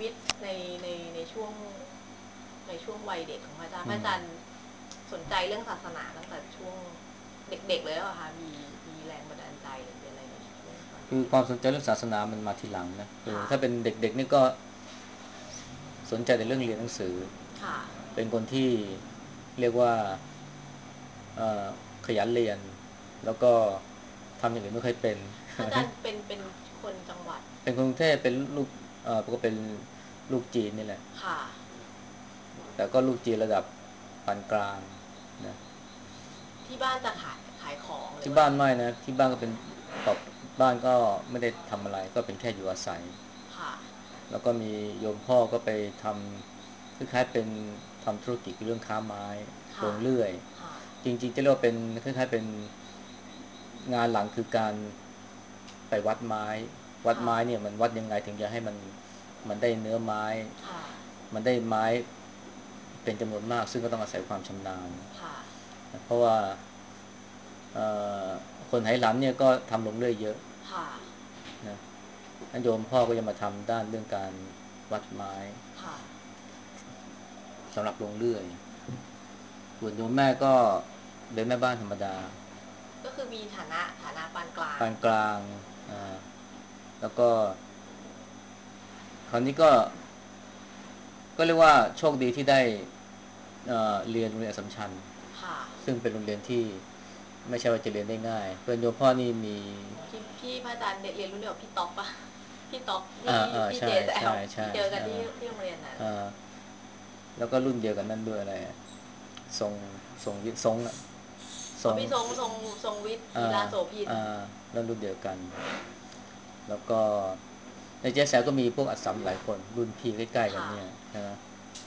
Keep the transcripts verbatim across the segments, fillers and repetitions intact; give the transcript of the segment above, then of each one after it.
วิตในในในช่วงในช่วงวัยเด็กของพระอาจารย์พระอาจารย์สนใจเรื่องศาสนาตั้งแต่ช่วงเด็กๆเลยหรือเปล่าคะมีมีแรงบันดาลใจหรือเป็นอะไรในช่วงตอนคือเด็กความสนใจเรื่องศาสนามันมาทีหลังนะๆคือค่ะถ้าเป็นเด็กๆนี่ก็สนใจในเรื่องเรียนหนังสือค่ะเป็นคนที่เรียกว่าขยันเรียนแล้วก็ทำอย่างอื่นไม่ค่อยเป็นพระอาจารย์เป็นเป็นคนจังหวัดเป็นคนกรุงเทพเป็นลูกเอ่อก็เป็นลูกจีนนี่แหละค่ะแต่ก็ลูกจีนระดับปานกลางนะที่บ้านจะขายขายของหรือที่ว่ายังไงบ้านไม่นะที่บ้านก็เป็นปอบบ้านก็ไม่ได้ทำอะไรก็เป็นแค่อยู่อาศัยค่ะแล้วก็มีโยมพ่อก็ไปทำคล้ายๆเป็นทำธุรกิจเรื่องค้าไม้ลค่ะงเลื่อยค่ะจริงๆจะเรียกว่าเป็นคล้ายๆเป็นงานหลังคือการไปวัดไม้วัดค่ะไม้เนี่ยมันวัดยังไงถึงจะให้มันมันได้เนื้อไม้ค่ะมันได้ไม้เป็นจำนวนมากซึ่งก็ต้องอาศัยความชำนาญค่ะเพราะว่าคนไหหลำเนี่ยก็ทำลงเรื่อยเยอะค่ะนะนั่นโยมพ่อก็จะมาทำด้านเรื่องการวัดไม้ค่ะสำหรับลงเลื่อยส่วนโยมแม่ก็เป็นแม่บ้านธรรมดาก็คือมีฐานะฐานะปานกลางปานกลางอ่าแล้วก็คราวนี้ก็ก็เรียกว่าโชคดีที่ได้เอ่อเรียนโรงเรียนอัสสัมชัญค่ะซึ่งเป็นโรงเรียนที่ไม่ใช่ว่าจะเรียนได้ง่ายเพื่อนโยมพ่อนี่มีพี่พี่พระอาจารย์เรียนรุ่นเดียวกับพี่ต๊อกปะพี่ต๊อกพี่อ่าอ่าพี่เจใช่แซวใช่ใช่เจอกันอ่าที่ที่โรงเรียนนั้นอ่าแล้วก็รุ่นเดียวกันนั่นด้วยอะไรทรงทรงวิทย์ทรงอะทรงอ๋อพี่ทรงทรงทรงวิทย์อ่ศิลาาโสพินอ่าแล้วรุ่นเดียวกันแล้วก็ในเจ๊แซวก็มีพวกอัสสัมหลายคนรุ่นพี่ใกล้ๆกันค่ะเนี่ยนะ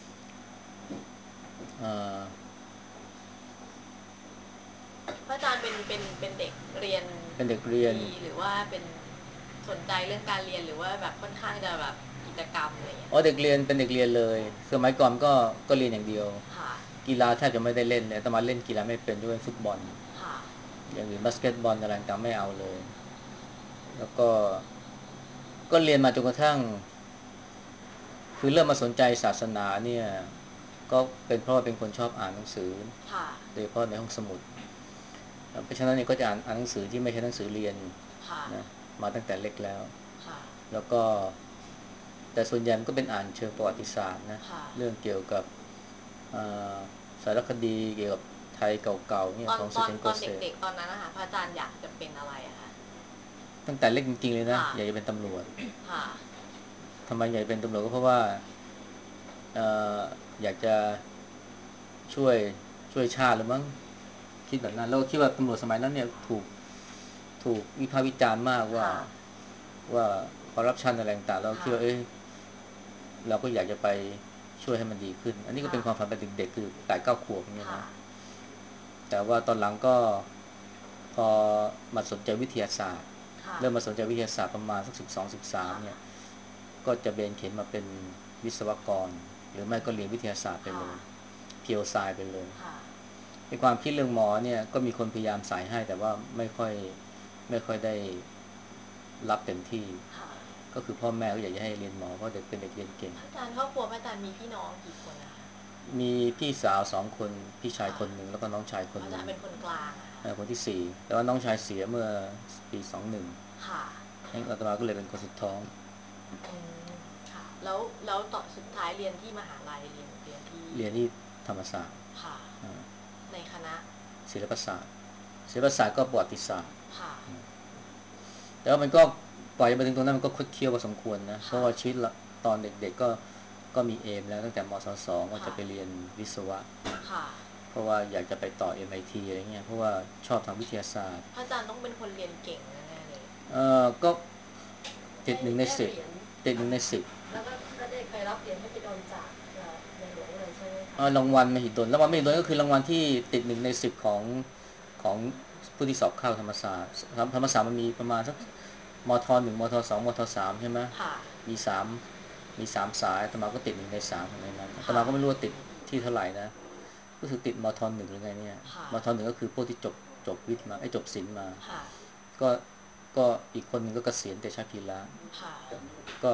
เอ่อพระอาจารย์เป็นเป็นเป็นเด็กเรียนเป็นเด็กเรียนดีหรือว่าเป็นสนใจเรื่องการเรียนหรือว่าแบบค่อนข้างจะแบบกิจกรรมอะไรอย่างเงี้ยอ๋อเด็กเรียนเป็นเด็กเรียนเลยสมัยก่อนก็ก็เรียนอย่างเดียวค่ะกีฬาแทบจะไม่ได้เล่นเลยแต่มาเล่นกีฬาไม่เป็นด้วยฟุตบอลค่ะอย่างอื่นบาสเกตบอลอะไรต่างไม่เอาเลยแล้วก็ก็เรียนมาจนกระทั่งคือเริ่มมาสนใจศาสนาเนี่ยก็เป็นเพราะว่าเป็นคนชอบอ่านหนังสือค่ะโดยเฉพาะในห้องสมุดเพราะฉะนั้นเนี่ยก็จะอ่านอ่านหนังสือที่ไม่ใช่หนังสือเรียนค่ะนะมาตั้งแต่เล็กแล้วค่ะแล้วก็แต่ส่วนใหญ่มันก็เป็นอ่านเชิงประวัติศาสตร์นะค่ะเรื่องเกี่ยวกับ อ่าสารคดีเกี่ยวกับไทยเก่าๆเนี่ยตอนของตอนสุเทนโกตอนเษเด็กๆตอนนั้นนะคะพระอาจารย์อยากจะเป็นอะไรอะคะตั้งแต่เล็กจริงๆเลยนะค่ะอยากจะเป็นตำรวจค่ะทำไมอยากเป็นตำรวจก็เพราะว่าเอ่ออยากจะช่วยช่วยชาติหรือมั้งคิดแบบนั้นแล้วก็คิดว่าตำรวจสมัยนั้นเนี่ยถูกถูกวิพากษ์วิจารณ์มากว่าค่ะว่าคอร์รัปชันอะไรต่างๆแล้วคิดค่ะว่าเอ้ยเราก็อยากจะไปช่วยให้มันดีขึ้นอันนี้ก็ค่ะเป็นความฝันเป็นเด็กๆคือแปดเก้าขวบเนี่ยค่ะนะแต่ว่าตอนหลังก็พอมาสนใจวิทยาศาสตร์ค่ะเริ่มมาสนใจวิทยาศาสตร์ประมาณสักสิบสองสิบสามค่ะเนี่ยก็จะเบนเข็มมาเป็นวิศวกรหรือไม่ก็เรียนวิทยาศาสตร์ไปค่ะเลยเพียวไซไปเลยค่ะในความคิดเรื่องหมอเนี่ยก็มีคนพยายามใส่ให้แต่ว่าไม่ค่อยไม่ค่อยได้รับเต็มที่ค่ะก็คือพ่อแม่ก็อยากจะให้เรียนหมอเพราะเด็กเป็นเด็กเรียนเก่งพระอาจารย์ครอบครัวพระอาจารย์มีพี่น้องกี่คนนะคะมีพี่สาวสองคนพี่ชายค่ะคนหนึ่งแล้วก็น้องชายคนหนึ่งอาจารย์เป็นคนกลางอะค่ะคนที่สี่แต่ว่าน้องชายเสียเมื่อปีสองหนึ่งค่ะงั้นอาตมาก็เลยเป็นคนสุดท้องอืมค่ะแล้วแล้วต่อสุดท้ายเรียนที่มหาลัยเรียนเรียนที่เรียนที่ธรรมศาสตร์ค่ะในคณะศิลปศาสตร์ศิลปศาสตร์ก็ประวัติศาสตร์ค่ะแต่ว่ามันก็กว่าจะมาถึงตรงนั้นมันก็คดเคี้ยวพอสมควรนะเพราะค่ะว่าชีวิตตอนเด็กๆก็ก็มีเอมแล้วตั้งแต่มศสองว่าจะค่ะไปเรียนวิศวะค่ะเพราะว่าอยากจะไปต่อ เอ็ม ไอ ที อมไอทีอะไรเงี้ยเพราะว่าชอบทางวิทยาศาสตร์พระอาจารย์ต้องเป็นคนเรียนเก่งแน่ๆเลยเออก็ติดได้หนึ่งในสิบได้เหรียญติดหนึ่งในสิบแล้วก็ก็ได้เคยรับเหรียญมหิดลจากในหลวงเลยใช่ไหมคะเออรางวัลมหิดลรางวัลมหิดลก็คือรางวัลที่ติดหนึ่งในสิบของของผู้ที่สอบเข้าธรรมศาสตร์ธรรมศาสตร์มันมีประมาณสักมทหนึ่งมทสองมทสามใช่ไหมค่ะมีสามมีสามสายอาตมาก็ติดหนึ่งในสามของในนั้นอาตมาค่ะก็ไม่รู้ว่าติดที่เท่าไหร่นะรู้สึกติดมทหนึ่งหรือไงเนี่ยค่ะมทหนึ่งก็คือพวกที่จบจบวิทย์มาไอ้จบศิลป์มาค่ะก็ก็อีกคนหนึ่งก็เกษียณแต่ชาติพีละค่ะก็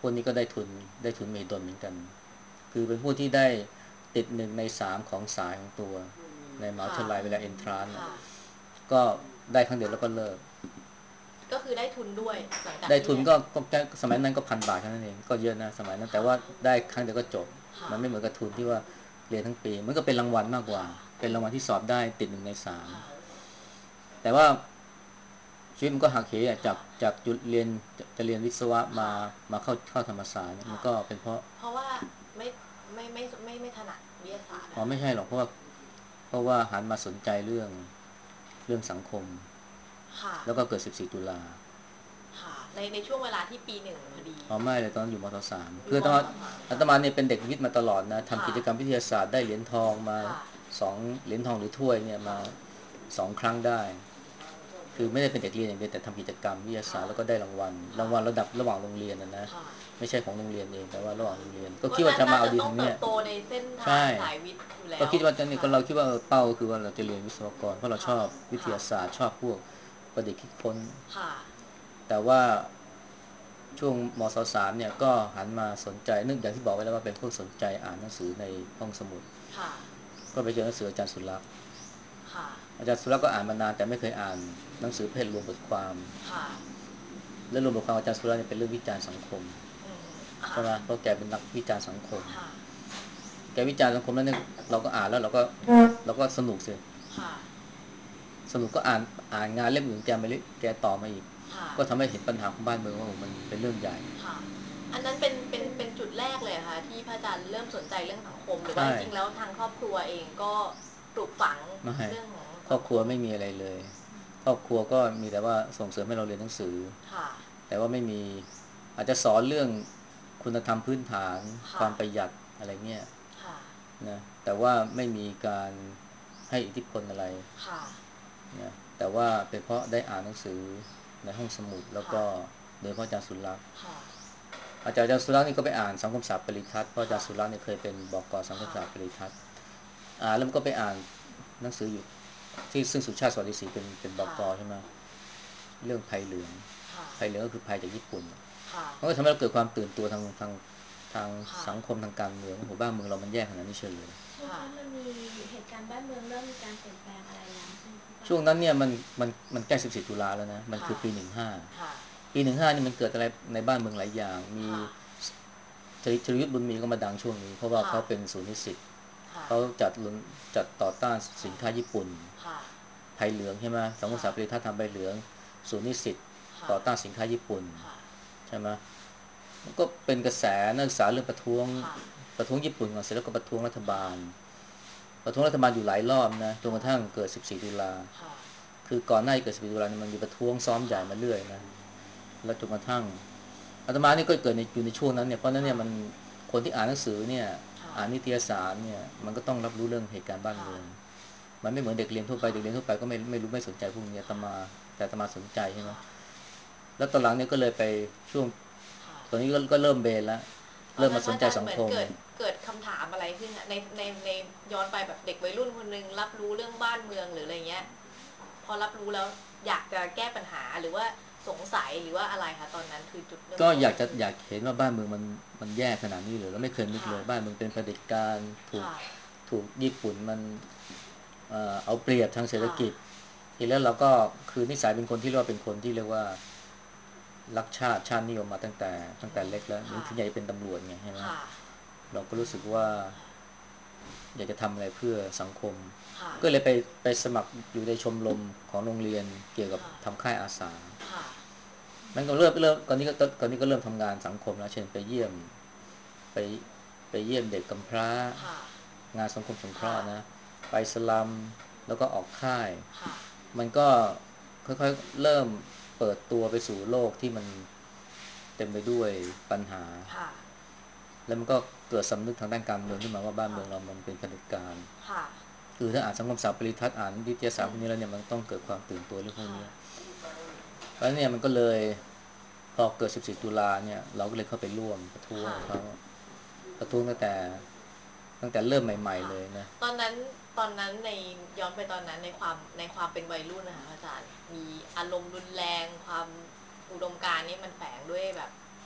วกนี้ก็ได้ทุนได้ทุนมหิดลเหมือนกันคือเป็นผู้ที่ได้ติดหนึ่งในสามของสายของตัวในมหาวิทค่ะยาลัยเวลาเอนทรานค่ะก็ได้ครั้งเดียวแล้วก็เลิกก็คือได้ทุนด้วยหลังจากได้ที่เรียนทุนก็ก็สมัยนั้นก็พันบาทแค่นั้นเองก็เยอะนะสมัยนั้นแต่ค่ะว่าได้ครั้งเดียวก็จบค่ะมันไม่เหมือนกับทุนที่ว่าเรียนทั้งปีมันก็เป็นรางวัลมากกว่าค่ะเป็นรางวัลที่สอบได้ติดหนึ่งในสามค่ะแต่ว่าชีวิตมันก็หักเหจากค่ะจากจุดเรียนจะเรียนวิศวะมาค่ะมาเข้าเข้าธรรมศาสตร์เนี่ยมันค่ะก็เป็นเพราะเพราะว่าไม่ไม่ไม่ไม่ไม่ถนัดวิทยาศาสตร์อ๋ออะค่ะไม่ใช่หรอกเพราะว่าเพราะว่าหันมาสนใจเรื่องเรื่องสังคมค่ะแล้วก็เกิดสิบสี่ตุลาค่ะในในช่วงเวลาที่ปีหนึ่งพอดีอ๋อไม่เลยตอนนั้นอยู่มศสามอยู่มคืออาตมาสามอาค่ะตมาเนี่ยเป็นเด็กวิทย์มาตลอดนะทำค่ะกิจกรรมวิทยาศาสตร์ได้เหรียญทองมาค่ะสองเหรียญทองหรือถ้วยเนี่ยมาค่ะสองครั้งได้คือไม่ได้เป็นเด็กเรียนอย่างเดียวแต่ทำกิจกรรมวิทยาศาสตค่ะร์แล้วก็ได้รางวัลรางค่ะวัลระดับระหว่างโรงเรียนนะนะค่ะไม่ใช่ของโรงเรียนเองแต่ว่าระหว่างค่ะโรงเรียนก็ก็คิดว่าจะมาเอาน่าน่าจะดีทางเนี้ยต้องเติบโตในเส้นทางใช่สายวิทย์อยู่แล้วก็คิดว่าตอนนี้ก็ค่ะเราคิดว่าเป้าก็คือว่าเราจะเรียนวิศวกรเพราะเราชค่ะอบวิทค่ะยาศาสตร์ชอบพวกประดิษฐ์คิดค้นค่ะแต่ว่าช่วงมศสามเนี่ยก็หันมาสนใจนึกอย่างที่บอกไว้แล้วว่าเป็นผู้สนใจอ่านหนังสือในห้องสมุดค่ะก็ไปเจอหนังสืออาจารย์สุรักษ์ค่ะอาจารย์สุรักษ์ก็อ่านมานานแต่ไม่เคยอ่านหนังสือเพจรวมบทความค่ะและรวมบทความอาจารย์สุรักษ์เนี่ยเป็นเรื่องวิจารณ์สังคมอืมค่ะใช่ไหมเพราะแกเป็นนักวิจารณ์สังคมค่ะแกวิจารณ์สังคมแล้วเนี่ยเราก็อ่านแล้วเราก็เราก็สนุกสิค่ะสนุกก็อ่านอ่านงานเล่มอื่นแกมาแกต่อมาอีกค่ะก็ทำให้เห็นปัญหาของบ้านเมืองว่าโอ้มันเป็นเรื่องใหญ่ค่ะอันนั้นเป็นเป็นเป็นจุดแรกเลยค่ะที่พระอาจารย์เริ่มสนใจเรื่องสังคมหรือว่าใช่จริงๆแล้วทางครอบครัวเองก็ปลูกฝังไม่เรื่องของครอบครัวสังคมไม่มีอะไรเลยครอบครัวก็มีแต่ว่าส่งเสริมให้เราเรียนหนังสือค่ะแต่ว่าไม่มีอาจจะสอนเรื่องคุณธรรมพื้นฐานคค่ะวามประหยัดอะไรเงี้ยค่ะนะแต่ว่าไม่มีการให้อิทธิพลอะไรค่ะนะแต่ว่าเป็นเพราะได้อ่านหนังสือในห้องสมุดแล้วค่ะก็โดยเฉพาะอาจารย์สุรักษ์ค่ะอาจารย์อาจารย์สุรักษ์นี่ก็ไปอ่านสังคมศาสตร์ปริทัศน์เพราะอาจารค่ะย์สุรักษ์เนี่ยเคยเป็นบกสังคมค่ะศาสตร์ปริทัศน์อ่านแล้วมันก็ไปอ่านหนังสืออยู่ที่ซึ่งสุชาติสวัสดิศรีเป็นเป็นบค่ะกใช่ไหมเรื่องภัยเหลืองค่ะภัยเหลืองก็คือภัยจากญี่ปุ่นค่ะมันก็ทำให้เราเกิดความตื่นตัวทางทางทางค่ะสังคมทางการเมืองว่าโหบ้านเมืองเรามันแย่ขนาดนี้เฉยเลยช่วงนั้นมันมีเหตุการณ์บ้านเมืองเริ่มมีการเปลี่ยนแปลงอะไรแล้วใช่ไหมพี่ช่วงปานั้นเนี่ยมันมันมันใกล้สิบสี่ตุลาแล้วนะมันคือค่ะปีหนึ่งห้าค่ะปีหนึ่งห้านี่มันเกิดอะไรในบ้านเมืองหลายอย่างมีค่ะชริชยุทธบุญมีก็มาดังช่วงนี้เพราะว่าค่ะเขาเป็นศูนย์นิสิตค่ะเขาจัดจัดต่อต้านสินค้าค่ะญี่ปุ่นค่ะไทยเหลืองใช่ไหมสังคมค่ะศาสตร์ปริทัศน์ทำใบเหลืองศูนย์นิสิตค่ะต่อต้านสินค้าญี่ปุ่นค่ะใช่ไหมมันก็เป็นกระแสนักศึกษาเรื่องประท้วงค่ะประท้วงญี่ปุ่นก่อนเสร็จแล้วก็ประท้วงรัฐค่ะบาลประท้วงรัฐบาลอยู่หลายรอบนะจนกค่ะระทั่งเกิดสิบสี่ตุลาค่ะคือก่อนหน้าเกิดสิบสี่ตุลาเนี่ยมันมีประท้วงซ้อมใหญ่ค่ะมาเรื่อยนะแล้วจนกระทั่งอาตมานี่ก็เกิดในอยู่ในช่วงนั้นเนี่ยเพราะนั้นเนี่ยมันคนที่อ่านหนังสือเนี่ยอ่านนิตยสารเนี่ยมันก็ต้องรับรู้เรื่องเหตุการณ์บ้านเมืองมันไม่เหมือนเด็กเรียนทั่วไปเด็กเรียนทั่วไปก็ไม่ไม่รู้ไม่สนใจพวกนี้อาตมาแต่อาตมาสนใจใช่ไหมแล้วตอนหลังเนี่ยก็เลยไปช่วงตอนนี้ก็ก็เริ่มเบนแล้วตอนเริ่มมาสนใจนั้นพระอาจารย์สังคมเหมือนเกิดเกิดคำถามอะไรขึ้นในในในย้อนไปแบบเด็กวัยรุ่นคนนึงรับรู้เรื่องบ้านเมืองหรืออะไรเงี้ยพอรับรู้แล้วอยากจะแก้ปัญหาหรือว่าสงสัยหรือว่าอะไรคะตอนนั้นคือจุดเริ่มก็ต้นอยากจะอยากเห็นว่าบ้านเมืองมันมันแย่ขนาดนี้เลยเราไม่เคยนึกค่ะเลยบ้านเมืองเป็นเผด็จการถูกค่ะถูกญี่ปุ่นมันเอ่อเอาเปรียบทางเศรษฐค่ะกิจทีแล้วเราก็คือนิสัยเป็นคนที่เรียกว่าเป็นคนที่เรียกว่ารักชาติชาตินิยมมาตั้งแต่ตั้งแต่เล็กแล้วถึงค่ะถึงอยากจะเป็นตำรวจไงใช่ไหมค่ะเราก็อืรู้สึกว่ามค่ะอยากจะทำอะไรเพื่อสังคมค่ะก็เลยไปไปสมัครอยู่ในชมรมของโรงเรียนเกี่ยวกับค่ะทำค่ายอาสาค่ะมันก็เริ่มเริ่มก่อนนี้ก็ก่อนนี้ก็เริ่มทำงานสังคมแล้วเช่นไปเยี่ยมไปไปเยี่ยมเด็กกำพร้าค่ะงานสังคมสงเคราะค่ะห์นะไปสลัมแล้วก็ออกค่ายค่ะมันก็ค่อยๆเริ่มเปิดตัวไปสู่โลกที่มันเต็มไปด้วยปัญหาค่ะแล้วมันก็เกิดสำนึกทางด้านการเมืองขึ้นมาว่าบ้านเมืค่ะองเรามันเป็นเผด็จการค่ะคือถ้าอ่านสังคมศาสตร์ปริทัศน์อ่านวิทยาศาสตร์พวกนี้แล้วเนี่ยมันต้องเกิดความตื่นตัวเรื่องพวกค่ะนี้เพราะฉะนั้นเนี่ยมันก็เลยพอเกิดสิบสี่ตุลาเนี่ยเราก็เลยเข้าไปร่วมประท้วงค่ะกับเขาประท้วงตั้งแต่ตั้งแต่เริ่มใหม่ๆค่ะเลยนะตอนนั้นตอนนั้นในย้อนไปตอนนั้นในความในความเป็นวัยรุ่นนะคะอาจารย์มีอารมณ์รุนแรงความอุดมการณ์นี่มันแฝงด้วยแบบ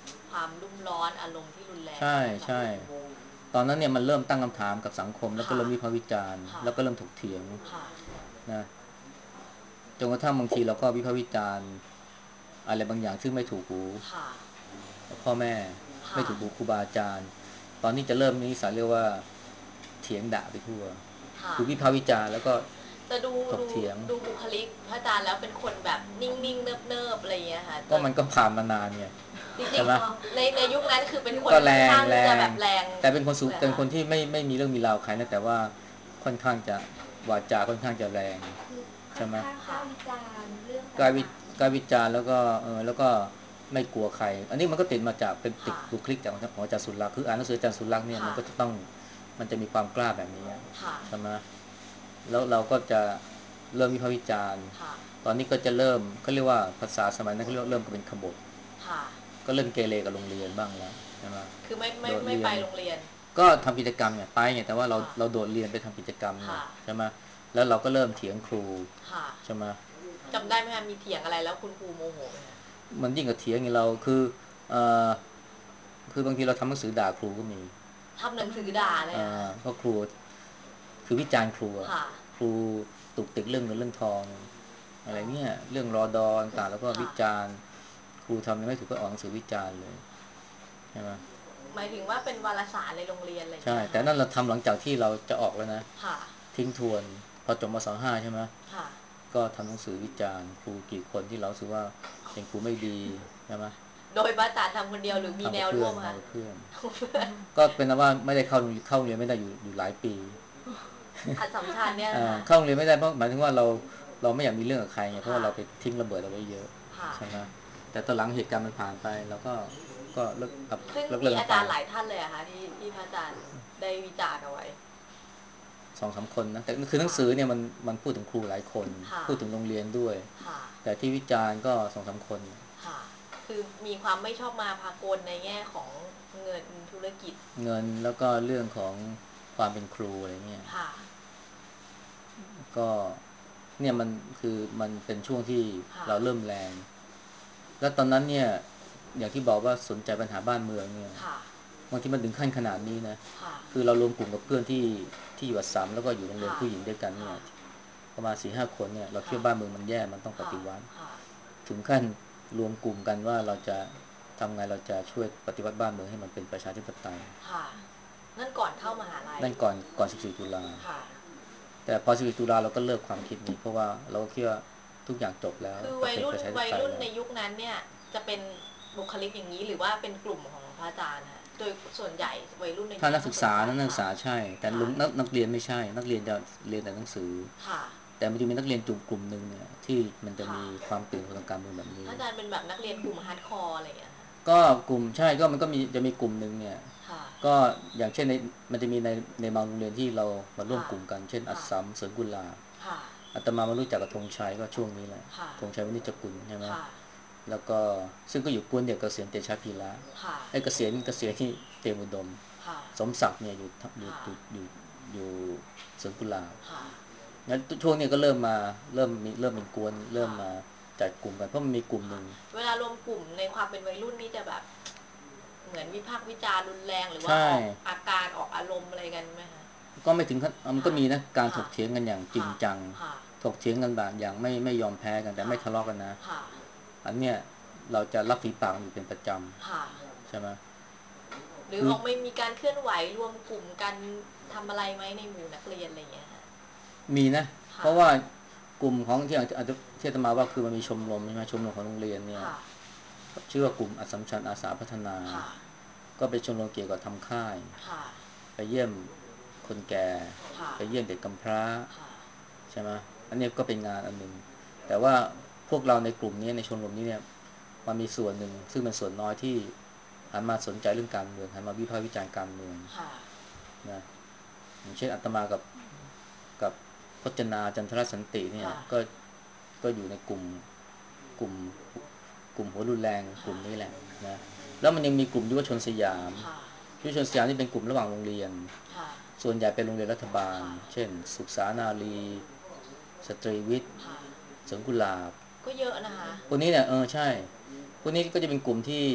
ความรุ่มร้อนอารมณ์ที่รุนแรงใช่แบบใช่ตอนนั้นเนี่ยมันเริ่มตั้งคำถามกับสังคมแล้วก็ค่ะเริ่มวิพากษ์วิจารณ์ค่ะแล้วก็เริ่มถกเถียงค่ะนะจนกระทั่งบางทีเราก็วิพากษ์วิจารณ์อะไรบางอย่างซึ่งไม่ถูกหูค่ะพ่อแม่ไม่ค่ะถูกหูครูบาอาจารย์ตอนนี้จะเริ่มนิสัยเรียกว่าเถียงด่าไปทั่วค่ะคือวิพากษ์วิจารณ์แล้วก็แต่ดูดูถกเถียงดูบุคลิกพระอาจารย์แล้วเป็นคนแบบนิ่งๆเนิบๆอะไรอย่างเงี้ยค่ะแต่ก็มันก็ผ่านมานานเนี่ยจริใช่ไหมงๆในในยุคนั้นคือเป็นคนก็แรค่อนข้างงแรที่จะแบงบแรงแต่เป็นคนสูเลยค่ะเป็นคนที่ไม่ไม่มีเรื่องมีราวใครนะแต่ว่าค่อนข้างจะวาจาค่อนข้างจะแรงคือค่อนใช่ไหมข้างกล้าวิจารณ์เรื่องตกายวิ่างๆใช่กายไหมวิจารณ์แล้วก็เออแล้วก็ไม่กลัวใครอันนี้มันก็ติดมาจากเป็นติดค่ะบุคลิกจากของอาจารย์สุรักษ์คืออ่านหนังสืออาจารย์สุรักษ์เนี่ยมันค่ะก็จะต้องมันจะมีความกล้าแบบนี้ค่ะใช่ไหมแล้วเราก็จะเริ่มวิพากษ์วิจารณ์ค่ะตอนนี้ก็จะเริ่มเขาเรียกว่าภาษาสมัยนั้นเขาเรียกว่าเริ่มก็เป็นขบถค่ะก็เริ่มเกเรกับโรงเรียนบ้างแล้วใช่ไหมคือไม่ไม่โดดไม่ไปเรียนโรงเรียนก็ทำกิจกรรมเนี่ยไปเนี่ยแต่ว่าเราค่ะเราโดดเรียนไปทำกิจกรรมเนี่ยค่ะใช่ไหมแล้วเราก็เริ่มเถียงครูค่ะใช่ไหมจำได้ไหมคะมีเถียงอะไรแล้วคุณครูโมโหไหมคะมันยิ่งกับเถียงอย่างเราคือเอ่อคือบางทีเราทำหนังสือด่าครูก็มีทำหนังสือด่าเลยเอ่อะค่ะอเพราะครูคือวิจารณ์ครูอะค่ะครูตุกติกเรื่องเงินเรื่องทองอะไรเนี่ยเรื่องรอดอต่างๆแล้วก็วิค่ะจารณ์ครูทำยังไม่ถูกก็ออกหนังสือวิจารณ์เลยใช่ไหมหมายถึงว่าเป็นวารสารในโรงเรียนอะไรอย่างใช่เงี้ยค่ะแต่นั่นเราทำหลังจากที่เราจะออกแล้วนะค่ะทิ้งทวนพอจบมศห้าใช่ไหมค่ะก็ทำหนังสือวิจารณ์ครูกี่คนที่เราสึกว่าเป็นครูไม่ดีใช่ไหมโดยพระอาจารย์ทำคนเดียวหรือมีแนทำกับเพื่อนวร่วมคะทำกับเพื่อน ก็เป็นว่าไม่ได้เข้าเข้าโรงเรียนไม่ได้อยู่อยู่หลายปีอัดสัมชัญเนี่ยอ่านะคะเข้าโรงเรียนไม่ได้เพราะหมายถึงว่าเราเราไม่อยากมีเรื่องกับใครไงเพราะค่ะว่าเราไปทิ้งระเบิดเอาไว้เยอะค่ะใช่ไหมแต่ตอนหลังเหตุการณ์มันผ่านไปเราก็ก็เลิกกับซึ่งเลิกเลิมีอากกันไปจารย์หลายท่านเลยอะค่ะที่ที่พระอาจารย์ได้วิจารณ์เอาไว้สองสามคนนะแต่คือหนังค่ะสือเนี่ยมันมันพูดถึงครูหลายคนค่ะพูดถึงโรงเรียนด้วยค่ะแต่ที่วิจารณ์ก็สองสามคนค่ะคือมีความไม่ชอบมาพากลในแง่ของเงินธุรกิจเงินแล้วก็เรื่องของความเป็นครูอะไรเงี้ยค่ะก็เนี่ยมันคือมันเป็นช่วงที่ค่ะเราเริ่มแรงแล้วตอนนั้นเนี่ยอย่างที่บอกว่าสนใจปัญหาบ้านเมืองเนี่ยค่ะบางทีมันถึงขั้นขนาดนี้นะค่ะคือเรารวมกลุ่มกับเพื่อนที่ที่อยู่อัสสัมแล้วก็อยู่โรงเรียนค่ะผู้หญิงด้วยกันเนี่ค่ะยประมาณสี่ห้าคนเนี่ยเราคิดค่ะว่าบ้านเมืองมันแย่มันต้องปค่ะฏิวัติค่ะถึงขั้นรวมกลุ่มกันว่าเราจะทำไงเราจะช่วยปฏิวัติบ้านเมืองให้มันเป็นประชาธิปไตยค่ะนั่นก่อนเข้ามหาลัยนั่นก่อนก่อนสิบสี่ตุลาค่ะแต่พอสิบสี่ตุลาเราก็เลิกความคิดนี้เพราะว่าเราก็คิดว่าทุกอย่างจบแล้วคือจะวัยรุ่นเป็นประชาธิปวัยไตยแล้วรุ่นในยุคนั้นเนี่ยจะเป็นบุคลิกอย่างนี้หรือว่าเป็นกลุ่มของพระอาจารย์ฮะโดยส่วนใหญ่วัยรุ่นในยุถ้าคนั้นนักศึกษาจะสนใจนักศึกค่ะษาใช่แต่ค่ะลุงนักนักเรียนไม่ใช่นักเรียนจะเรียนแต่หนังสือค่ะแต่มันจะมีนักเรียนกลุ่มกลุ่มหนึ่งเนี่ยที่มันจะค่ะมีความตื่นทางการเมืองแบบนี้พระอาจารย์เป็นแบบนักเรียนกลุ่มฮาร์ดคอร์อะไรอย่างเงี้ยค่ะก็กลุ่มใช่ก็มันก็มีจะมีกลุ่มหนึ่งเนี่ยค่ะก็อย่างเช่นในมันจะมีในในบางโรงเรียนที่เรามาร่วมค่ะกลุ่มกันเช่นอัสค่ะสัมสวนกุลาค่ะอาตมามารู้จักกับธงชัยก็ช่วงนี้แหละค่ะธงชัยวณิจกุลใช่ไหมค่ะแล้วก็ซึ่งก็อยู่กวนเดียวกับเกษียณเตชะพีระค่ะไอ้เกษียณเกษียณที่เตรียมอุดมค่ะสมศักดิ์เนี่ยอยู่อยู่ค่ะอยู่อยู่อยู่สวนกุลาค่ะงั้นช่วงนี้ก็เริ่มมาเริ่มมีเริ่มเป็นกวนเริ่มค่ะมาจัดกลุ่มกันเพราะมันมีกลุ่มหค่ะนึ่งเวลารวมกลุ่มในความเป็นวัยรุ่นนี่จะแบบเหมือนวิพากษ์วิจารณ์รุนแรงหรือว่าใช่ออกอาการออกอารมณ์อะไรกันไหมคะก็ไม่ถึงขั้นมันก็ค่ะมีนะการถค่ะกเถียงกันอย่างจริงค่ะจังค่ะถกเถียงกันแบบอย่างไม่ไม่ยอมแพ้กันแต่ไม่ค่ะทะเลาะกันนะค่ะอันเนี้ยเราจะรับฝีปากอยู่เป็นประจค่ะำใช่ไหมหรือคือออกไม่มีการเคลื่อนไหวรวมกลุ่มกันทำอะไรไหมในหมู่นักเรียนอะไรอย่างเงี้ยค่ะมีนะเพค่ะราะว่ากลุ่มของที่อาจจะที่อาตมาว่าคือมันมีชมรมใช่ไหมชมรมของโรงเรียนเนี่ยค่ะชื่อว่ากลุ่มอัสสัมชัญอาสาพัฒนาค่ะก็เป็นชมรมเกี่ยวกับทำค่ายค่ะไปเยี่ยมคนแก่ค่ะไปเยี่ยมเด็กกำพร้าค่ะใช่ไหมอันนี้ก็เป็นงานอันหนึ่งแต่ว่าพวกเราในกลุ่มนี้ในชมรมนี้เนี่ยมันมีส่วนหนึ่งซึ่งเป็นส่วนน้อยที่หันมาสนใจเรื่องการเมืองหันมาวิพากษ์วิจารณ์การเมืองค่ะนะอย่างเช่นอาตมากับกับพจนาจันทรสันติเนี่ยค่ะก็ก็อยู่ในกลุ่มกลุ่มกลุ่มหัวรุนแรงกลุ่ค่ะมนี้แหละนะแล้วมันยังมีกลุ่มยุวชนสยามค่ะยุวชนสยามนี่เป็นกลุ่มระหว่างโรงเรียนค่ะส่วนใหญ่เป็นโรงเรียนรัฐบาลค่ะเช่นสุขสานารีสตรีวิทย์ค่ะสวนกุหลาบก็เยอะนะคะพวกนี้เนี่ยเออใช่พวกนี้ก็จะเป็นกลุ่มที่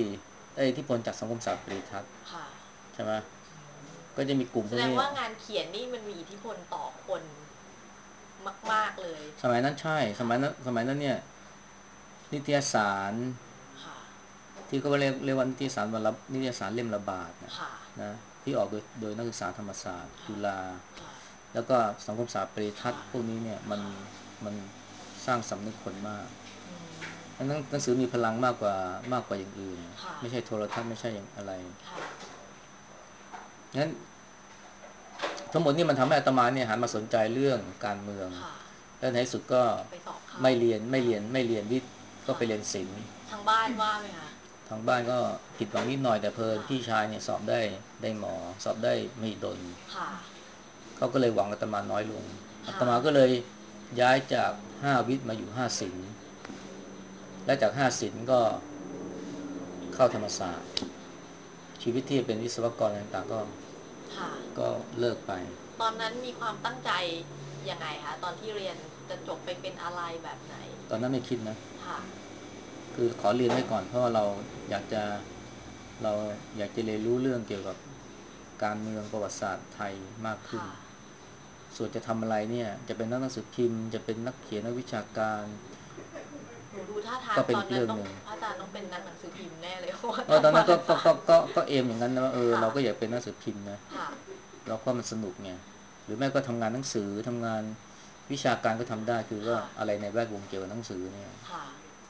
ได้อิทธิพลจากสังคมศาสตร์ปริทัศน์ค่ะใช่ไหมก็จะมีกลุ่มพแสวกนี้ดงว่างานเขียนนี่มันมีอิทธิพลต่อคนมากๆเลยสมัยนั้นใช่สมัยนั้นสมัยนั้นเนี่ยนิตยสารค่ะที่เขาเรียกเรียกว่านิตยสารวันละนิตยสารเล่มละบาทนะค่ะนะที่ออกโดยโดยนักศึกษาธรรมศาสตร์จุค่ะฬาค่ะแล้วก็สังคมศาสตร์ปริทัศค่ะน์พวกนี้เนี่ยมันค่ะมันสร้างสำนึกคนมากอืมหนังหนังสือมีพลังมากกว่ามากกว่าอย่างอื่นค่ะไม่ใช่โทรทัศน์ไม่ใช่อย่างอะไรค่ะงั้นทั้งหมดนี่มันทำให้อาตมาเนี่ยหันมาสนใจเรื่องการเมืองค่ะแล้วในที่สุดก็ไปสอบเข้าไม่เรียนไม่ค่ะเรียนไม่เรียนวิทย์ก็ค่ะไปเรียนศิลป์ทางบ้านว่าไหมคะทางบ้านก็ผิดหวังนิดหน่อยแต่เพลินค่ะพี่ชายเนี่ยสอบได้ได้หมอสอบได้มหิดลค่ะเขาก็เลยหวังอาตมาน้อยลงอาตค่ะมาก็เลยย้ายจากห้าวิทย์มาอยู่ห้าศิลป์และจากห้าศิลป์ก็เข้าธรรมศาสตร์ชีวิตที่เป็นวิศวกรต่างๆก็ค่ะก็เลิกไปตอนนั้นมีความตั้งใจยังไงคะตอนที่เรียนจะจบไปเป็นอะไรแบบไหนตอนนั้นไม่คิดนะค่ะคือขอเรียนไว้ก่อนเพราะว่าเราอยากจะเราอยากจะเรียนรู้เรื่องเกี่ยวกับการเมืองประวัติศาสตร์ไทยมากขึ้นค่ะส่วนจะทำอะไรเนี่ยจะเป็นนักหนังสือพิมพ์จะเป็นนักเขียนนักวิชาการหนูดูท่าทางก็เป็นตอนนั้นต้องอีกเรื่องหนึ่งพระอาจารย์ต้องเป็นนักหนังสือพิมพ์แน่เลยเพราะว่าเออตอนทำมานั้นก็ก็สายก็ก็ก็เอมอย่างนั้นนะว่าเออค่ะเราก็อยากเป็นนักหนังสือพิมพ์นะค่ะเราก็มันสนุกไงหรือแม่ก็ทำงานหนังสือทำงานวิชาการก็ทำได้คือก็ค่ะอะไรในแวดวงเกี่ยวกับหนังสือเนี่ยค่ะ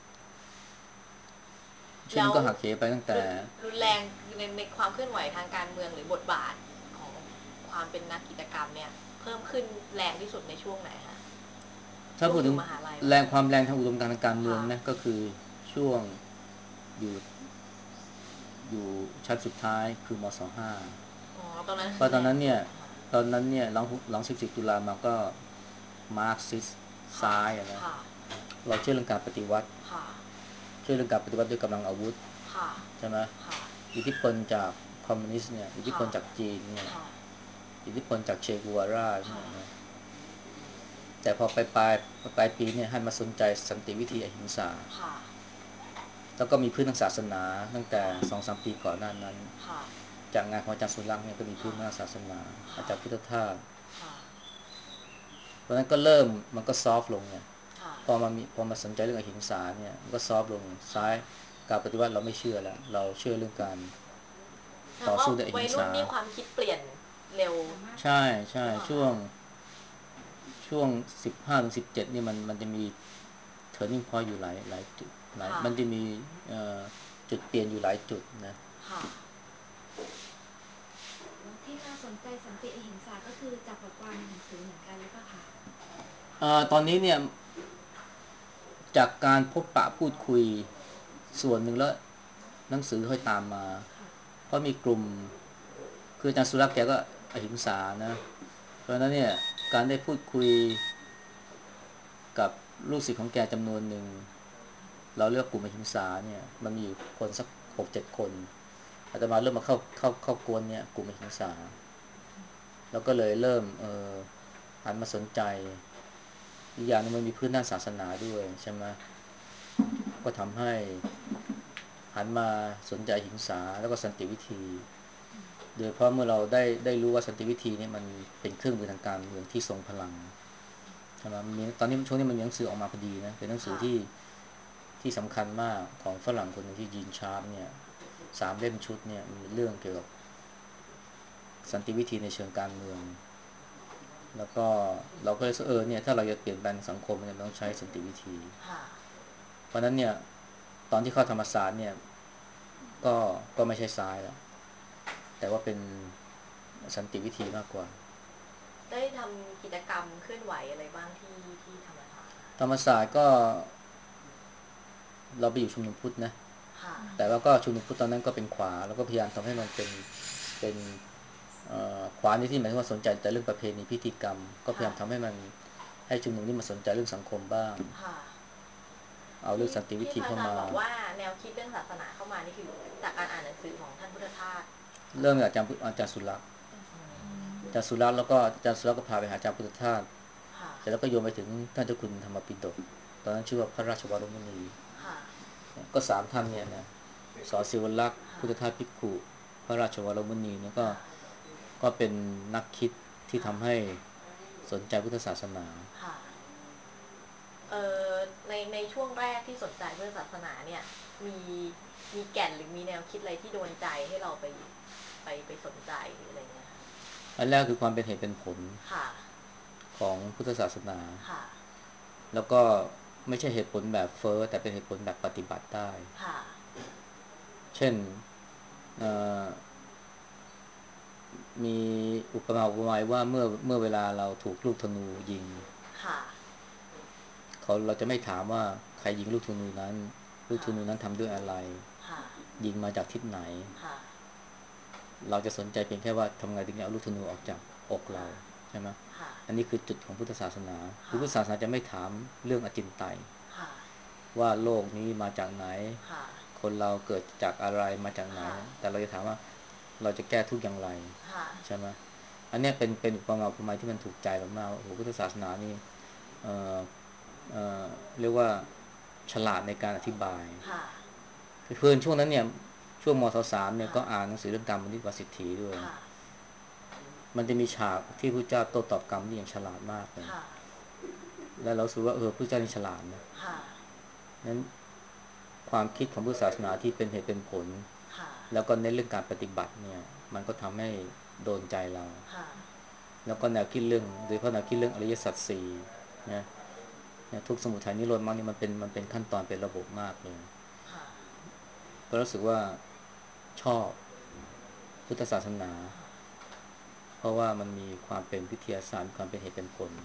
ชีวิตแล้วมันก็หักเหไปตั้งแต่รุนรุนแรงในในความเคลื่อนไหวทางการเมืองหรือบทบาทของความเป็นนักกิจกรรมเนี่ยเพิ่มขึ้นแรงที่สุดในช่วงไหนคะช่วงอยู่ถ้าพูดถึงมหาลัยไหมแรงความแรงทางอุดมการณ์ทางการเมืองค่ะนะก็คือช่วงอยู่อยู่ชั้นสุดท้ายคือมศห้าอ๋อตอนนั้นเพราะตคือแรงอนนั้นเนี่ยสุดค่ะตอนนั้นเนี่ยหลังหลังสิบสี่ตุลามาก็มาร์กซิสค่ะซ้ายอะนะค่ะเราเชื่อเรื่องการปฏิวัติค่ะเชื่อเรื่องการปฏิวัติด้วยกำลังอาวุธค่ะใช่ไหมค่ะอิทธิพลจากคอมมิวนิสต์เนี่ยอิทธิพค่ะลจากจีนเนี่ยค่ะอิทธิพลจากเชกัวาราเนี่ค่ะยนะแต่พอไปปลายปลายปีเนี่ยให้มาสนใจสันติวิธีอหิงสาค่ะแล้วก็มีพื้นทางศาสนาตั้งแต่ค่ะสองสามปีก่อนหน้านั้นค่ะจากงานของอาจารย์สุรักษ์เนี่ยก็มีพื้นค่ะทางศาสนาอาค่ะจารย์พุทธทาสค่ะเพราะนั้นก็เริ่มมันก็ซอฟลงไงค่ะพอมามีพอมาสนใจเรื่องอหิงสาเนี่ยมันก็ซอฟลงซ้าค่ะยการปฏิวัติเราไม่เชื่อแล้วเราเชื่อเรื่องการแต่ว่าต่อสู้ด้วยอหิวัยงสารุ่นนี่ความคิดเปลี่ยนเร็วใช่ใช่หรือเปล่าช่วงคะช่วงสิบห้าถึงสิบเจ็ดนี่มันมันจะมี turning point อยู่หลายหลายจุดหลายค่ะมันจะมีเอ่อจุดเปลี่ยนอยู่หลายจุดนะค่ะแล้วที่มาสนใจสันติอหิงสาก็คือจากบทความในหนังสือเหมือนกันหรือเปล่าคะเอ่อตอนนี้เนี่ยจากการพบปะพูดคุยส่วนหนึ่งแล้วหนังสือค่อยตามมาค่ะเพราะมีกลุ่มคืออาจารย์สุรักษ์แกก็อหิงสานะเพราะฉะนั้นเนี่ยการได้พูดคุยกับลูกศิษย์ของแกจำนวนหนึ่งเราเลือกกลุ่มอหิงสาเนี่ยมันมีอยู่คนสักหกเจ็ดคนอาตมาเริ่มมาเข้าเข้าเข้ากวนเนี่ยกลุ่มอหิงสาแล้วก็เลยเริ่มเออหันมาสนใจอีกอย่างนึงมันมีพื้นด้านศาสนาด้วยใช่ไหมก็ทำให้หันมาสนใจอหิงสาแล้วก็สันติวิธีโดยเพราะเมื่อเราได้ได้รู้ว่าสันติวิธีนี่มันเป็นเครื่องมือทางการเมืองที่ทรงพลังใช่ไหมมีตอนนี้ช่วงนี้มันมีหนังสือออกมาพอดีนะเป็นหนังสือค่ะที่ที่สำคัญมากของฝรั่งคนหนึงที่ยีนชาร์ปเนี่ยสามเล่มชุดเนี่ยมันเป็นเรื่องเกี่ยวกับสันติวิธีในเชิงการเมืองแล้วก็เราก็เลยเออเนี่ยถ้าเราจะเปลี่ยนแปลงสังคมเนี่ยมันต้องใช้สันติวิธีค่ะเพราะนั้นเนี่ยตอนที่เข้าธรรมศาสตร์เนี่ยก็ก็ไม่ใช่ซ้ายแล้วแต่ว่าเป็นสันติวิธีมากกว่าได้ทำกิจกรรมเคลื่อนไหวอะไรบ้างที่ที่ธรรมศาสตร์ธรรมศาสตร์ก็เราไปอยู่ชุมนุมพุทธนะค่ะแต่ว่าก็ชุมนุมพุทธตอนนั้นก็เป็นขวาแล้วก็พยายามทำให้มันเป็นเป็นขวาในที่หมายถึงว่าสนใจแต่เรื่องประเพณีพิธีกรรมก็พยาค่ะยามทำให้มันให้ชุมนุมนี้มาสนใจเรื่องสังคมบ้างค่ะเอาเรื่อที่งสันติวิที่พระอาธีเข้ามาจารย์บอกว่าแนวคิดเรื่องศาสนาเข้ามานี่คือจากการอ่านหนังสือของท่านพุทธทาสเริ่มจากอาจารย์อาจารย์สุรักษ์อาจารย์สุรักษ์แล้วก็อาจารย์สุรักษ์ก็พาไปหาอาจารย์พุทธทาสค่ะเสร็จแล้วก็โยงไปถึงท่านเจ้าคุณธรรมปิฎกตอนนั้นชื่อว่าพระราชวรมุนีค่ะก็สามท่านเนี่ยนะสอศิวลักษณ์พุทธทาสภิกขุพระราชวรมุนีเนี่ยก็ก็เป็นนักคิดที่ทำให้สนใจพุทธศาสนาค่ะเอ่อในในช่วงแรกที่สนใจพุทธศาสนาเนี่ยมีมีแก่นหรือมีแนวคิดอะไรที่โดนใจให้เราไปไปไปสนใจหรืออะไรเงี้ยอันแรกคือความเป็นเหตุเป็นผลค่ะของพุทธศาสนาค่ะแล้วก็ไม่ใช่เหตุผลแบบเฟ้อแต่เป็นเหตุผลแบบปฏิบัติได้ค่ะเช่นมีอุปมาอุปไมยว่าเมื่อเมื่อเวลาเราถูกลูกธนูยิงค่ะเขาเราจะไม่ถามว่าใครยิงลูกธนูนั้นลูกธนูนั้นทำด้วยอะไรยิงมาจากทิศไหนเราจะสนใจเพียงแค่ว่าทำไงถึงจะเอาลูกธนูออกจากอกเราใช่ไหมอันนี้คือจุดของพุทธศาสนาคือพุทธศาสนาจะไม่ถามเรื่องอจินไตยว่าโลกนี้มาจากไหนคนเราเกิดจากอะไรมาจากไหนแต่เราจะถามว่าเราจะแก้ทุกข์อย่างไรใช่ไหมอันนี้เป็นเป็นอุปมาอุปไมยที่มันถูกใจเรามากโอ้โหพุทธศาสนานี่เอ่อเอ่อเรียกว่าฉลาดในการอธิบายเพื่อนช่วงนั้นเนี่ยช่วงมศสามเนี่ยก็อ่านหนังสือเรื่องกรรมนิวสิทธิด้วยมันจะมีฉากที่พระเจ้าโต้ตอบกรรมนี่อย่างฉลาดมากเลยแล้วเราสูว่าเออพระเจ้านี่ฉลาดนะนั้นความคิดของพุทธศาสนาที่เป็นเหตุเป็นผลแล้วก็เน้นเรื่องการปฏิบัติเนี่ยมันก็ทำให้โดนใจเราแล้วก็แนวคิดเรื่องโดยเฉพาะแนวคิดเรื่องอริยสัจสี่นะทุกสมุทัยนิโรธมรรคนี่มันเป็นมันเป็นขั้นตอนเป็นระบบมากเลยก็รู้สึกว่าชอบพุทธศาสนาเพราะว่ามันมีความเป็นวิทยาศาสตร์มีความเป็นเหตุเป็นผล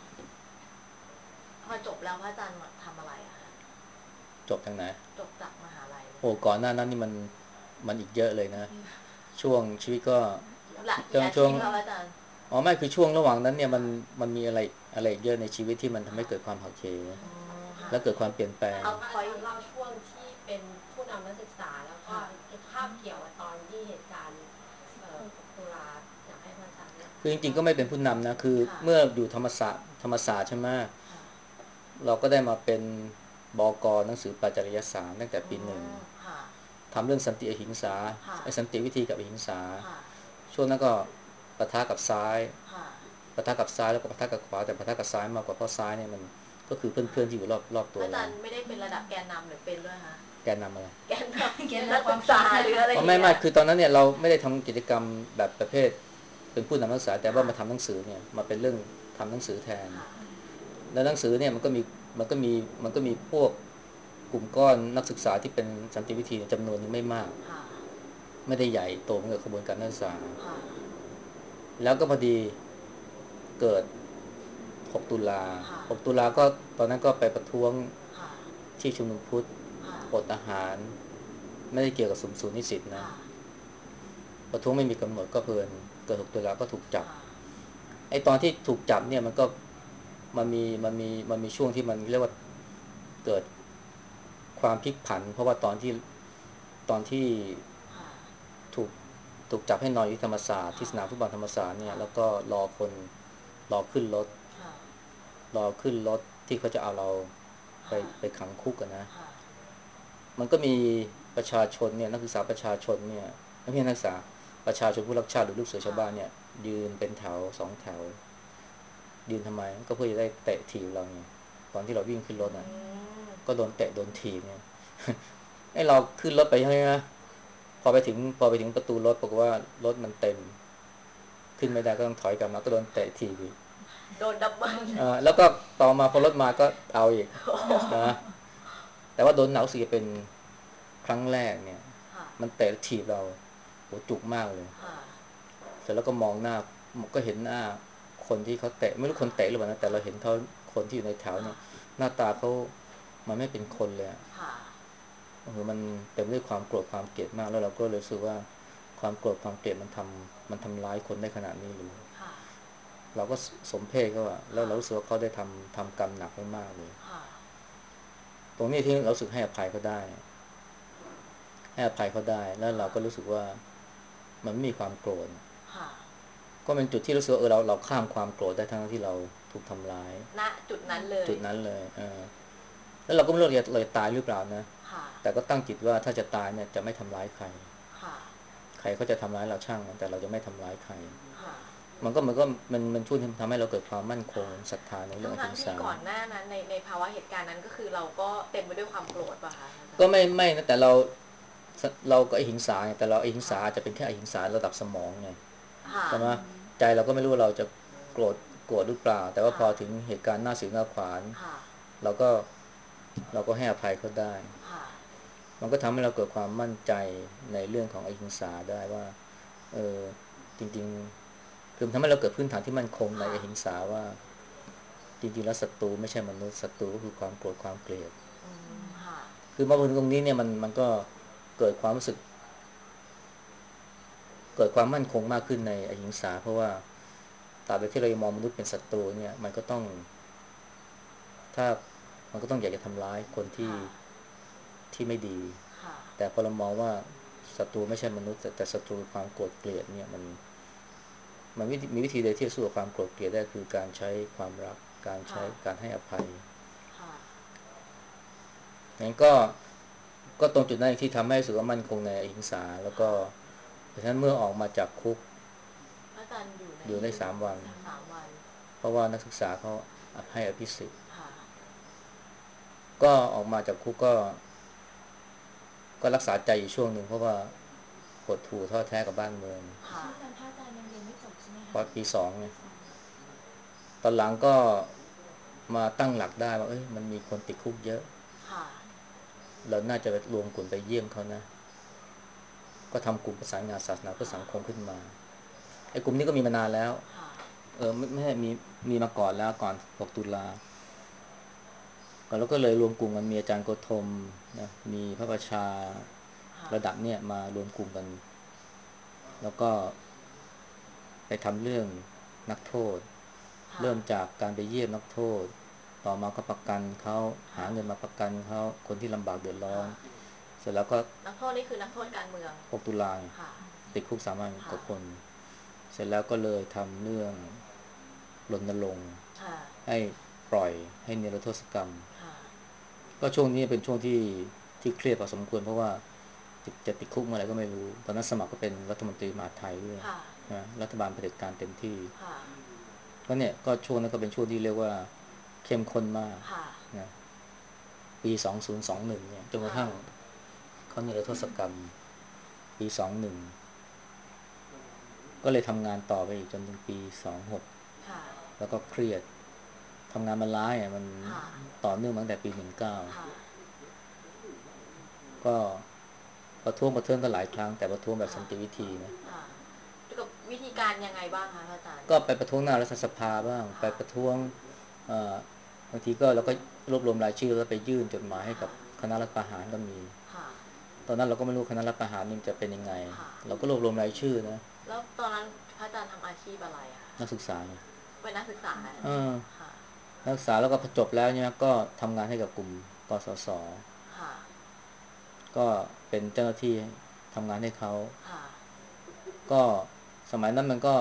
พอจบแล้วพระอาจารย์ทำอะไรอะจบทางไหนจบจากมหาลัยโอ้ก่อนหน้านั้นนี่มันมันอีกเยอะเลยนะช่วงชีวิตก็ช่วงช่วงอาจารย์อ๋อไม่คือช่วงระหว่างนั้นเนี่ยมันมันมีอะไรอะไรเยอะในชีวิตที่มันทำให้เกิดความหักเหและเกิดความเปลี่ยนแปลงเอาพอยเล่าช่วงที่เป็นผู้นำนักศึกษาแล้วก็ภาพเกี่ยวกับตอนที่เหตุการณ์ตุลาอยากให้พระอาจารย์คือจริงๆก็ไม่เป็นผู้นำนะคือเมื่ออยู่ธรรมศาสตร์ธรรมศาสตร์ใช่ไหมเราก็ได้มาเป็นบก.หนังสือปัจจริยสารตั้งแต่ปีหนึ่งทำเรื่องสันติอหิงสาไอ้สันติวิธีกับอหิงสาช่วงนั้นก็ปะทะกับซ้ายปะทะกับซ้ายแล้วก็ปะทะกับขวาแต่ปะทะกับซ้ายมากกว่าเพราะซ้ายเนี่ยมันก็คือเพื่อนๆที่อยู่รอบรอบตัวเราอาจารย์ไม่ได้เป็นระดับแกนนำหรือเป็นด้วยคะแกนนำอะไรแกนนำแกนนำความสาหรืออะไรไม่ไม่คือตอนนั้นเนี่ยเราไม่ได้ทำกิจกรรมแบบประเภทเป็นผู้นำนักศึกษาแต่ว่ามาทำหนังสือเนี่ยมาเป็นเรื่องทำหนังสือแทนแล้วหนังสือเนี่ยมันก็มีมันก็มีมันก็มีพวกกลุ่มก้อนนักศึกษาที่เป็นสันติวิธีจำนวนนึงไม่มากไม่ได้ใหญ่โตเหมือนกับขบวนการนักศึกษาแล้วก็พอดีเกิดหกตุลาหกตุลาก็ตอนนั้นก็ไปประท้วงที่ชุมนุมพุทธอดอาหารไม่ได้เกี่ยวกับสมศูนย์นิสิตนะประท้วงไม่มีกำหนดก็เพลินเกิดหกตุลาก็ถูกจับไอ้ตอนที่ถูกจับเนี่ยมันก็มันมีมันมีมันมีช่วงที่มันเรียกว่าเกิดความพลิกผันเพราะว่าตอนที่ตอนที่ถูกถูกจับให้นอนอยู่ธรรมศาสตร์ที่สนามฟุตบอลธรรมศาสตร์เนี่ยแล้วก็รอคนรอขึ้นรถรอขึ้นรถที่เขาจะเอาเราไปไปขังคุกกันนะมันก็มีประชาชนเนี่ยนักศึกษาประชาชนเนี่ยนักเรียนนักศึกษาประชาชนผู้รักชาติหรือลูกเสือชาวบ้านเนี่ยยืนเป็นแถวสองแถวยืนทำไมก็เพื่อจะได้เตะถีบเราไงตอนที่เราวิ่งขึ้นรถอ่ะก็โดนเตะโดนถีบเนี่ยไอ้เราขึ้นรถไปใช่ไหมพอไปถึงพอไปถึงประตูรถบอกว่ารถมันเต็มขึ้นไม่ได้ก็ต้องถอยกลับมาก็โดนเตะถีบอีกโดนดับเบิลอ่าแล้วก็ต่อมาพอรถมาก็เอาอีกนะแต่ว่าโดนหนาวสีเป็นครั้งแรกเนี่ยมันเตะถีบเราโหจุกมากเลยเสร็จแล้วก็มองหน้าก็เห็นหน้าคนที่เขาเตะไม่รู้คนเตะหรือเปล่านะแต่เราเห็นเขาคนที่อยู่ในแถวเนี่ยหน้าตาเขามันไม่เป็นคนเลยโอ้โหมันเต็มด้วยความโกรธความเกลียดมากแล้วเราก็เลยรู้สึกว่าความโกรธความเกลียดมันทำมันทำร้ายคนได้ขนาดนี้หรือเราก็สมเพชเขาอะแล้วเรารู้สึกว่าเขาได้ทำทำกรรมหนักมากเลยตรงนี้ที่เราสึกให้อภัยเขาได้ให้อภัยเขาได้แล้วเราก็รู้สึกว่ามันไม่มีความโกรธก็เป็นจุดที่รู้สึกเออเราเราข้ามความโกรธได้ทั้งที่เราถูกทำร้ายณจุดนั้นเลยจุดนั้นเลยเออแล้วเราก็ไม่รู้เราจะตายหรือเปล่านะค่ะแต่ก็ตั้งจิตว่าถ้าจะตายเนี่ยจะไม่ทำร้ายใครค่ะใครเขาจะทำร้ายเราช่างมันแต่เราจะไม่ทำร้ายใครค่ะมันก็มันก็มันมันช่วยทำให้เราเกิดความมั่นคงศรัทธาในเรื่อทั้งงทั้งที่อหิงสาก่อนหน้านั้นในในภาวะเหตุการณ์นั้นก็คือเราก็เต็มไปด้วยความโกรธป่ะคะอาจารก็ย์ไม่ไม่นะแต่เราเราก็อหิงสาไงแต่เราอหิงสาค่ะจะเป็นแค่อหิงสาระดับสมองไงค่ะใช่ไหมใจเราก็ไม่รู้ว่าเราจะโกรธโกรธหรือเปล่าแต่ว่าพค่ะอถึงเหตุการณ์หน้าสิวหน้าขวานค่ะเราก็เราก็ให้อภัยเขาได้ค่ะมันก็ทำให้เราเกิดความมั่นใจในเรื่องของอหิงสาได้ว่าเออจริงๆคือทำให้เราเกิดพื้นฐานที่มั่นคงในค่ะอหิงสาว่าจริงๆแล้วศัตรูไม่ใช่มนุษย์ศัตรูก็คือความโกรธความเกลียดอืมค่ะคือมาถึงตรงนี้เนี่ยมันมันก็เกิดความรู้สึก เกิดความมั่นคงมากขึ้นในอหิงสาเพราะว่าตราบใดที่เรายังมองมนุษย์เป็นศัตรูเนี่ยมันก็ต้องถ้ามันก็ต้องอยากจะทำร้ายคนที่ค่ะที่ไม่ดีค่ะแต่พอเรามองว่าศัตรูไม่ใช่มนุษย์แต่แต่ศัตรูความโกรธเกลียดเนี่ยมันมันมีวิธีเดียวที่จะสู้กับความโกรธเกลียดได้คือการใช้ความรักการใช้ค่ะการให้อภัยค่ะงั้นก็ก็ตรงจุดนั้นที่ทำให้รู้สึกว่ามั่นคงในอหิงสาแล้วก็ค่ะเพราะฉะนั้นเมื่อออกมาจากคุกอาจารย์อยู่ในอยู่ได้สามวันสามวันเพราะว่านักศึกษาเขาให้อภิสิทธิ์ค่ะก็ออกมาจากคุกก็ก็รักษาใจอยู่ช่วงหนึ่งเพราะว่าหดหู่ท้อแท้กับบ้านเมืองค่ะช่วงนั้นพระอาจารย์ยังเรียนไม่จบใช่ไหมเพคะราะปีสองปีเนี่ยสองตอนหลังก็มาตั้งหลักได้ว่าเอ้ยมันมีคนติดคุกเยอะค่ะเราน่าจะรวมกลุ่มไปเยี่ยมเขานะก็ทำกลุ่มประสานงานศาสนาเพื่อค่ะสังคมขึ้นมาไอ้กลุ่มนี้ก็มีมานานแล้วค่ะเออไม่ไม่ใช่มีมีมาก่อนแล้วก่อนหกตุลาก็แล้วก็เลยรวมกลุ่มกันมีอาจารย์โกธมนะมีพระประชาค่ะระดับเนี่ยมารวมกลุ่มกันแล้วก็ไปทำเรื่องนักโทษค่ะเริ่มจากการไปเยี่ยมนักโทษต่อมาก็ประกันเขาหาค่ะเงินมาประกันเขาคนที่ลำบากเดือดร้อนค่ะเสร็จแล้วก็นักโทษนี่คือนักโทษการเมืองหกตุลาค่ะติดคุกสามพันกค่ะว่าคนเสร็จแล้วก็เลยทำเรื่องรณรงค์ค่ะให้ปล่อยให้นิรโทษกรรมค่ะก็ช่วงนี้เป็นช่วงที่ที่เครียดพอสมควรเพราะว่าจะติดคุกเมื่อไหร่ก็ไม่รู้ตอนนั้นสมัครก็เป็นรัฐมนตรีมหาดไทยด้วยค่ะนะรัฐบาลเผด็จการเต็มที่ค่ะก็เนี่ยก็ช่วงนั้นก็เป็นช่วงที่เรียกว่าเข้มข้นมากค่ะนะปีสองพันยี่สิบเอ็ดเนี่ยจนกระค่ะทั่งเขานิรโทษกรรมปีสองพันสิบเอ็ดก็เลยทำงานต่อไปอีกจนถึงปีสองพันยี่สิบหกค่ะแล้วก็เครียดทำงานมาร้ายอ่ะมันค่ะต่อเนื่องมาตั้งแต่ปีหนึ่งเก้าค่ะก็ประท้วงประเทืองกันหลายครั้งแต่ประท้วงแบบสัค่ะนติวิธีนะค่ะกับวิธีการยังไงบ้างคะอาจารย์ก็ไปประท้วงหน้ารัฐสภาบ้างไปค่ะประท้วงบางทีก็เราก็รวบรวมรายชื่อแล้วไปยื่นจดหมายให้กับค่ะคณะรัฐประหารก็มีค่ะตอนนั้นเราก็ไม่รู้คณะรัฐประหารนี่จะเป็นยังไงค่ะเราก็รวบรวมรายชื่อนะแล้วตอนนั้นพระอาจารย์ทำอาชีพอะไรอะคะนักศึกษาเป็นนักศึกษาเออค่ะนักศึกษาแล้วก็พอจบแล้วเนี่ยก็ทำงานให้กับกลุ่มกสศค่ะก็เป็นเจ้าหน้าที่ทำงานให้เขาค่ะก็สมัยนั้นมันก็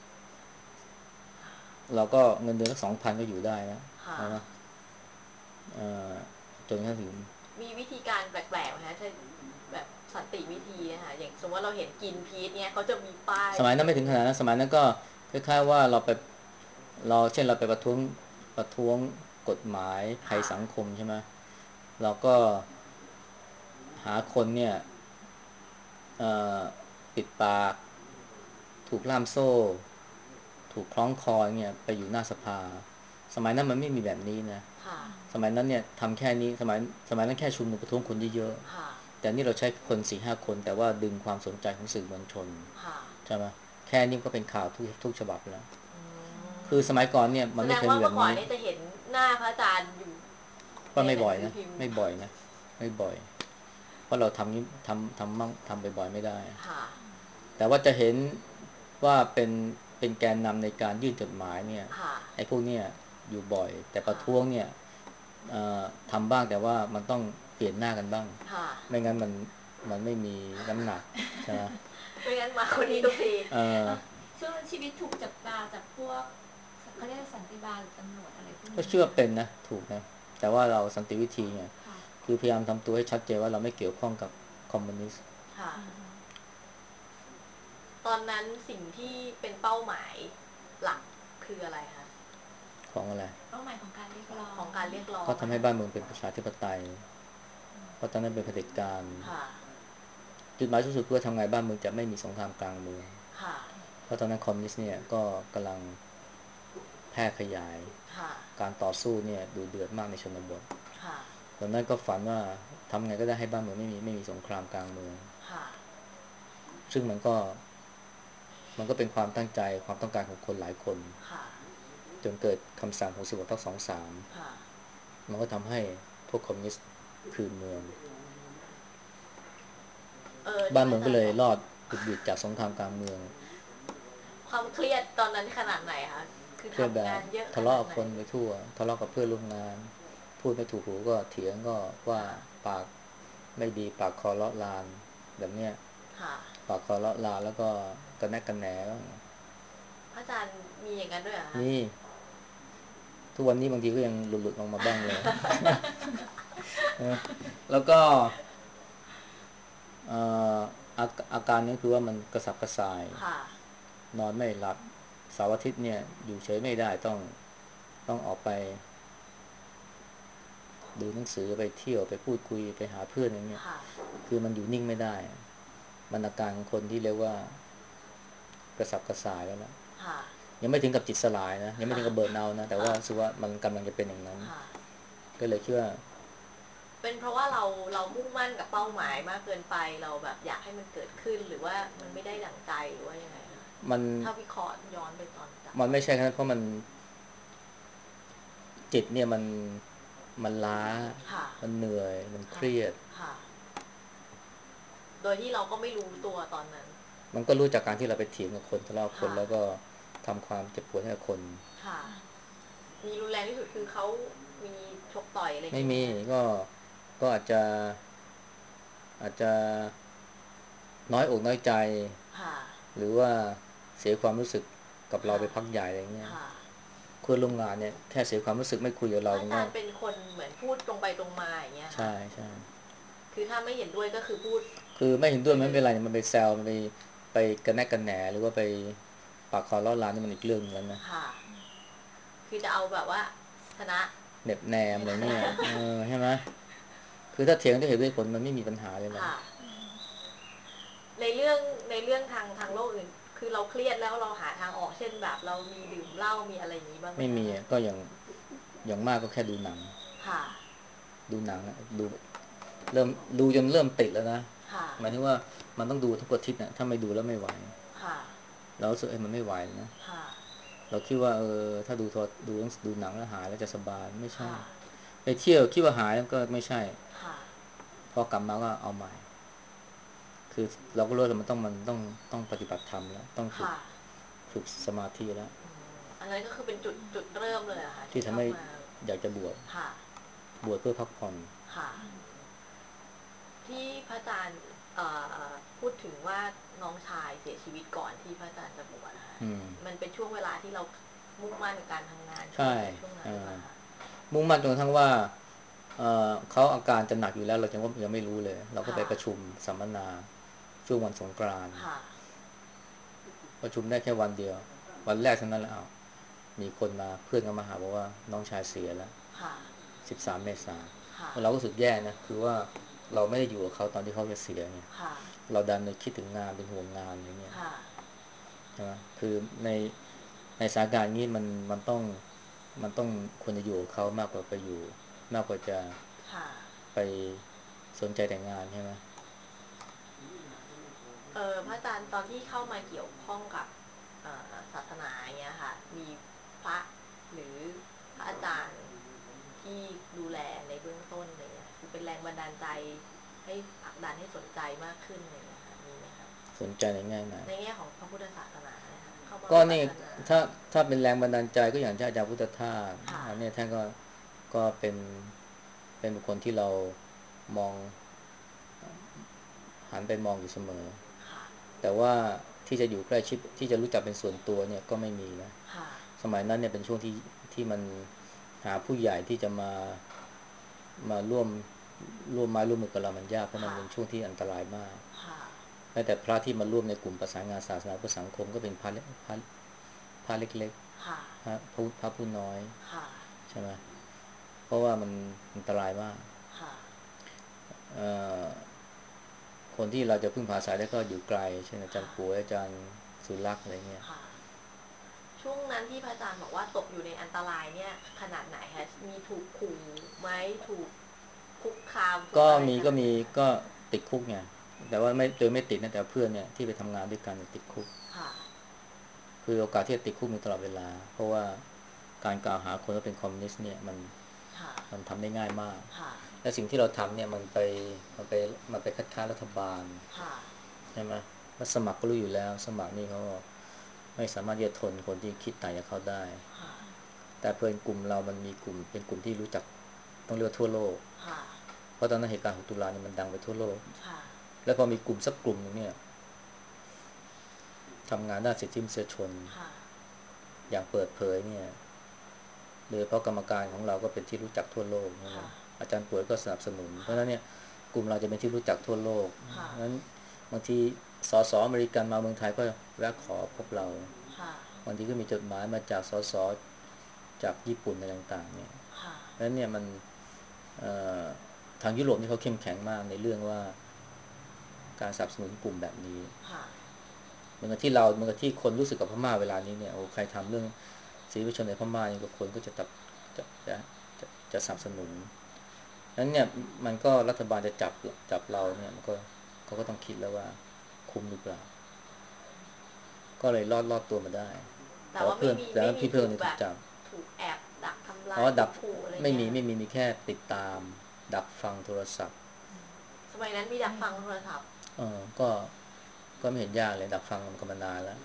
เราก็เงินเดือนสักสองพันก็อยู่ได้นะค่ะใช่ไหมเอ่อจนกระทั่งถึงมีวิธีการแปลกๆไหมคะใช่แบบสันติวิธีนะคะอย่างสมมติว่าเราเห็นกินพีชเนี่ยเขาจะมีป้ายสมัยนั้นไม่ถึงขนาดนั้นสมัยนั้นก็คล้ายๆว่าเราไปเราเช่นเราไปประท้วงประท้วงกฎหมายภัยค่ะสังคมใช่ไหมเราก็หาคนเนี่ยเอ่อปิดปากถูกล่ามโซ่ถูกคล้องคอเนี่ยไปอยู่หน้าสภาสมัยนั้นมันไม่มีแบบนี้นะค่ะสมัยนั้นเนี่ยทำแค่นี้สมัยสมัยนั้นแค่ชุมนุมประท้วงคนเยอะค่ะๆแต่นี่เราใช้คนสี่ห้าคนแต่ว่าดึงความสนใจของสื่อมวลชนค่ะใช่ไหมแค่นี้ก็เป็นข่าวทุกทุกฉบับแล้วอืคือสมัยก่อนเนี่ยมแสมันไม่เคยดงว่าเมื่อก่อนมีแบบนี้นี้จะเห็นหน้าพระอาจารย์อยู่ก็ในหนังไม่บ่อยนะสือพิมพ์ไม่บ่อยนะไม่บ่อยเพราะเราทำนี้ทำทำมั่งทำบ่อยๆไม่ได้ค่ะแต่ว่าจะเห็นว่าเป็นเป็นแกนนำในการยื่นจดหมายเนี่ยค่ะไอ้พวกเนี้ยอยู่บ่อยแต่ประค่ะท้วงเนี่ยเอ่อทำบ้างแต่ว่ามันต้องเปลี่ยนหน้ากันบ้างค่ะไม่งั้นมันมันไม่มีน้ำหนักใช่ไหมไม่งั้นมาคนนี้ทุกทีเออช่วงนั้นชีวิตถูกจับตาจากพวกเขาเรียกสันติบาลหรือตำรวจอะไรพวกก็นี้ไหมเชื่อคะเป็นนะถูกนะแต่ว่าเราสันติวิธีไงค่ะคือพยายามทำตัวให้ชัดเจนว่าเราไม่เกี่ยวข้องกับคอมมิวนิสต์ค่ะตอนนั้นสิ่งที่เป็นเป้าหมายหลักคืออะไรคะของอะไรเป้าหมายของการเรียกร้องของการเรียกร้องก็ทำให้บ้านเมืองเป็นประชาธิปไตยเพราะตอนนั้นเป็นเผด็จการค่ะจุดหมายสูงสุดเพื่อทำไงบ้านเมืองจะไม่มีสงครามกลางเมืองค่ะเพราะตอนนั้นคอมมิวนิสต์เนี่ยก็กำลังแพร่ขยายค่ะการต่อสู้เนี่ยดูเดือดมากในชนบทค่ะตอนนั้นก็ฝันว่าทำไงก็ได้ให้บ้านเมืองไม่มีไม่มีสงครามกลางเมืองค่ะซึ่งมันก็มันก็เป็นความตั้งใจความต้องการของคนหลายคนค่ะจนเกิดคำสั่งของสิบหกทับสองสามค่ะมันก็ทำให้พวกคอมมิวนิสต์คืนเมืองเออที่บ้านเมืองก็เลยพระอาจารย์บอกรอดบุดหวิดจากสงครามกลางเมืองความเครียดตอนนั้นขนาดไหนคะคือเครียดแบทำงาบนเยอะขทะเลาะนาดไหนกับคนไปทั่วทะเลาะกับเพื่อนร่วมงานพูดไม่ถูกหูก็เถียงก็ว่าค่ะปากไม่ดีปากคอเลาะลานแบบเนี้ยค่ะปากคอเลาะลานแล้วก็กระแนกกระแหนบ้างพระอาจารย์มีอย่างนั้นด้วยเหรอคะนี่ทุกวันนี้บางทีก็ยังหลุดๆออกมาบ้างเลยแล้วก็เอ่ออาอาการนี้คือว่ามันกระสับกระส่ายค่ะนอนไม่หลับเสาร์อาทิตย์เนี่ยอยู่เฉยไม่ได้ต้องต้องออกไปดูหนังสือไปเที่ยวไปพูดคุยไปหาเพื่อนอย่างเงี้ยค่ะคือมันอยู่นิ่งไม่ได้มันอาการของคนที่เรียกว่ากระสับกระส่ายแล้วนะค่ะยังไม่ถึงกับจิตสลายนะยังไม่ถึงกับเบิร์นเอาท์นะแต่ว่าค่ะรู้สึกว่ามันกำลังจะเป็นอย่างนั้นค่ะก็เลยคิดว่าเป็นเพราะว่าเราเรามุ่งมั่นกับเป้าหมายมากเกินไปเราแบบอยากให้มันเกิดขึ้นหรือว่ามันไม่ได้ดั่งใจหรือว่ายังไงคะมันถ้าวิเคราะห์ย้อนไปตอนจากมันไม่ใช่ตอนนั้นครับเพราะมันจิตเนี่ยมันมันล้าค่ะมันเหนื่อยมันเคค่ะรียดค่ะโดยที่เราก็ไม่รู้ตัวตอนนั้นมันก็รู้จากการที่เราไปเถียงกับคนทะเลาะกับคนค่ะแล้วก็ทำความเจ็บปวดให้กับคนค่ะมีรุนแรงที่สุดคือเขามีชกต่อยอะไรอย่างไม่มีงี้ไหมคะก็ก็อาจจะอาจจะน้อยอกน้อยใจค่ะหรือว่าเสียความรู้สึกกับเราค่ะไปพักใหญ่อะไรเงี้ยค่ะเพื่อนร่วมงานเนี่ยแค่เสียความรู้สึกไม่คุยกับเรามันก็พระอาจารย์เป็นคนเหมือนพูดตรงไปตรงมาอย่างเงี้ยค่ะใช่ใช่คือถ้าไม่เห็นด้วยก็คือพูดคือไม่เห็นด้วยไม่เป็นไปเลยไรมันไปแซวมันไปไปกระแนกกระแหนหรือว่าไปปากคอล้อลานนี่มันอีกเรื่องนึงแล้วนะค่ะคือจะเอาแบบว่าชนะเหน็บแนมให้อะไรชนะเงี้ยเออใช่ไหมคือถ้าเถียงด้วยเหตุด้วยผลมันไม่มีปัญหาเลยหรอกค่ะในเรื่องในเรื่องทางทางโลกอื่นคือเราเครียดแล้วเราหาทางออกเช่นแบบเรามีดื่มเหล้ามีอะไรอย่างนี้บ้างไหมไม่คะมีก็อย่างอย่างมากก็แค่ดูหนังค่ะดูหนังดูเริ่มดูจนเริ่มติดแล้วนะค่ะหมายถึงว่ามันต้องดูทุกอาทิตย์นะถ้าไม่ดูแล้วไม่ไหวค่ะเรารู้สึกเอ้ยมันไม่ไหวนะค่ะเราคิดว่าเออถ้าดูโทรดูดูหนังแล้วหายแล้วจะสบายไม่ใช่ค่ะไปเที่ยวคิดว่าหายแล้วก็ไม่ใช่ค่ะพอกลับมาก็เอาใหม่คือเราก็รู้ว่ามันต้องมันต้องต้องปฏิบัติธรรมแล้วต้องฝึกค่ะฝึกสมาธิแล้วอืมอันนั้นก็คือเป็นจุดจุดเริ่มเลยอะค่ะที่ทำให้ที่เข้ามาอยากจะบวชค่ะบวชเพื่อพักผ่อนค่ะที่พระอาจารย์เอ่อพูดถึงว่าน้องชายเสียชีวิตก่อนที่พระอาจารย์จะบวชนะคะอืมมันเป็นช่วงเวลาที่เรามุ่งมั่นกับการทำงานช่วงใช่ช่วงนั้นเออหรือเปล่าคะมุ่งมั่นจนกระทั่งว่าเอ่อเขาอาการจะหนักอยู่แล้วเรายังว่ายังไม่รู้เลยเราก็ไปค่ะประชุมสัมมนาช่วงวันสงกรานต์ค่ะประชุมได้แค่วันเดียววันแรกเท่านั้นแหละอ้าวมีคนมาเพื่อนก็มาหาบอกว่าน้องชายเสียแล้วค่ะสิบสามเมษาค่ะเราก็รู้สึกแย่นะคือว่าเราไม่ได้อยู่กับเขาตอนที่เขาจะเสียไงค่ะเราดันไปคิดถึงงานเป็นห่วงงานอะไรเงี้ยค่ะใช่ไหมคือในในสถานการณ์นี้มันมันต้องมันต้องควรจะอยู่กับเขามากกว่าไปอยู่มากกว่าจะค่ะไปสนใจแต่งานใช่ไหมเออพระอาจารย์ตอนที่เข้ามาเกี่ยวข้องกับศาสนาอย่างเงี้ยค่ะมีพระหรือพระอาจารย์ที่ดูแลในเบื้องต้นอะไรเงี้ยคือเป็นแรงบันดาลใจให้ผลักดันให้สนใจมากขึ้นอะไรเงี้ยค่ะมีไหมคะสนใจในแง่ไหนในแง่ของพระพุทธศาสนาเนี่ยค่ะเข้ามาก็นี่วิปัสสนาถ้าถ้าเป็นแรงบันดาลใจก็อย่างที่อาจารย์พุทธทาสค่ะอันนี้ท่านก็ก็เป็นเป็นบุคคลที่เรามองหันไปมองอยู่เสมอค่ะแต่ว่าที่จะอยู่ใกล้ชิดที่จะรู้จักเป็นส่วนตัวเนี่ยก็ไม่มีนะค่ะสมัยนั้นเนี่ยเป็นช่วงที่ที่มันหาผู้ใหญ่ที่จะมามาร่วมร่วมไม้ร่วมมือกับเรามันยากเพราะมันค่ะเป็นช่วงที่อันตรายมากค่ะแม้แต่พระที่มาร่วมในกลุ่มประสานงานศาสนาเพื่อสังคมก็เป็นพระเล็กพระพระเล็กค่ะๆพระพระพระผู้น้อยค่ะใช่ไหมเพราะว่ามันอันตรายมากค่ะเอ่อคนที่เราจะพึ่งพาอาศัยได้ก็อยู่ไกลเช่นอาจารย์ค่ะป่วยอาจารย์สุรักษ์อะไรเงี้ยค่ะช่วงนั้นที่พระอาจารย์บอกว่าตกอยู่ในอันตรายเนี่ยขนาดไหนคะมีถูกขู่ไหมถูกคุกคามถูกก็อะไรมีก็มีขนาดไหนคะก็ติดคุกไงแต่ว่าไม่โดยไม่ติดนะแต่เพื่อนเนี่ยที่ไปทำงานด้วยกันติดคุกค่ะคือโอกาสที่จะติดคุกมีตลอดเวลาเพราะว่าการกล่าวหาคนว่าเป็นคอมมิวนิสต์เนี่ยมันค่ะมันทำได้ง่ายมากค่ะและสิ่งที่เราทำเนี่ยมันไปมันไปมันไปคัดค้านรัฐบาลค่ะใช่ไหมแล้วสมัครก็รู้อยู่แล้วสมัครนี่เขาไม่สามารถที่จะทนคนที่คิดต่างจากเขาได้ค่ะแต่เพื่อนกลุ่มเรามันมีกลุ่มเป็นกลุ่มที่รู้จักต้องเรียกว่าทั่วโลกค่ะเพราะตอนนั้นเหตุการณ์หกตุลาเนี่ยมันดังไปทั่วโลกค่ะแล้วพอมีกลุ่มสักกลุ่มหนึงเนี่ยทำงานด้านสิทธิมนุษยชนค่ะอย่างเปิดเผยเนี่ยโดยเพราะกรรมการของเราก็เป็นที่รู้จักทั่วโลกใช่ไหมค่ะอาจารย์ป่วยก็สนับสนุนเพราะฉะค่ะนั้นเนี่ยกลุ่มเราจะเป็นที่รู้จักทั่วโลกค่ะเพราะฉะนั้นบางทีสสอเมริกันมาเมืองไทยก็แวะขอพบเราค่ะบางทีก็มีจดหมายมาจากสสจากญี่ปุ่นอะไรต่างๆเนี่ยค่ะเพราะฉะนั้นเนี่ยมันทางยุโรปนี่เขาเข้มแข็งมากในเรื่องว่าการสนับสนุนกลุ่มแบบนี้ค่ะเหมือนกับที่เราเหมือนกับที่คนรู้สึกกับพม่าเวลานี้เนี่ยโอ้ใครทำเรื่องสิทธิมนุษยชนในพม่านี่ก็คนก็จะตับจะจะจะจะสนับสนุนนั้นเนี่ยมันก็รัฐบาลจะจับจับเราเนี่ยมันก็เขาก็ต้องคิดแล้วว่าคุ้มหรือเปล่าก็เลยรอดรอดตัวมาได้แต่แต่ว่าเพื่อนว่าไม่มีแต่ไม่มีว่าพี่เพื่อนคนนี้ถูกแบบถูกจับถูกแอบดักทำอ๋อดักร้ายถูกขู่อะไรไม่เงี้ยค่ะมีไม่มีมีแค่ติดตามดักฟังโทรศัพท์สมัยนั้นมีดักฟังโทรศัพท์เออก็ก็ไม่เห็นยากเลยดักฟังมันก็มานานแล้ว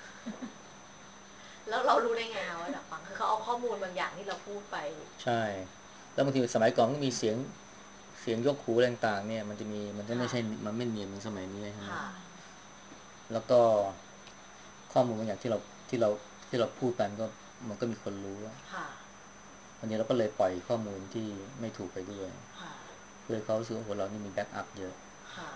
แล้วเรารู้ได้ไงคะว่าดักฟังคือเขาเอาข้อมูลบางอย่างที่เราพูดไปใช่แล้วบางทีสมัยก่อนก็มีเสียงเสียงยกหูอะไรต่างๆเนี่ยมันจะมีมันก็ไม่ค่ะใช่มันไม่เนียนเหมือนสมัยนี้ใช่ไหมค่ะแล้วก็ข้อมูลบางอย่างที่เราที่เราที่เราพูดไปมันก็มันก็มีคนรู้ว่าค่ะวันนี้เราก็เลยปล่อยข้อมูลที่ไม่ถูกไปด้วยค่ะเพื่อให้เขารู้สึกว่าโหเรานี่มีแบ็กอัพเยอะค่ะ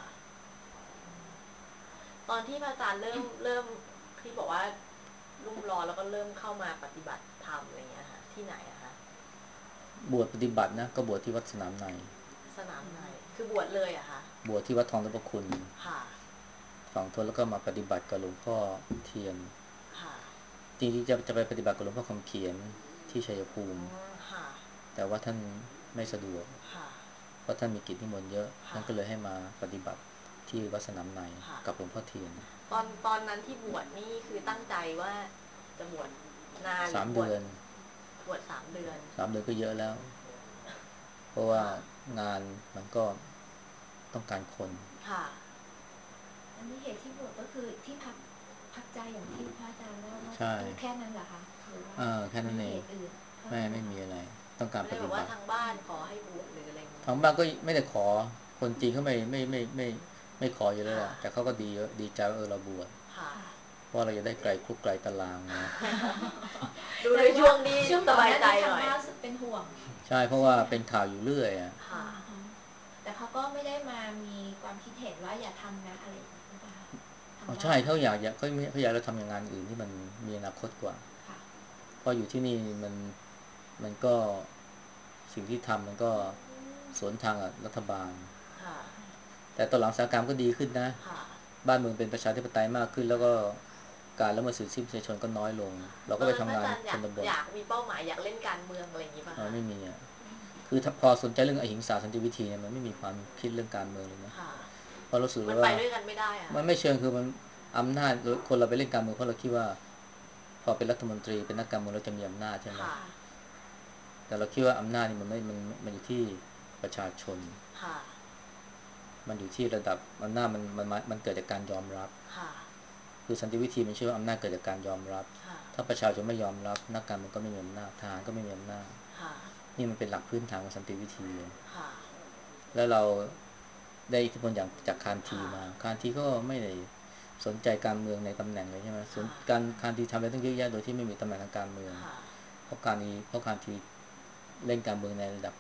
ตอนที่พระอาจารย์เริ่มเริ่มที่บอกว่ารุ่มร้อนแล้วก็เริ่มเข้ามาปฏิบัติธรรมอะไรเงี้ยค่ะที่ไหนอะคะบวชปฏิบัตินะก็บวชที่วัดสนามในสนามในคือบวชเลยอะคะบวชที่วัดทองนพคุณค่ะฝั่งทนแล้วก็มาปฏิบัติกับหลวงพ่อเทียนค่ะจริงๆจะจะไปปฏิบัติกับหลวงพ่อคำเขียนที่ชัยภูอ๋อมิค่ะแต่ว่าท่านไม่สะดวกค่ะเพราะท่านมีกิจนิมนต์เยอะท่านค่ะก็เลยให้มาปฏิบัติที่วัดสนามในค่ะกับหลวงพ่อเทียนตอนตอนนั้นที่บวชนี่คือตั้งใจว่าจะบวชนานหรือบวชสามเดือนบวชสามเดือนสามเดือนก็เยอะแล้วเพราะว่าค่ะงานมันก็ต้องการคนค่ะอันนี้เหตุที่บวชก็คือที่พักพักใจอย่างที่พระอาจารย์เล่าเมื่อใช่สักครู่แค่นั้นเหรอคะหรือว่าเออแค่นั้มีนเองเหตุอื่นเพิ่ไม่มไหมคะไม่มีอะไรต้องการไม่ได้แบบว่าปฏิบัติทางบ้านขอให้บวชหรืออะไรอย่างนี้ทางบ้านก็ไม่ได้ขอคนจีนเขาไม่ไม่ไม่ไม่ไม่ขออยู่แล้วแหค่ะละแต่เขาก็ดีดีใจว่าเออเราบวชค่ะค่ะเพราะเราจะได้ไกลคุกไกลตารางนะดูในช่วงนี้ช่วงสก่อนบายใจหน้านี้หทางน่อยบ้านเป็นห่วงใช่เพราะใช่ไหมคะว่าเป็นข่าวอยู่เรื่อยอ่ะค่ะอ่าฮะแต่เขาก็ไม่ได้มามีความคิดเห็นว่าอย่าทำนะอะไรอย่างนี้หรือเปล่าคะทางอ๋อใช่บ้านเขาอยากอยากเขาเขาอยากเราทำอย่างงานอื่นที่มันมีอนาคตกว่าค่ะเพราะอยู่ที่นี่มันมันก็สิ่งที่ทำมันก็สวนทางกับรัฐบาลค่ะแต่ตอนหลังสถานการณ์ก็ดีขึ้นนะค่ะบ้านเมืองเป็นประชาธิปไตยมากขึ้นแล้วก็การละเมิดสิทธิมนุษยชนก็น้อยลงเราก็ตอนนั้นพระอาไปทำงานจารย์อยากชนบทอยากมีเป้าหมายอยากเล่นการเมืองอะไรอย่างนี้ป่ะเออคะไม่มีอ่ะคือถ้าพอสนใจเรื่องอหิงสาสันติวิธีเนี่ยมันไม่มีความคิดเรื่องการเมืองเลยนะค่ะเพราะรู้สึกมันไปว่าด้วยกันไม่ได้อะมันไม่เชิงคือมันอำนาจคนเราไปเล่นการเมืองเพราะเราคิดว่าพอเป็นรัฐมนตรีเป็นนักการเมืองเราจะมีอำนาจใช่ไหมค่ะแต่เราคิดว่าอำนาจนี่มันไม่มันมันอยู่ที่ประชาชนค่ะมันอยู่ที่ระดับอำนาจมันมันมันเกิดจากการยอมรับค่ะคือสันติวิธีมันเชื่อว่าอำนาจเกิดจากการยอมรับค่ะถ้าประชาชนไม่ยอมรับนักการเมืองก็ไม่มีอำนาจทหารก็ไม่มีอำนาจค่ะนี่มันเป็นหลักพื้นฐานของสันติวิธีเลยค่ะแล้วเราได้อิทธิพลอย่างจากคานทีค่ะมาคานทีก็ไม่ได้สนใจการเมืองในตำแหน่งเลยใช่ไหมสนค่ะการคานทีทำอะไรตั้งเยอะแยะโดยที่ไม่มีตำแหน่งทางการเมืองค่ะเพราะการนี้เพราะคานทีเล่นการเมืองในระดับ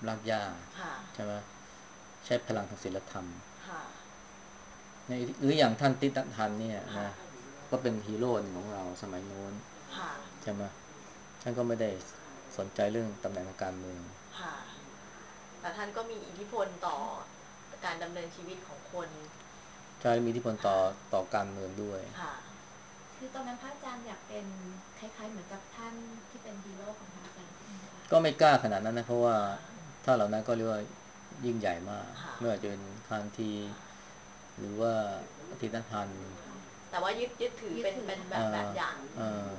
รากหญ้าค่ะใช่ไหมใช้พลังทางศีลธรรมค่ะในหรืออย่างท่านติตทันเนี่ยค่ะนะก็เป็นฮีโร่หนึ่งของเราสมัยโน้นค่ะใช่ไหมท่านก็ไม่ได้สนใจเรื่องตำแหน่งทางการเมืองค่ะ แต่ท่านก็มีอิทธิพลต่อการดำเนินชีวิตของคนใช่มีอิทธิพลต่อต่อการเมืองด้วยค่ะคือตอนนั้นพระอาจารย์อยากเป็นคล้ายๆเหมือนกับท่านที่เป็นฮีโร่ของพระอาจารย์ใช่ไหมคะก็ไม่กล้าขนาดนั้นนะเพราะว่าถ้าเหล่านั้นก็เรียกว่ายิ่งใหญ่มากค่ะไม่ว่าจะเป็นคานทีหรือว่าอธินัพันธ์แต่ว่ายึดยึดถือเป็นยึดถือเป็นแบบแบบอย่างเออ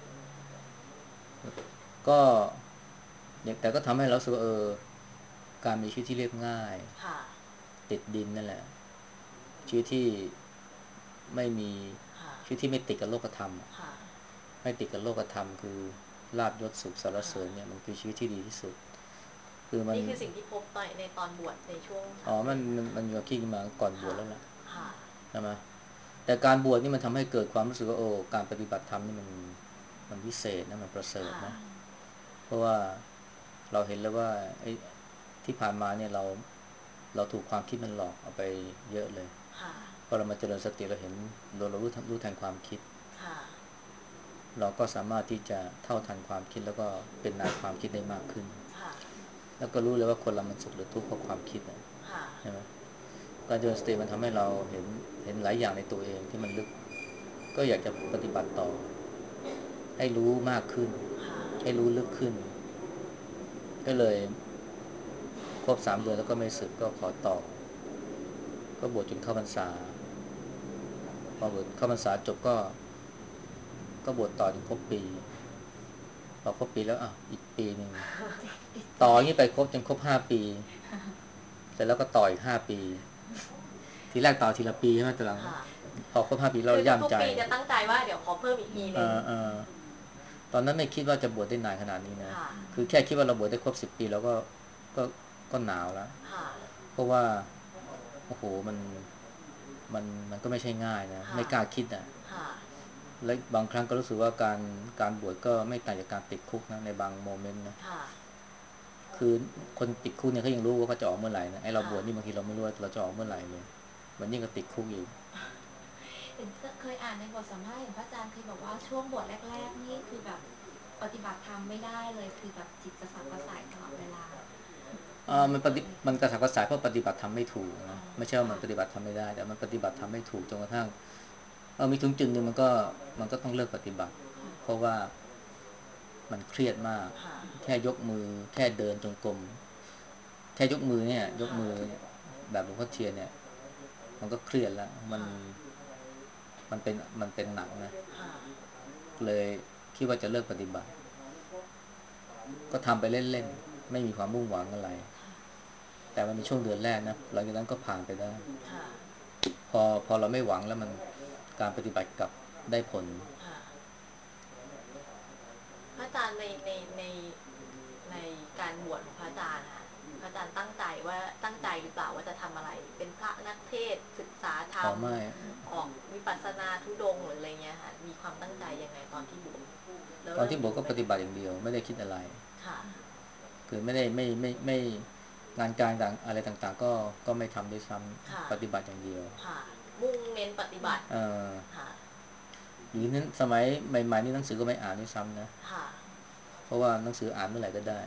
ก็แต่ก็ทำให้เรารู้สึกว่าเออการมีชีวิตที่เรียบง่ายค่ะติดดินนั่นแหละชีวิตที่ไม่มีค่ะชีวิตที่ไม่ติดกับโลกธรรมอะค่ะไม่ติดกับโลกธรรมคือลาภยศสุขสรรเสริญเนี่ยมันคือชีวิตที่ดีที่สุดคือมันนี่คือสิ่งที่พบตอนในตอนบวชในช่วงอ๋อมันมันมันมีความคิดขึ้นมาก่อนบวชแล้วล่ะค่ะใช่ไหมแต่การบวชนี่มันทำให้เกิดความรู้สึกว่าโอ้การปฏิบัติธรรมนี่มันมันวิเศษนะมันประเสริฐค่ะนะเพราะว่าเราเห็นแล้วว่าไอ้ที่ผ่านมาเนี่ยเราเราถูกความคิดมันหลอกเอาไปเยอะเลยค่ะพอเรามาเจริญสติเราเห็นเราเรารู้ทันรู้ทันความคิดค่ะเราก็สามารถที่จะเท่าทันความคิดแล้วก็เป็นนายความคิดได้มากขึ้นค่ะแล้วก็รู้เลยว่าคนเรามันสุขหรือทุกข์เพราะความคิดนะค่ะใช่ไหมการเจริญสติมันทำให้เราเห็นเห็นหลายอย่างในตัวเองที่มันลึกก็อยากจะปฏิบัติต่อให้รู้มากขึ้นค่ะให้รู้ลึกขึ้น ก็เลยครบสามเดือนแล้วก็ไม่สึกก็ขอต่อก็บวชจนเข้าพรรษาพอบวชเข้าพรรษาจบก็ก็บวชต่อจนครบปีพอครบปีแล้วอ่ะอีกปีหนึ่งต่ออย่างนี้ไปครบจนครบห้าปีเสร็จแล้วก็ต่ออีกห้าปีทีแรกต่อทีละปีใช่ไหมแต่หลังค่ะพอครบห้าปีเราคือย่ามทุกใจๆปีจะตั้งใจว่าเดี๋ยวขอเพิ่มอีกปีหเอนึ่งอเออตอนนั้นไม่คิดว่าจะบวชได้นานขนาดนี้นะค่ะคือแค่คิดว่าเราบวชได้ครบสิบปีแล้วก็ก็ก็หนาวแล้วค่ะเพราะว่าโอ้โหมันมันมันก็ไม่ใช่ง่ายนะค่ะไม่กล้าคิดอ่ะค่ะและบางครั้งก็รู้สึกว่าการการบวชก็ไม่ต่างจากการติดคุกนะในบางโมเมนต์นะค่ะคือคนติดคุกเนี่ยเขายังรู้ว่าเขาจะออกเมื่อไหร่นะไอเราค่ะบวชนี่บางทีเราไม่รู้ว่าเราจะออกเมื่อไหร่เลยมันยิ่งกับติดคุกอีกเห็นเคยอ่านในบทสัมภาษณ์เห็นพระอาจารย์เคยบอกว่าช่วงบวชแรกๆนี่คือแบบปฏิบัติธรรมไม่ได้เลยคือแบบจิตกระสับกระส่ายตลอดเวลาอ่ามันปฏิมันกระสับกระส่ายเพราะปฏิบัติทำไม่ถูกอ๋อนะไม่ใช่ว่ามันค่ะปฏิบัติทำไม่ได้แต่มันปฏิบัติทำไม่ถูกจนกระทั่งเออมีถึงจุดหนึ่งมันก็มันก็ต้องเลิกปฏิบัติค่ะเพราะว่ามันเครียดมากค่ะแค่ยกมือแค่เดินจงกรมแค่ยกมือเนี่ยยกมือแบบหลวงพ่อเทียนเนี่ยมันก็เครียดแล้วมันค่ะมันเป็นมันเป็นหนักนะค่ะเลยคิดว่าจะเลิกปฏิบัติ ก็ทำไปเล่นๆไม่มีความมุ่งหวังอะไร แต่มันมีช่วงเดือนแรกนะหลังจากนั้นก็ผ่านไปได้ค่ะพอพอเราไม่หวังแล้วมันการปฏิบัติกลับได้ผลค่ะ พระอาจารย์ในในในในการบวชของพระอาจารย์ค่ะพระอาจารย์ตั้งใจว่าตั้งใจหรือเปล่าว่าจะทำอะไร เป็นพระนักเทศน์ศึกษาธรรอ๋อมไม่ออกวิปัสสนาธุดงค์หรืออะไรเงี้ยค่ะ มีความตั้งใจยังไงตอนที่บวชแล้วตอนที่เริ่มบวชก็รู้ไหมปฏิบัติอย่างเดียวไม่ได้คิดอะไรค่ะคือไม่ได้ไม่ไม่ไม่งานการต่างอะไรต่างๆ ก็ก็ไม่ทำด้วยซ้ค่ะำปฏิบัติอย่างเดียวค่ะ มุ่งเน้นปฏิบัติเออค่ะหรือนั้นสมัยใหม่ๆนี่หนังสือก็ไม่อ่านด้วยซ้ำนะค่ะเพราะว่าหนังสืออ่านเมื่อไหร่ก็ได้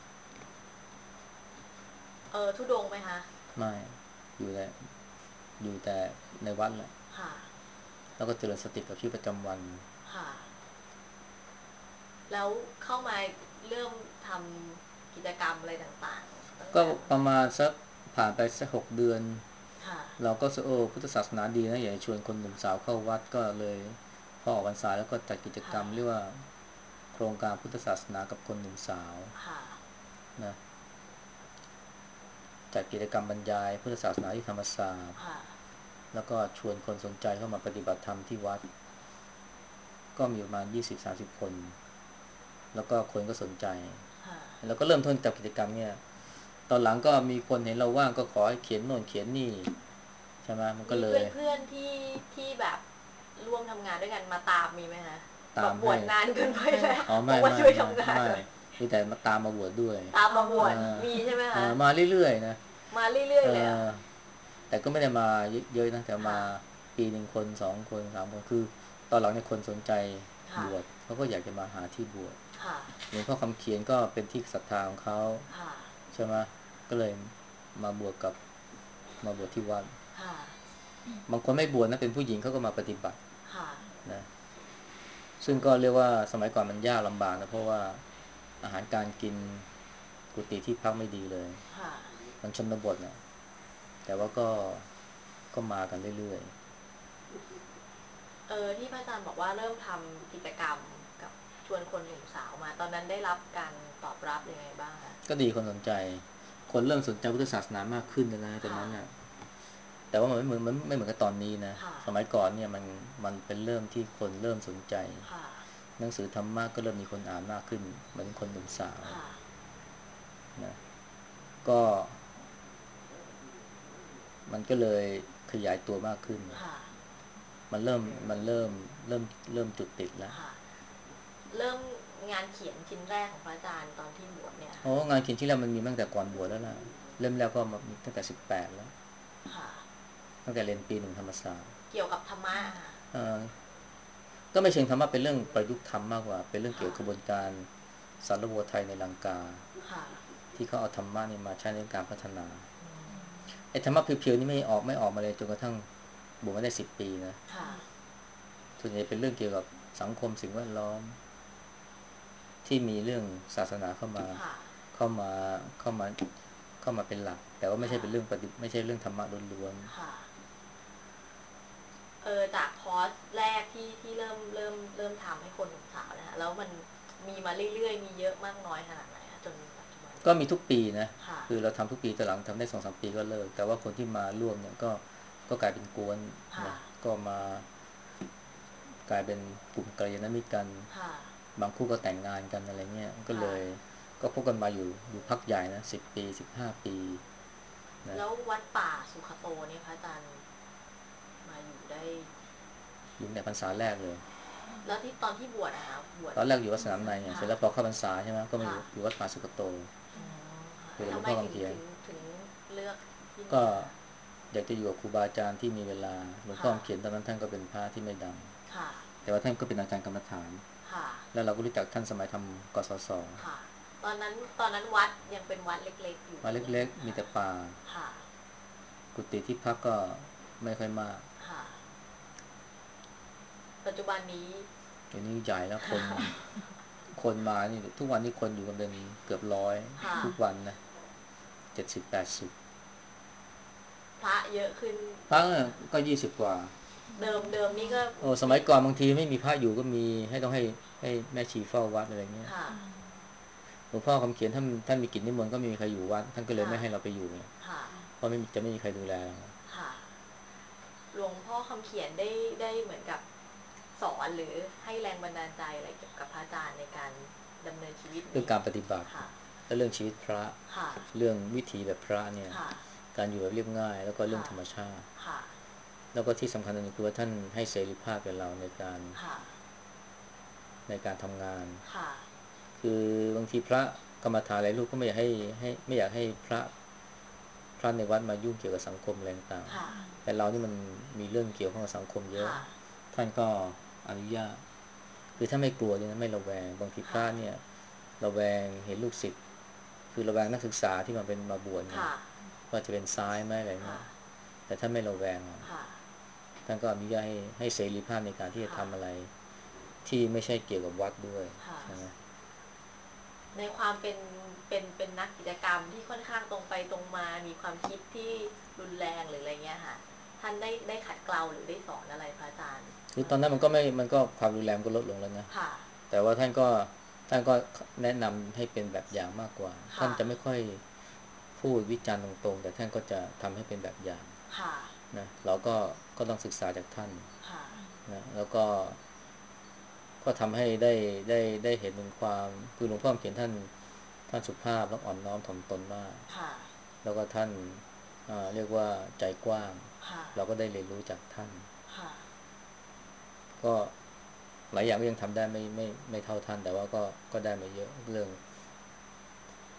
เออธุดงค์ไหมคะไม่อยู่แต่อยู่แต่ในวัดแหละค่ะแล้วก็เจริญสติกับชีวิตประจำวันค่ะ แล้วเข้ามาเริ่มทำกิจกรรมอะไรต่างๆตั้งก็แต่ประมาณสักผ่านไปสักหกเดือนค่ะเราก็โอ้พุทธศาสนาดีนะอยากจะชวนคนหนุ่มสาวเข้าวัดก็เลยพอออกพรรษาแล้วก็จัดกิจกรรมค่ะเรียกว่าโครงการพุทธศาสนากับคนหนุ่มสาวค่ะนะจัดกิจกรรมบรรยายพุทธศาสนาที่ธรรมศาสตร์ค่ะแล้วก็ชวนคนสนใจเข้ามาปฏิบัติธรรมที่วัด ก็มีประมาณยี่สิบสามสิบคน แล้วก็คนก็สนใจค่ะแล้วก็เริ่มต้นจากกิจกรรมเนี่ยตอนหลังก็มีคนเห็นเราว่างก็ขอให้เขียนโน่นเขียนนี่ใช่ไหมมันก็มีเลยเพื่อนๆที่ที่แบบร่วมทำงานด้วยกันมาตามมีไหมคะตามแบบบวชให้นานเกินไปแล้วอ๋อไม่บอกว่าไม่ช่วยไม่ทำงานไม่หน่อยมีแต่มาตามมาบวชด้วยตามมาบวชเออมีใช่ไหมเอคะอมาเรื่อยๆนะมาเรื่อยเอๆเลยอะอแต่ก็ไม่ได้มาเยอะๆนะแต่มาค่ะปีหนึ่งคนสองคนสามคนคือตอนหลังเนี่ยคนสนใจค่ะบวชเขาก็อยากจะมาหาที่บวชค่ะหลวงพ่อคำเขียนก็เป็นที่ศรัทธาของเขาค่ะใช่ไหมก็เลยมาบวชกับมาบวชที่วัดค่ะบางคนไม่บวชนะเป็นผู้หญิงเขาก็มาปฏิบัติค่ะนะซึ่งก็เรียกว่าสมัยก่อนมันยากลำบากนะเพราะว่าอาหารการกินกุฏิที่พักไม่ดีเลยค่ะมันชนบทนะแต่ว่าก็ก็มากันเรื่อยเออที่พระอาจารย์บอกว่าเริ่มทำกิจกรรมกับชวนคนหนุ่มสาวมาตอนนั้นได้รับการตอบรับยังไงบ้างคะๆก็ดีคนสนใจคนเริ่มสนใจพุทธศาสนามากขึ้นนะตอนค่ะนั้นน่ะแต่ว่ามันไม่เหมือนมันไม่เหมือนกับตอนนี้นะค่ะสมัยก่อนเนี่ยมันมันเป็นเริ่มที่คนเริ่มสนใจค่ะหนังสือธรรมะก็เริ่มมีคนอ่านมากขึ้นหมายถึงคนหนุ่มสาวค่ะนะก็มันก็เลยขยายตัวมากขึ้นค่ะมันเริ่มมันเริ่มเริ่มเริ่มจุดติดแล้วค่ะเริ่มงานเขียนชิ้นแรกของพระอาจารย์ตอนที่บวชเนี่ยโอ้งานเขียนที่แล้วมันมีตั้งแต่ก่อนบวชแล้วล่ะเล่มแรกก็มาตั้งแต่สิบแปดแล้วค่ะตั้งแต่เรียนปีหนึ่งธรรมศาสตร์เกี่ยวกับธรรมะค่ะเอ่อก็ไม่เชิงธรรมะเป็นเรื่องประยุกต์ธรรมมากกว่าเป็นเรื่องเกี่ยวค่ะกับกระบวนการสารวัวไทยในลังกาค่ะที่เขาเอาธรรมะนี่มาใช้ในการพัฒนาอืมไอ้ธรรมะเพียวๆนี่ไม่ออกไม่ออกมาเลยจนกระทั่งบวชมาได้สิบปีนะค่ะส่วนใหญ่เป็นเรื่องเกี่ยวกับสังคมสิ่งแวดล้อมที่มีเรื่องศาสนาเข้ามาค่ะเข้ามาเข้ามาเข้ามาเป็นหลักแต่ว่าไม่ใช่ค่ะเป็นเรื่องปฏิไม่ใช่เรื่องธรรมะล้วนค่ะเออจากคอร์สแรกที่ที่เริ่มเริ่มเริ่มทำให้คนหนุ่มสาวนะคะแล้วมันมีมาเรื่อยๆมีเยอะมากน้อยขนาดไหนอะจนปัจจุบันๆก็มีทุกปีนะค่ะคือเราทำทุกปีแต่หลังทำได้สองสามปีก็เลิกแต่ว่าคนที่มาร่วมเนี่ยก็ก็กลายเป็นกวนค่ะนะก็มากลายเป็นกลุ่มกัลยาณมิตรกันค่ะบางคู่ก็แต่งงานกันอะไรเงี้ยก็เลค่ะยก็พบกันมาอยู่อยู่พักใหญ่นะสิบปีสิบห้าปีนะแล้ววัดป่าสุขโตเนี่ยพระอาจารย์มาอยู่ได้อยู่ในพรรษาแรกเลยแล้วที่ตอนที่บวชอะคะบวชตอนแรกอยู่วัดสนามในเนี่ยเสร็ค่ะจแล้วพอเข้าพรรษาใช่ไหมก็มาอค่ะยู่อยู่วัดป่าสุกโตอ๋อค่ะอยู่กับหลวงทำไมถึงพ่อคำเขียนถึงถึงเลือกที่ก็นี่อะคะอยากจะอยู่กับครูบาอาจารย์ที่มีเวลาหลวงพ่อค่ะคำเขียนตอนนั้นท่านก็เป็นพระที่ไม่ดังค่ะแต่ว่าท่านก็เป็นอาจารย์กรรมฐานค่ะแล้วเราก็รู้จักท่านสมัยทำกสศค่ะตอนนั้นตอนนั้นวัดยังเป็นวัดเล็กๆอยู่วัดเล็กๆมีแต่ป่าค่ะกุฏิที่พักก็ไม่ค่อยมากค่ะปัจจุบันนี้เดี๋ยวนี้ใหญ่แล้วคนคนมานี่ทุกวันนี้คนอยู่กันเป็นเกือบร้อยค่ะทุกวันนะเจ็ดสิบแปดสิบพระเยอะขึ้นพระก็ยี่สิบกว่าเดิมเดิมนี่ก็โอ้สมัมียก่อนบางทีไม่มีพระอยู่ก็มีให้ต้องให้ให้แม่ชีเฝ้าวัดอะไรเงี้ยค่ะหลวงพ่อคำเขียนท่านท่านมีกิจนิมนต์ก็ไม่มีใครอยู่วัดท่านก็เลยค่ะไม่ให้เราไปอยู่ค่ะเพราะไม่มีจะไม่มีใครดูแลเราค่ะหลวงพ่อคำเขียนได้ได้เหมือนกับสอนหรือให้แรงบันดาลใจอะไรเกี่ยวกับพระอาจารย์ในการดำเนินชีวิตในเรื่องการปฏิบัติค่ะและเรื่องชีวิตพระค่ะเรื่องวิถีแบบพระเนี่ยค่ะการอยู่แบบเรียบง่ายแล้วก็เรื่องค่ะธรรมชาติค่ะแล้วก็ที่สำคัญอันนึงคือว่าท่านให้เสรีภาพแก่เราในการค่ะในการทำงานค่ะคือบางทีพระกรรมฐานหลายรูปก็ไม่อยากให้ให้ไม่อยากให้พระพระในวัดมายุ่งเกี่ยวกับสังคมอะไรต่างค่ะๆแต่เรานี่มันมีเรื่องเกี่ยวข้องกับสังคมเยอะค่ะท่านก็อนุญาตคือถ้าไม่กลัวเนี่ยนะไม่ระแวงบางทีพระค่ะเนี่ยระแวงเห็นลูกศิษย์คือระแวงนักศึกษาที่มาเป็นมาบวชไงค่ะว่าจะเป็นซ้ายไหมอะไรค่ะเงี้ยแต่ถ้าไม่ระแวงค่ะท่านก็อนุญาตให้ให้เสรีภาพในการที่จะค่ะทำอะไรที่ไม่ใช่เกี่ยวกับวัดด้วยค่ะใช่ไหมในความเป็นเป็นเป็นนักกิจกรรมที่ค่อนข้างตรงไปตรงมามีความคิดที่รุนแรงหรืออะไรเงี้ยค่ะท่านได้ได้ขัดเกลาหรือได้สอนอะไรพระอาจารย์คือตอนนั้นมันก็ไม่มันก็ความรุนแรงก็ลดลงแล้วนะค่ะแต่ว่าท่านก็ท่านก็แนะนำให้เป็นแบบอย่างมากกว่าท่านค่ะจะไม่ค่อยพูดวิจารณ์ตรงๆแต่ท่านก็จะทำให้เป็นแบบอย่างค่ะนะเราก็ก็ต้องศึกษาจากท่านค่ะนะแล้วก็ก็ทำให้ได้ได้ได้เห็นถึงความคือหลวงพ่อเขียนท่านท่านสุภาพและอ่อนน้อมถ่อมตนมากค่ะแล้วก็ท่านเรียกว่าใจกว้างค่ะเราก็ได้เรียนรู้จากท่านค่ะก็หลายอย่างก็ยังทำได้ไม่ไม่ไม่เท่าท่านแต่ว่าก็ก็ได้มาเยอะเรื่อง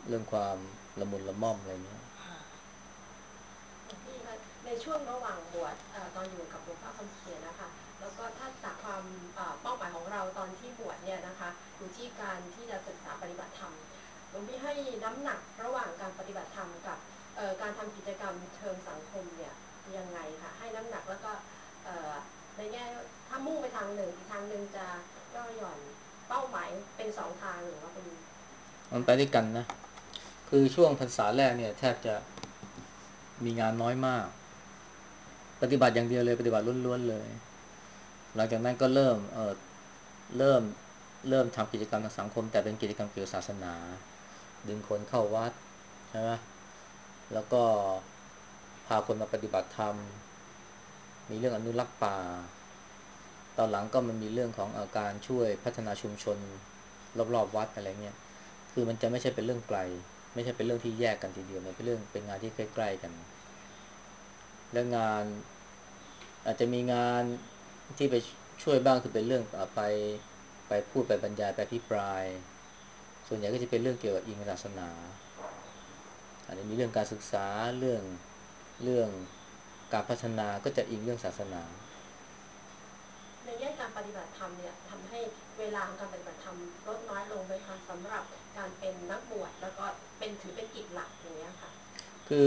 เรื่องความละมุนละม่อมอะไรเงี้ยค่ะพี่คะในช่วงระหว่างบวชเอ่อตอนอยู่กับหลวงพ่อคำเขียนนะคะแล้วก็ถ้าจากความเอ่อเป้าหมายของเราตอนที่บวชเนี่ยนะคะอยู่ที่การที่จะศึกษาปฏิบัติธรรมหลวงพี่ให้น้ำหนักระหว่างการปฏิบัติธรรมกับเอ่อการทำกิจกรรมเชิงสังคมเนี่ยยังไงคะให้น้ำหนักแล้วก็เอ่อในแง่ถ้ามุ่งไปทางหนึ่งอีกทางหนึ่งจะย่อหย่อนเป้าหมายเป็นสองทางหรือว่าเป็นมันไปด้วยกันนะคือช่วงพรรษาแรกเนี่ยแทบจะมีงานน้อยมากปฏิบัติอย่างเดียวเลยปฏิบัติล้วนๆเลยหลังจากนั้นก็เริ่มเออเริ่มเริ่มทำกิจกรรมทางสังคมแต่เป็นกิจกรรมเกี่ยวกับศาสนาดึงคนเข้าวัดใช่ไหมแล้วก็พาคนมาปฏิบัติธรรมมีเรื่องอนุรักษ์ป่าตอนหลังก็มันมีเรื่องของอาการช่วยพัฒนาชุมชนรอบๆวัดอะไรเงี้ยคือมันจะไม่ใช่เป็นเรื่องไกลไม่ใช่เป็นเรื่องที่แยกกันทีเดียวมันเป็นเรื่องเป็นงานที่ใกล้ๆกันและงานอาจจะมีงานที่ไปช่วยบ้างคือเป็นเรื่องไปไปพูดไปบรรยายไปพิปรายส่วนใหญ่ก็จะเป็นเรื่องเกี่ยวกับอิงศาสนาอาจจะมีเรื่องการศึกษาเรื่องเรื่องการพัฒนาก็จะอิงเรื่องศาสนาในแง่การปฏิบัติธรรมเนี่ยทำให้เวลาของการปฏิบัติธรรมลดน้อยลงไหมคะสำหรับการเป็นนักบวชแล้วก็เป็นถือเป็นกิจหลักอย่างเงี้ยค่ะคือ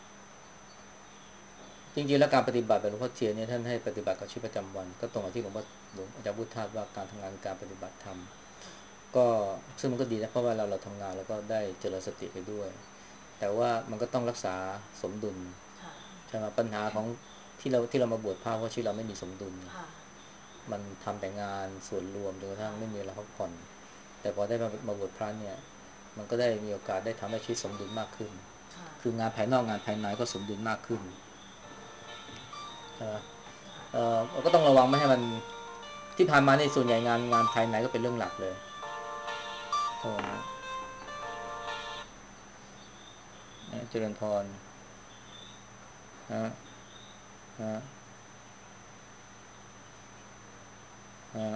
จริงๆแล้วการปฏิบัติแบบหลวงพ่อเทียนเนี่ยท่านให้ปฏิบัติกับชีวิตประจำวันก็ตรงกับที่หลวงพ่อหลวงอาจารย์พุทธทาสว่าการทำงานคือการปฏิบัติธรรมก็ซึ่งมันก็ดีนะเพราะว่าเราเราทำงานแล้วก็ได้เจริญสติไปด้วยแต่ว่ามันก็ต้องรักษาสมดุลใช่ไหมปัญหาของที่เราที่เรามาบวชพระเพราะชีวิตเราไม่มีสมดุลมันทำแต่งานส่วนรวมจนกระทั่งไม่มีเวลาพักผ่อนแต่พอได้มามาบวชพระเนี่ยมันก็ได้มีโอกาสได้ทำให้ชีวิตสมดุลมากขึ้นคืองานภายนอกงานภายในก็สมดุลมากขึ้นใช่ไหมเออเราก็ต้องระวังไม่ให้มันที่ผ่านมาในส่วนใหญ่งานงานภายในก็เป็นเรื่องหลักเลยโอ้นะเจริญพรฮะฮะฮะ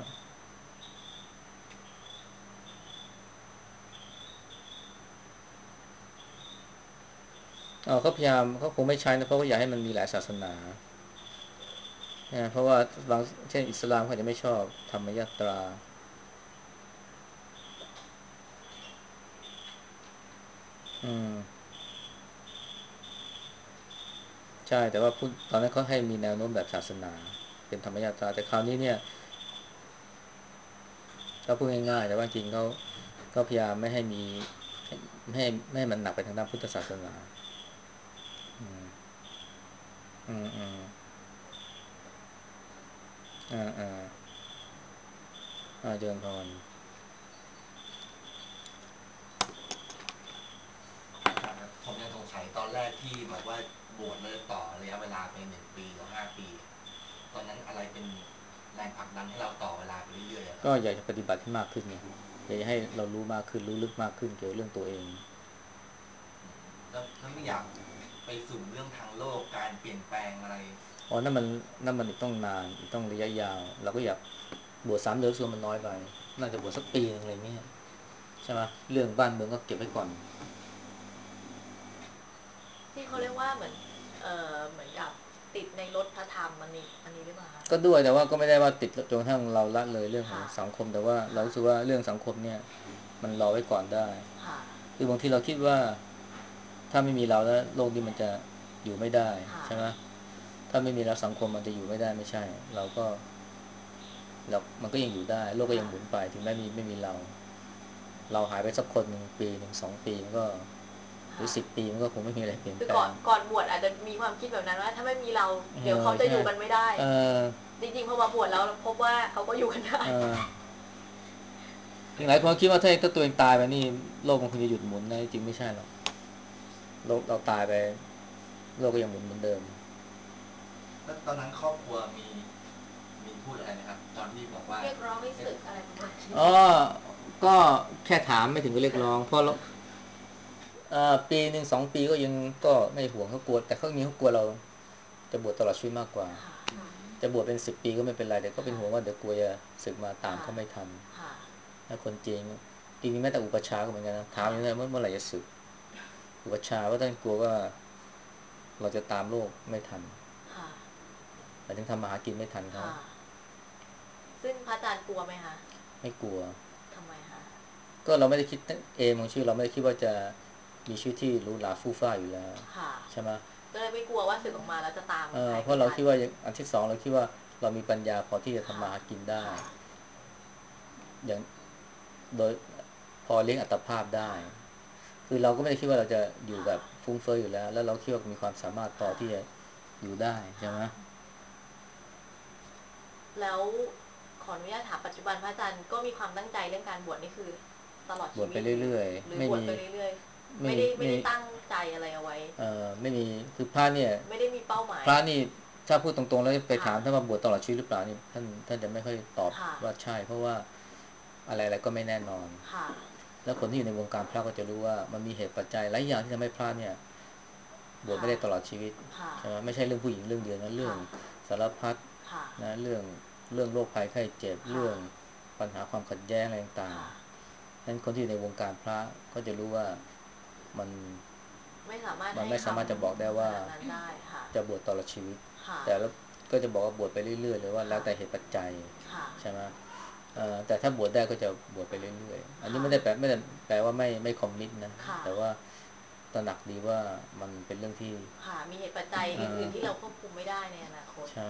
เออเขาพยายามเขาคงไม่ใช้นะเพราะว่าอยากให้มันมีหลายศาสนานะเพราะว่าบางเช่นอิสลามเขาจะไม่ชอบธรรมยตราอืมใช่แต่ว่าพูดตอนนั้นเขาให้มีแนวโน้มแบบศาสนาเป็นธรรมยตราแต่คราวนี้เนี่ยก็พูดง่ายๆแต่ว่าจริงเขาก็พยายามไม่ให้มีไม่ให้ไม่ให้มันหนักไปทางด้านพุทธศาสนาอืมอืมอืมอ่าอ่าอ่าเจริญพรผมยังสงสัยตอนแรกที่บอกว่าบวชเลยต่อระยะเวลาไปหนึ่งปีหรือห้าปีตอนนั้นอะไรเป็นแรงผลักดันให้เราต่อเวลาไปเรื่อยๆครับก็อยากจะปฏิบัติให้มากขึ้นไงอยากจะให้เรารู้มากขึ้นรู้ลึกมากขึ้นเกี่ยวกับเรื่องตัวเองแล้วแล้วไม่อยากไปสู่เรื่องทางโลกการเปลี่ยนแปลงอะไรอ๋อนั่นมันนั่นมันอีกต้องนานอีกต้องระยะยาวเราก็อยากบวชสามเดือนส่วนมันน้อยไปน่าจะบวชสักปีนึงอะไรเงี้ยใช่ไหมเรื่องบ้านเมืองก็เก็บไว้ก่อนที่เขาเรียกว่าเหมือนเออเหมือนกับติดในรถพระธรรมอันนี้อันนี้หรือเปล่าคะก็ด้วยแต่ว่าก็ไม่ได้ว่าติดจนกระทั่งเราละเลยเรื่องของค่ะสังคมแต่ว่าเราค่ะรู้สึกว่าเรื่องสังคมเนี่ยมันรอไว้ก่อนได้ค่ะคือบางทีเราคิดว่าถ้าไม่มีเราแล้วโลกนี้มันจะอยู่ไม่ได้ค่ะใช่ไหมถ้าไม่มีเราสังคมมันจะอยู่ไม่ได้ไม่ใช่เราก็เรามันก็ยังอยู่ได้โลกก็ยังค่ะหมุนไปถึงแม้มีไม่มีเราเราหายไปสักคนหนึ่งปีหนึ่งสองปีมันก็หรือค่ะสิบปีมันก็คงไม่มีอะไรเปลี่ยนคือแปลงก่อนก่อนบวชอาจจะมีความคิดแบบนั้นว่าถ้าไม่มีเราเอเดี๋ยวอใช่ไหมเขาจะอยู่กันไม่ได้เออจริงๆพอมาบวชแล้วพบว่าเขาก็อยู่กันได้เออหลายคนคิดว่าถ้าถ้าตัวเองตายไปนี่โลกมันคงจะหยุดหมุนนะจริงไม่ใช่หรอกโลกเราตายไปโลกก็ยังหมุนเหมือนเดิมแล้วตอนนั้นครอบครัวมีมีพูดอะไรไหมครับตอนที่บอกว่าเรียกร้องให้สึกอะไรประมาณนี้อ๋อก็แค่ถามไม่ถึงกับเรียกร้องเพราะเราเอ่อปีหนึ่งสองปีก็ยังก็ไม่ห่วงเขากลัวแต่เขามีเขากลัวเราจะบวชตลอดชีวิตมากกว่าค่ะจะบวชเป็นสิบปีก็ไม่เป็นไรแต่ก็เป็นห่วงว่าค่ะเดี๋ยวกลัวจะสึกมาตามค่ะเขาไม่ทันค่ะถ้าคนจีนจจริงๆแม้แต่อุปชฌาย์ก็เหมือนกันนะถามอย่างนี้เมื่อเมื่อไหร่จะสึกอุปชฌาย์ก็ต้องกลัวว่าเราจะตามโลกไม่ทันค่ะหมายถึงทำมาหากินไม่ทันเขาค่ะซึ่งพระอาจารย์กลัวไหมคะไม่กลัวทำไมคะก็เราไม่ได้คิดเอมของชีวิตเราไม่ได้คิดว่าจะมีชีวิตที่หรูหราฟู่ฟ้าอยู่แล้วใช่ไหมก็เลยไม่กลัวว่าสึกออกมาแล้วจะตามเออใครเพราะเราคิดว่าอันที่สองเราคิดว่าเรามีปัญญาพอที่จะทำมาหากินได้อย่างโดยพอเลี้ยงอัตภาพได้คือเราก็ไม่ได้คิดว่าเราจะอยู่แบบฟุ้งเฟ้ออยู่แล้วแล้วเราคิดว่ามีความสามารถพอที่จะอยู่ได้ใช่ไหมแล้วขออนุญาตถามปัจจุบันพระอาจารย์ก็มีความตั้งใจเรื่องการบวชนี่คือตลอดชีวิตบวชไปเรื่อยๆหรือบวชไปเรื่อยๆไม่ได้ไม่ได้ตั้งใจอะไรเอาไว้เออไม่มีคือพระเนี่ยไม่ได้มีเป้าหมายพระนี่ถ้าพูดตรงๆแล้วไปถามท่านว่าบวชตลอดชีวิตหรือเปล่านี่ท่านท่านจะไม่ค่อยตอบว่าใช่เพราะว่าอะไรอะไรก็ไม่แน่นอนแล้วคนที่อยู่ในวงการพระก็จะรู้ว่ามันมีเหตุปัจจัยหลายอย่างที่ทำให้พระเนี่ยบวชไม่ได้ตลอดชีวิตใช่ไหมไม่ใช่เรื่องผู้หญิงเรื่องเดียวนะเรื่องสารพัดนะเรื่องเรื่องโรคภัยไข้เจ็บเรื่องปัญหาความขัดแย้งอะไรต่างๆนั้นคนที่อยู่ในวงการพระก็จะรู้ว่ามันไม่สามารถมันไม่สามารถจะบอกได้ว่าจะบวชตลอดชีวิตแต่แล้วก็จะบอกว่าบวชไปเรื่อยๆหรือว่าแล้วแต่เหตุปัจจัยใช่ไหมแต่ถ้าบวชได้ก็จะบวชไปเรื่อยๆอันนี้ไม่ได้แปลไม่ได้แปลว่าไม่ไม่คอมมิตนะแต่ว่าตระหนักดีว่ามันเป็นเรื่องที่มีเหตุปัจจัยอื่นๆที่เราควบคุมไม่ได้ในอนาคตใช่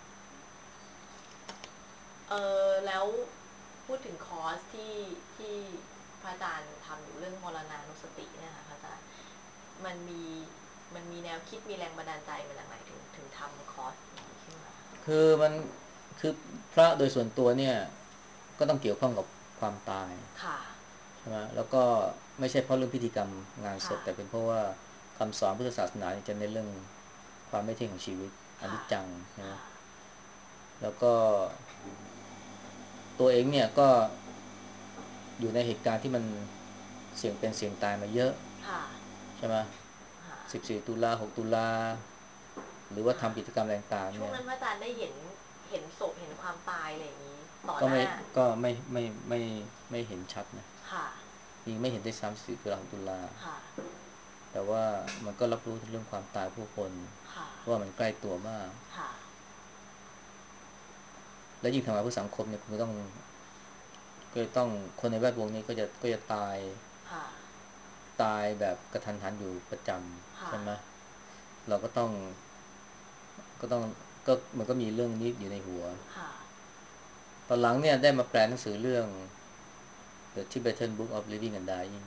เออแล้วพูดถึงคอร์สที่ที่พระอาจารย์ทำอยู่เรื่องมรณานุสติเนี่ยค่ะพระอาจารย์มันมีมันมีแนวคิดมีแรงบันดาลใจมาจากไหนถึงถึงทำคอร์สนี้ขึ้นมาคือมันคือพระโดยส่วนตัวเนี่ยก็ต้องเกี่ยวข้องกับความตายใช่ไหมแล้วก็ไม่ใช่เพราะเรื่องพิธีกรรมงานศพแต่เป็นเพราะว่าคำสอนพุทธศาสนาจะเน้นเรื่องความไม่เที่ยงของชีวิตอนิจจังนะแล้วก็ตัวเองเนี่ยก็อยู่ในเหตุการณ์ที่มันเสี่ยงเป็นเสี่ยงตายมาเยอะใช่ไหมสิบสี่ตุลาหกตุลาหรือว่าทำกิจกรรมต่างๆช่วเนี่ยงนั้นพระอาจารย์ได้เห็นเห็นศพเห็นความตายอะไรอย่างนี้ต่อหน้าก็ไม่ไม่ไม่ไม่เห็นชัดนะนี่ไม่เห็นได้ซ้ำสิบตุลาหกตุลาแต่ว่ามันก็รับรู้เรื่องความตายผู้คนว่ามันใกล้ตัวมากและยิ่งทำงานเพื่อสังคมเนี่ยคุณก็ต้องก็ต้องคนในแวดวงนี้ก็จะก็จะตายตายแบบกระทันหันอยู่ประจำใช่ไหมเราก็ต้องก็ต้องก็มันก็มีเรื่องนี้อยู่ในหัวตอนหลังเนี่ยได้มาแปลหนังสือเรื่อง The Tibetan Book of Living and Dying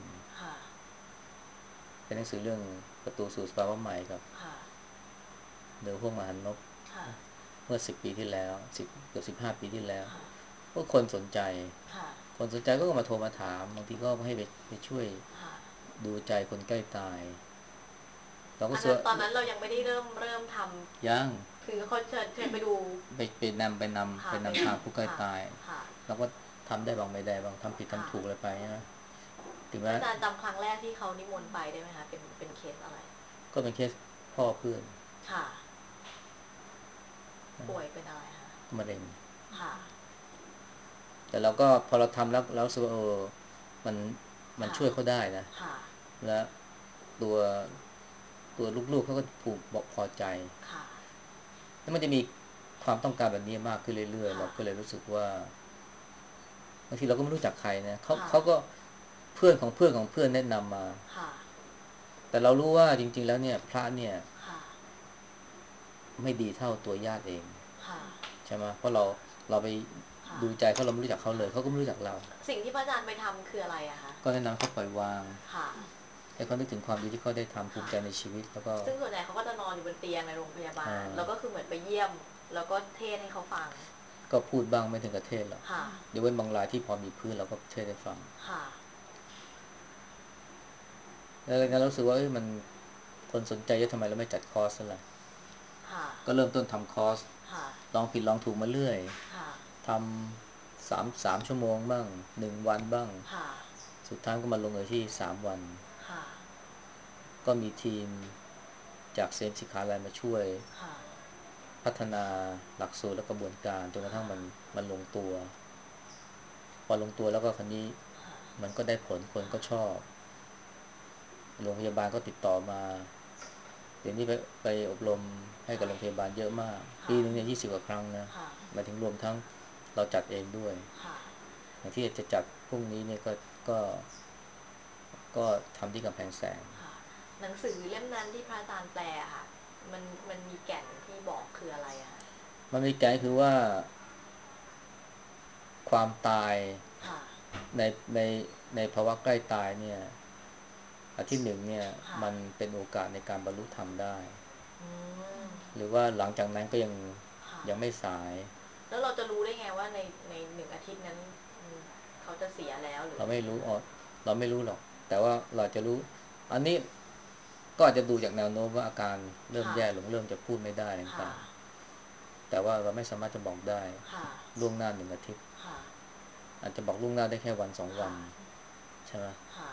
เป็นหนังสือเรื่องประตูสู่สภาวะใหม่ครับเดอะห้วงมหันนบเมื่อสิบปีที่แล้วสิบเกือบสิบห้าปีที่แล้วพวกคนสนใจคนสนใจก็มาโทรมาถามบางทีก็ให้ไปไปช่วยดูใจคนใกล้ตายเราก็ตอนนั้นเรายังไม่ได้เริ่มเริ่มทำยังคือเขาเชิญเชิญไปดูไปไปนำไปนำไปนำทางผู้ใกล้ตายเราก็ทำได้บางไม่ได้บางทำผิดทำถูกอะไรไปนะถึงแม้อาจารย์จำครั้งแรกที่เขานิมนต์ไปได้ไหมคะเป็นเป็นเคสอะไรก็เป็นเคสพ่อเพื่อนค่ะป่วยเป็นอะไรคะมะเร็งค่ะแต่เราก็พอเราทำแล้วเราสึกว่าเออมันมันช่วยเขาได้นะและตัวตัวลูกๆเขาก็ผูกบอกพอใจแล้วมันจะมีความต้องการแบบนี้มากขึ้นเรื่อยๆเราก็เลยรู้สึกว่าบางทีเราก็ไม่รู้จักใครนะเขาเขาก็เพื่อนของเพื่อนของเพื่อนแนะนำมาแต่เรารู้ว่าจริงๆแล้วเนี่ยพระเนี่ยไม่ดีเท่าตัวญาติเองใช่ไหมเพราะเราเราไปดูใจเขาเราไม่รู้จักเขาเลยเขาก็ไม่รู้จักเราสิ่งที่พระอาจารย์ไปทำคืออะไรอะคะก็แนะนำเขาปล่อยวางให้เขานึกถึงความดีที่เขาได้ทำภูมิใจในชีวิตแล้วก็ซึ่งส่วนใหญ่เขาก็จะนอนอยู่บนเตียงในโรงพยาบาลแล้วก็คือเหมือนไปเยี่ยมแล้วก็เทศให้เขาฟังก็พูดบ้างไม่ถึงกับเทศหรอกเดี๋ยวเว้นบางรายที่พอมีพื้นเราก็เทศให้ฟังแล้วงั้นเรารู้สึกว่ามันคนสนใจเยอะทำไมเราไม่จัดคอร์สล่ะก็เริ่มต้นทำคอร์สลองผิดลองถูกมาเรื่อยทำสามสามชั่วโมงบ้างหนึ่งวันบ้างสุดท้ายก็มาลงเอยที่สามวันก็มีทีมจากเซนสิขาลัยมาช่วยพัฒนาหลักสูตรและกระบวนการจนกระทั่งมันมันลงตัวพอลงตัวแล้วก็คันนี้มันก็ได้ผลคนก็ชอบโรงพยาบาลก็ติดต่อมาเดี๋ยวนี้ไปไปอบรมให้กับโรงพยาบาลเยอะมากปีนึงเนี่ยยี่สิบกว่าครั้งนะค่ะหมายถึงรวมทั้งเราจัดเองด้วยค่ะอย่างที่จะจัดพรุ่งนี้เนี่ยก็ก็ก็ทำที่กำแพงแสนค่ะหนังสือเล่มนั้นที่พระอาจารย์แปลอะค่ะมันมันมีแก่นที่บอกคืออะไรอะคะมันมีแก่คือว่าความตายค่ะในในในภาวะใกล้ตายเนี่ยอันที่หนึ่งเนี่ยค่ะมันเป็นโอกาสในการบรรลุธรรมได้อืมหรือว่าหลังจากนั้นก็ยังค่ะยังไม่สายแล้วเราจะรู้ได้ไงว่าในในหนึ่งอาทิตย์นั้นอืมเขาจะเสียแล้วหรือเราอะไรเงี้ยค่ะไม่รู้อ๋อเราไม่รู้หรอกแต่ว่าเราจะรู้อันนี้ก็อาจจะดูจากแนวโน้มว่าอาการเริ่มค่ะแย่ลงเริ่มจะพูดไม่ได้ค่ะต่างๆแต่ว่าเราไม่สามารถจะบอกได้ค่ะล่วงหน้าหนึ่งอาทิตย์ค่ะอาจจะบอกล่วงหน้าได้แค่วันสองวัค่ะนใช่ไหมค่ะ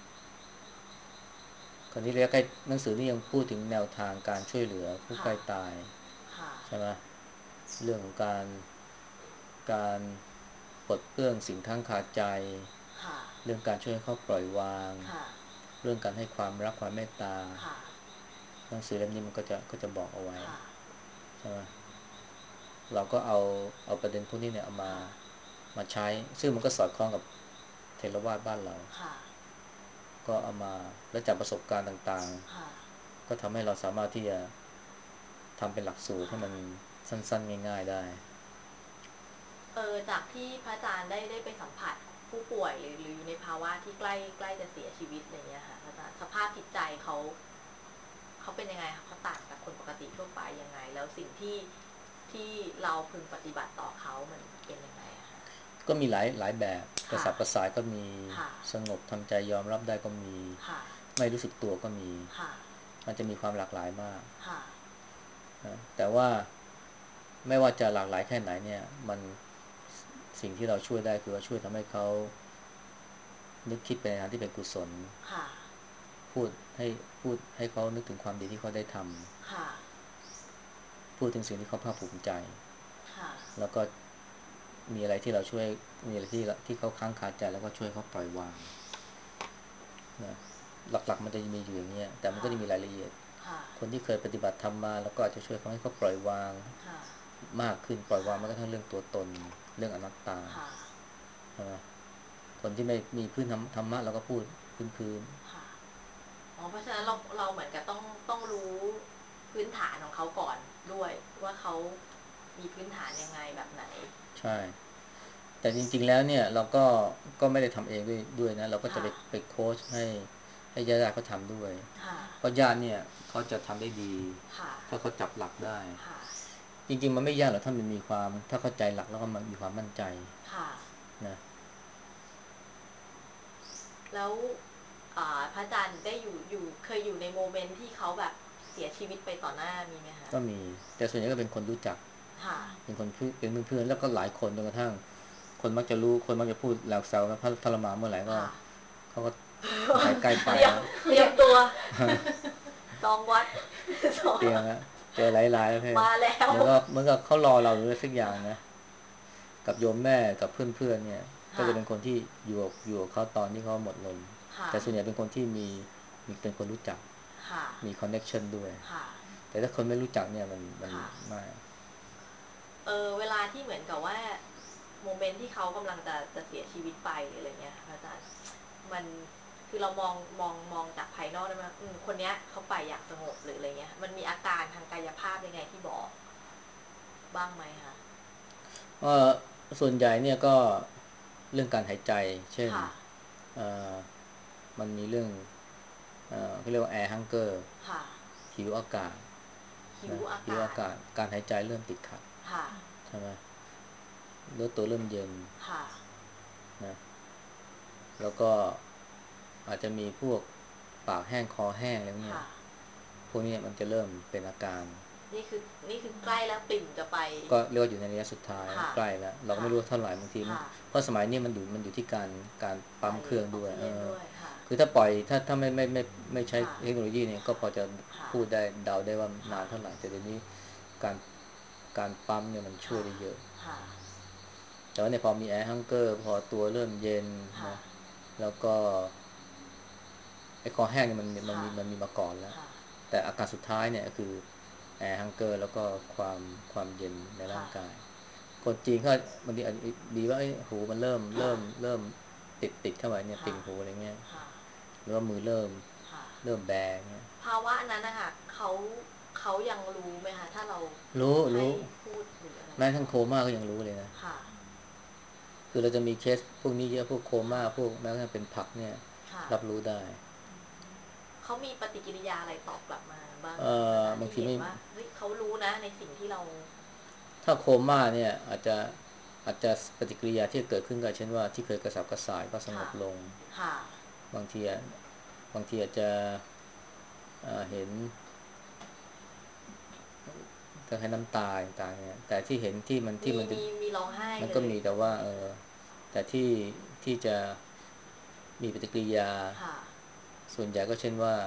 คราวนี้เรียกใกล้หนังสือนี่ยังพูดถึงแนวทางการช่วยเหลือผู้ใกค่ะล้ตายค่ะใช่ไหมเรื่องของการการปลดเปลื้องสิ่งข้างคาใจค่ะเรื่องการช่วยให้เขาปล่อยวางค่ะเรื่องการให้ความรักความเมตตาค่ะหนังสือเล่มนี้มันก็จะก็จะบอกเอาไว้ค่ะใช่ไหมเราก็เอาเอาประเด็นพวกนี้เนี่ยเอามาค่ะมาใช้ซึ่งมันก็สอดคล้องกับเทรวาสบ้านเราค่ะก็เอามาแล้วจากประสบการณ์ต่างค่ะๆก็ทำให้เราสามารถที่จะทำเป็นหลักสูตรให้มันสั้นๆง่ายๆได้เออจากที่พระอาจารย์ได้ได้ไปสัมผัสผู้ป่วยหรือหรืออยู่ในภาวะที่ใกล้ใกล้จะเสียชีวิตอะไรเงี้ยค่ะพระอาจารย์สภาพจิตใจเขาเขาเป็นยังไงคะเขาต่างจากคนปกติทั่วไปยังไงแล้วสิ่งที่ที่เราพึงปฏิบัติต่อเขามันเป็นยังไงอะคะก็มีหลายหลายแบบกระค่ะสับกระส่ายก็มีค่ะสงบทำใจยอมรับได้ก็มีค่ะไม่รู้สึกตัวก็มีค่ะมันจะมีความหลากหลายมากค่ะนะแต่ว่าไม่ว่าจะหลากหลายแค่ไหนเนี่ยมันสิ่งที่เราช่วยได้คือว่าช่วยทำให้เขานึกคิดไปในทางที่เป็นกุศลค่ะพูดให้พูดให้เขานึกถึงความดีที่เขาได้ทค่ะำพูดถึงสิ่งที่เขาภาคภูมิใจค่ะแล้วก็มีอะไรที่เราช่วยมีอะไรที่ที่เขาค้างคาใจแล้วก็ช่วยเขาปล่อยวางนะหลักๆมันจะมีอยู่อย่างเงี้ยแต่มันก็ค่ะจะมีรายละเอียดค่ะคนที่เคยปฏิบัติธรรมมาแล้วก็อาจจะช่วยเขาให้เขาปล่อยวางค่ะมากขึ้นปล่อยวางแม้กระทั่งเรื่องตัวตนเรื่องอนัตตาค่ะใช่ไหมคนที่ไม่มีพื้นธรรมธรรมะเราก็พูดพื้นค่ะอ๋อเพราะฉะนั้นเราเราเหมือนกับต้องต้องรู้พื้นฐานของเขาก่อนด้วยว่าเขามีพื้นฐานยังไงแบบไหนๆใช่แต่จริงๆแล้วเนี่ยเราก็ก็ไม่ได้ทำเองด้วยด้วยนะเราก็จะค่ะไปไปโค้ชให้ให้ญาติๆเขาทำด้วยค่ะเพราะญาติเนี่ยเขาจะทำได้ดีค่ะถ้าเขาจับหลักได้ค่ะจริงๆมันไม่ยากหรอกถ้ามันมีความถ้าเข้าใจหลักแล้วก็มันมีความมั่นใจค่ะนะแล้วอ่าพระอาจารย์ได้อยู่อยู่เคยอยู่ในโมเมนต์ที่เขาแบบเสียชีวิตไปต่อหน้ามีไหมคะก็มีแต่ส่วนใหญ่ก็เป็นคนรู้จักค่ะเป็นคนเพื่อนเป็นเพื่อนๆแล้วก็หลายคนจนกระทั่งคนมักจะรู้คนมักจะพูดแหลกแซวว่าถ้าทรมานเมื่อไหร่ก็ค่ะเขาก็ใครใกล้ไปเตรียมแล้วเตรียมตัวจองวัดจองเตรียมแล้วเจอหลายๆประเภทมาแล้วเหมือนกับเหมือนกับเขารอเราหรือสักอย่างนะกับโยมแม่กับเพื่อนๆเนี่ยก็ค่ะจะเป็นคนที่อยู่กับอยู่กับเขาตอนที่เขาหมดลมค่ะแต่ส่วนใหญ่เป็นคนที่มีมีเป็นคนรู้จักค่ะมีคอนเน็กชันด้วยค่ะแต่ถ้าคนไม่รู้จักเนี่ยมันมันค่ะไม่เออเวลาที่เหมือนกับว่าโมเมนต์ที่เขากำลังจะจะเสียชีวิตไปหรืออะไรเงี้ยค่ะพระอาจารย์มันคือเรามองมองมองจากภายนอกได้ไหมอืมคนเนี้ยเขาไปอย่างสงบหรืออะไรเงี้ยมันมีอาการทางกายภาพยังไงที่บอกบ้างไหมคะเออส่วนใหญ่เนี่ยก็เรื่องการหายใจเช่นค่ะเอ่อมันมีเรื่องเอ่อเขาเรียกว่าแอร์ฮังเกอร์ค่ะหิวอากาศหิวนะอากาศหิวอากาศการหายใจเริ่มติดขัดค่ะใช่ไหมเนื้อตัวเริ่มเย็นค่ะนะแล้วก็อาจจะมีพวกปากแห้งคอแห้งอะไรพวกเนี้ยค่ะพวกนี้มันจะเริ่มเป็นอาการนี่คือนี่คือใกล้แล้วปิ่มจะไปก็เรียกว่าอยู่ในระยะสุดท้ายค่ะใกล้แล้วเราก็ไม่ค่ะรู้ว่าเท่าไหร่บางทีมันค่ะเพราะสมัยนี้มันอยู่มันอยู่ที่การการปั๊ใส่มเครื่องออกด้วยเออซิเจนด้วยค่ะคือถ้าปล่อยถ้าถ้าไม่ไม่ไม่ไม่ใช้ค่ะเทคโนโลยีเนี่ยก็พอจะค่ะพูดได้เดาได้ว่าค่ะนานเท่าไหร่แต่เดี๋ยวนี้การการปั๊มเนี่ยมันช่วยค่ะได้เยอะค่ะแต่ว่าเนี่ยพอมีแอร์ฮังเกอร์พอตัวเริ่มเย็นค่ะนะแล้วก็ไอ้คอแห้งเนี่ยมันมันมีค่ะมันมีมาก่อนแล้วค่ะแต่อาการสุดท้ายเนี่ยก็คือแอร์ฮังเกอร์แล้วก็ความความเย็นในร่าค่ะงกายคนจีนก็บางทีอาจจะดีว่าเอ้ยหูมันเริ่มเริ่มเริ่มติดติดเข้าไปเนี่ยติ่ค่ะงหูอะไรเงี้ยค่ะหรือว่ามือเริ่มค่ะเริ่มแบงเงี้ยภาวะนั้นนะคะเขาเขายังรู้ไหมคะถ้าเรารู้ให้รู้พูดหรืออะไรแม้ทั้งโคม่าก็ยังรู้เลยนะค่ะคือเราจะมีเคสพวกนี้เยอะพวกโคม่าค่ะพวกแม้กระทั่งเป็นผักเนี่ยค่ะรับรู้ได้เขามีปฏิกิริยาอะไรตอบกลับมาบ้างเอ่คะอาอจารย์ที่บางทีไม่เห็นว่าเฮ้ยเขารู้นะในสิ่งที่เราถ้าโคม่าเนี่ยอาจจะอาจจะปฏิกิริยาที่เกิดขึ้นก็เช่นว่าที่เคยกระสับกระส่ายก็สงค่ะบลงค่ะบางทีอะบางทีอาจจะเอ่อเห็นคล้ายๆน้ำตาต่างๆเนี่ยแต่ที่เห็นที่มันที่มีมันจะมีมีร้องไห้มันเลยก็มีแต่ว่าเออแต่ที่ที่จะมีปฏิกิริยาค่ะส่วนใหญ่ก็เช่นว่า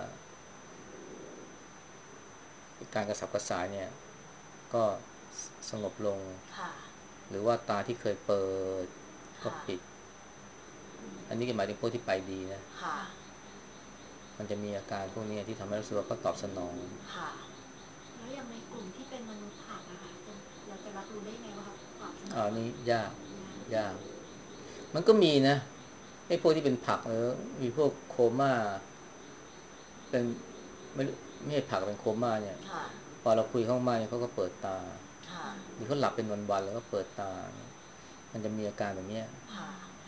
การกระสับกระส่ายเนี่ยก็สงบลงค่ะหรือว่าตาที่เคยเปิดก็ค่ะปิดอันนี้ก็หมายถึงพวกที่ไปดีนะค่ะค่ะมันจะมีอาการพวกนี้ที่ทำให้รู้สึกว่าเขาตอบสนองค่ะแล้วอย่างในกลุ่มที่เป็นมนุษย์ผักอะค่ะจะเราจะรับรู้ได้ยังไงว่าเขาตอบสนองอันนี้ยากยากยากมันก็มีนะไอ้พวกที่เป็นผักเออมีพวกโคม่าเป็นไม่ไม่ใช่ผักเป็นโคม่าเนี่ยค่ะพอเราคุยเข้ามาเนี่ยเขาก็เปิดตาค่ะหรือเขาหลับเป็นวันๆแล้วก็เปิดตาเนี่ยมันจะมีอาการแบบเนี้ยค่ะ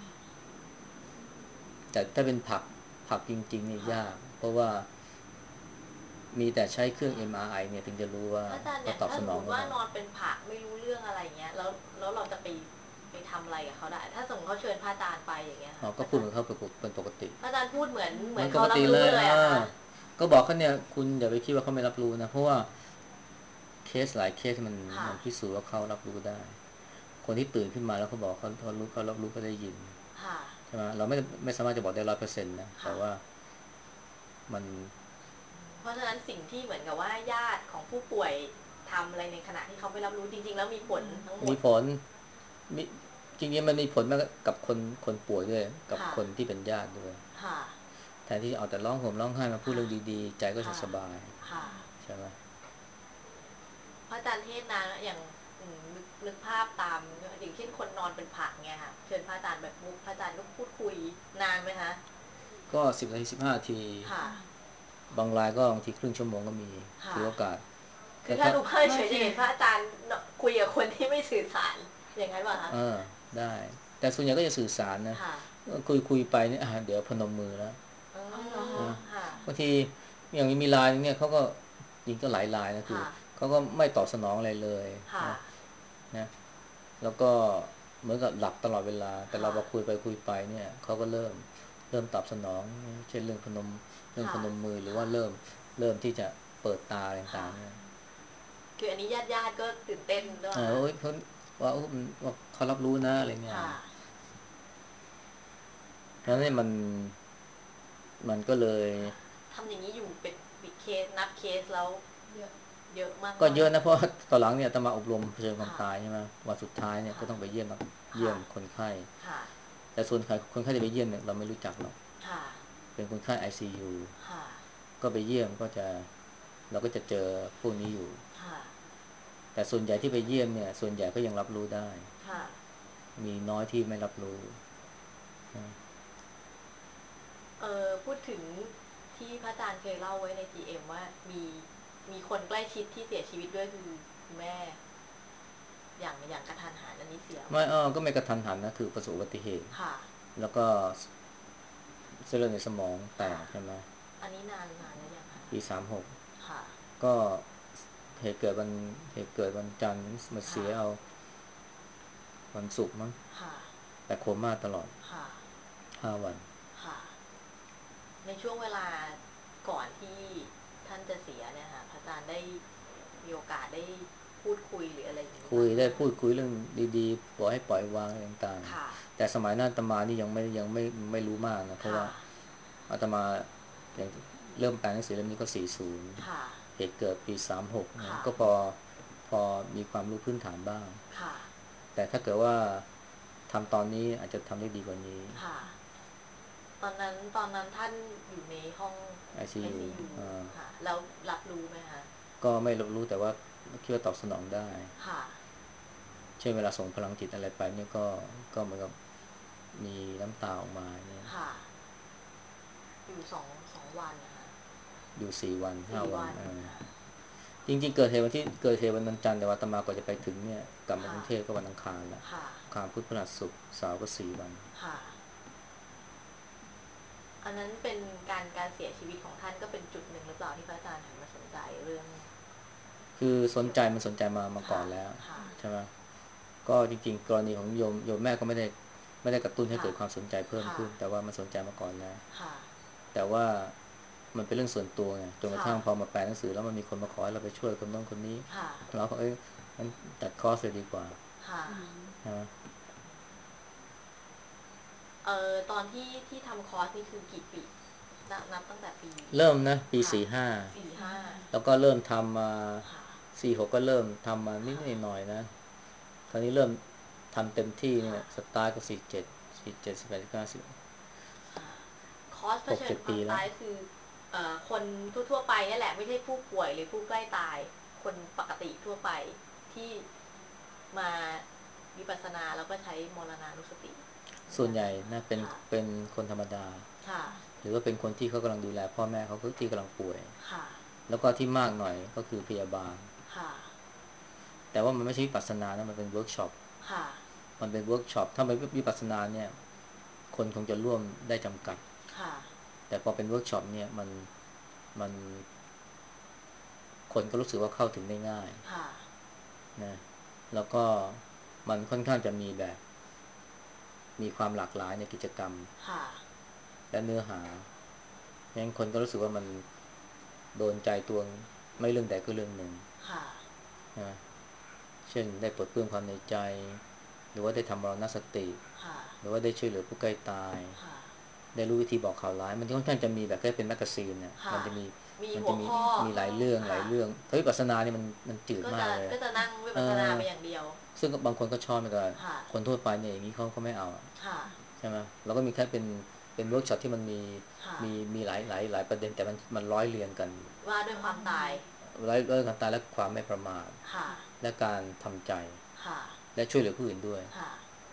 แต่ถ้าเป็นผักผักจริงๆนี่ค่ะยากเพราะว่ามีแต่ใช้เครื่อง เอ็ม อาร์ ไอ เนี่ยถึงจะรู้ว่าพระอาจารย์อย่างเขาตอบถ้าสมมติสนองหรือเปล่าว่านอนเป็นผักไม่รู้เรื่องอะไรเงี้ยแล้วแล้วเราจะไปไปทำอะไรกับเขาได้ถ้าสมมติเขาเชิญพระอาจารย์ไปอย่างเงี้ยอ๋อค่ะพระอาจารย์ก็พูดเหมือนเขาเป็นปกติพระอาจารย์พูดเหมือนเหเหมือนปมือนเขากติเลยรับรู้เลยเอออะค่ะก็บอกเขาเนี่ยคุณอย่าไปคิดว่าเขาไม่รับรู้นะเพราะว่าเคสหลายเคสมันค่ะมันพิสูจน์ว่าเขารับรู้ได้คนที่ตื่นขึ้นมาแล้วเขาบอกเขาเขารู้เขารับรู้เขาได้ยินค่ะใช่ไหมเราไม่ไม่สามารถจะบอกได้ร้อยเปอร์เซ็นต์นะแต่ค่ะว่ามันเพราะฉะนั้นสิ่งที่เหมือนกับว่าญาติของผู้ป่วยทำอะไรในขณะที่เขาไม่รับรู้จริงๆแล้วมีผลทั้งหมดมีผลมีจริงๆมันมีผลมากับคนคนป่วยด้วยกับค่ะคนที่เป็นญาติด้วยค่ะแทนที่จะเอาแต่ร้องห่มร้องไห้มาพูดค่ะเรื่องดีๆใจก็จะค่ะสบายค่ะใช่ไหมพระอาจารย์เทศน์นะอย่างอืมนึกนึกภาพตามอย่างเช่นคนนอนเป็นผักเงี้ยค่ะเชิญพระอาจารย์แบบมุกพระอาจารย์ก็พูดคุยนานไหมคะก็สิบนาทีสิบห้านาทีค่ะบางรายก็บางทีครึ่งชั่วโมงก็มีถืค่ะอโอกาสคือถ้าแต่ถ้าดูเพิดเฉยจะเห็นพระอาจารย์คุยกับคนที่ไม่สื่อสารอย่างนั้นป่ะคะเออได้แต่ส่วนใหญ่ก็จะสื่อสารนะค่ะคุยคุยไปเนี่ยอ่ะเดี๋ยวพนมมือแล้วอือ๋อเหรอมคะนะค่ะบางทีอย่างมีลายเนี่ยเขาก็ยิงก็หลายลายนะคือค่ะเขาก็ไม่ตอบสนองอะไรเลยค่ะนะนะแล้วก็เหมือนกับหลับตลอดเวลาแต่เราค่ะพอคุยไปคุยไปเนี่ยเขาก็เริ่มเริ่มตอบสนองเช่นเรื่องพนมเรื่องพค่ะนมมือหรือว่าค่ะเริ่มเริ่มที่จะเปิดตาอะไรต่าค่ะงๆเนี่ยคืออันนี้ญาติญาติก็ตื่นเต้นด้วยเออค่ะโอ้ยเขาว่าโอ้มันว่าเขารับรู้นะอะไรเงี้ยค่ะเพราะฉะนั้นมันมันก็เลยทำอย่างนี้อยู่เป็นบิเคสนับเคสแล้วเยอะเยอะมากก็น้อยเยอะนะเพราะตอนหลังเนี่ยต้องมาอบรมเผชิญความค่ะตายใช่ไหมวันสุดท้ายเนี่ยก็ค่ะต้องไปเยี่ยมเยี่ยค่ะมคนไข้ค่ะแต่ส่วนใครคนไข้ที่ไปเยี่ยมเนี่ยเราไม่รู้จักหรอกค่ะเป็นคนไข้ไอซียูค่ะก็ไปเยี่ยมก็จะเราก็จะเจอพวกนี้อยู่ค่ะแต่ส่วนใหญ่ที่ไปเยี่ยมเนี่ยส่วนใหญ่ก็ยังรับรู้ได้ค่ะมีน้อยที่ไม่รับรู้นะเออพูดถึงที่พระอาจารย์เคยเล่าไว้ใน จี เอ็ม ว่ามีมีคนใกล้ชิดที่เสียชีวิตด้วยคือคุณแม่อย่างอย่างกระทันหันอันนี้เสียไม่เออก็ไม่กระทันหันนะคือประสบอุบัติเหตุค่ะแล้วก็เส้นเลือดในสมองแตค่ะกใช่ไหมอันนี้นานนานแล้วยังคะปีสามหกค่ะก็เหตุเกิดวันเหตุเกิดวันจันทร์มาเสีค่ะยเอา วันศุกร์มั้งค่ะแต่โคม่าตลอดค่ะห้าวันค่ะในช่วงเวลาก่อนที่ท่านจะเสียเนี่ยค่ะพระอาจารย์ได้มีโอกาสได้พูดคุยหรืออะไรอย่างนี้คุยบ้างไหมคะได้พูดคุยเรื่องดีๆบอกให้ปล่อยวางอะไรต่างค่ะๆแต่สมัยนั้นอาตมานี่ยังไม่ยังไม่ไม่รู้มากนะเพราะค่ะว่าอาตมาอย่างเริ่มแปลหนังสือเล่มนี้ก็สี่สิบค่ะเหตุเกิดปีสามหกนะค่ะก็พอพอมีความรู้พื้นฐานบ้างค่ะแต่ถ้าเกิดว่าทำตอนนี้อาจจะทำได้ดีกว่านี้ค่ะตอนนั้นตอนนั้นท่านอยู่ในห้องไอ ซี ยูไอ ซี ยูอ่าค่ะแล้วรับรู้ไหมคะก็ไม่รับรู้แต่ว่าคิดว่าตอบสนองได้ค่ะเช่นเวลาส่งพลังจิตอะไรไปเนี่ยก็ก็เหมือนกับมีน้ำตาออกมาเนี่ยค่ะ อยู่สองสองวันนะคะอยู่สี่วันห้าสี่วัวัน นเออค่ะจริงๆเกิดเหตุวันที่เกิดเหตุวันจันทร์แต่ว่าอาตมากว่าจะไปถึงเนี่ยกลับมาค่ะกรุงเทพก็วันอังคารแล้วค่ะอังคารพุธพฤหัสศุกร์เสาร์ก็สี่วันค่ะ อันนั้นเป็นการการเสียชีวิตของท่านก็เป็นจุดหนึ่งหรือเปล่าที่พระอาจารย์หันมาสนใจเรื่องคือสนใจมันสนใจมามาก่อนแล้วค่ะใช่ไหมก็จริงๆกรณีของโยมโยมแม่ก็ไม่ได้ไม่ได้กระตุ้นให้ค่ะเกิดความสนใจเพิ่มค่ะขึ้น แต่ว่ามันสนใจมาก่อนแล้วค่ะแต่ว่ามันเป็นเรื่องส่วนตัวไงจนกระทั่งค่ะพอมาแปลหนังสือแล้วมันมีคนมาขอให้เราไปช่วยคนโน้นคนนี้ค่ะเราก็เอ้ยงั้นตัดคอร์สเลยดีกว่าค่ะใช่ไหมเอ่อตอนที่ที่ทำคอร์สนี่คือกี่ปีนับนับตั้งแต่ปีเริ่มนะปีค่ะสี่ห้าสี่ห้าแล้วก็เริ่มทำมาค่ะสี่หกก็เริ่มทำมานิดหน่อยๆนะคราวนี้เริ่มทำเต็มที่เนี่ยค่ะสตาร์ทก็สี่เจ็ดสี่เจ็ดสิบแปดสิบเก้าสิบค่ะคอร์สเผชิญหกเจ็ดคปีวามแล้วตายคือเอ่อคนทั่วๆไปนี่แหละไม่ใช่ผู้ป่วยหรือผู้ใกล้ตาย คนปกติทั่วไปที่มาวิปัสสนาแล้วก็ใช้มรณานุสติส่วนใหญ่นะเป็นค่ะเป็นคนธรรมดาค่ะหรือว่าเป็นคนที่เขากำลังดูแลพ่อแม่เขาที่กำลังป่วยค่ะแล้วก็ที่มากหน่อยก็คือพยาบาลค่ะแต่ว่ามันไม่ใช่วิปัสสนานะมันเป็นเวิร์กช็อปค่ะมันเป็นเวิร์กช็อปถ้าเป็นวิปัสสนาเนี่ยคนคงจะร่วมได้จำกัดค่ะแต่พอเป็นเวิร์กช็อปเนี่ยมันมันคนก็รู้สึกว่าเข้าถึงได้ง่ายค่ะนะแล้วก็มันค่อนข้างจะมีแบบมีความหลากหลายในกิจกรรมค่ะและเนื้อหางั้นคนก็รู้สึกว่ามันโดนใจตัวไม่เรื่องใดก็เรื่องหนึ่งค่ะนะเช่นได้ปลดเปลื้องความในใจหรือว่าได้ทำมรณสติค่ะหรือว่าได้ช่วยเหลือผู้ใกล้ตายค่ะได้รู้วิธีบอกข่าวร้ายมันค่อนข้างจะมีแบบแค่เป็นแมกกาซีนเนี่ยค่ะมันจะมีมีมันหัจะวมีข้อมีหลายเรื่องค่ะหลายเรื่องถ้าวิปัสสนาเนี่ยมันมันจืดก็มาจะกเลยก็จะนั่งวิปัสสนาไปอย่างเดียวซึ่งบางคนก็ชอบแต่ค่ะคนทั่วไปเนี่ยอย่างนี้เขาก็ไม่เอาอะค่ะใช่ไหมเราก็มีแค่เป็นเป็นเวิร์กช็อปที่มันมีค่ะมีมีหลายหลายหลายประเด็นแต่มันมันร้อยเรียงกันว่าด้วยความตายร้อยเรื่องการตายและความไม่ประมาทค่ะและการทำใจค่ะและช่วยเหลือผู้อื่นด้วยค่ะ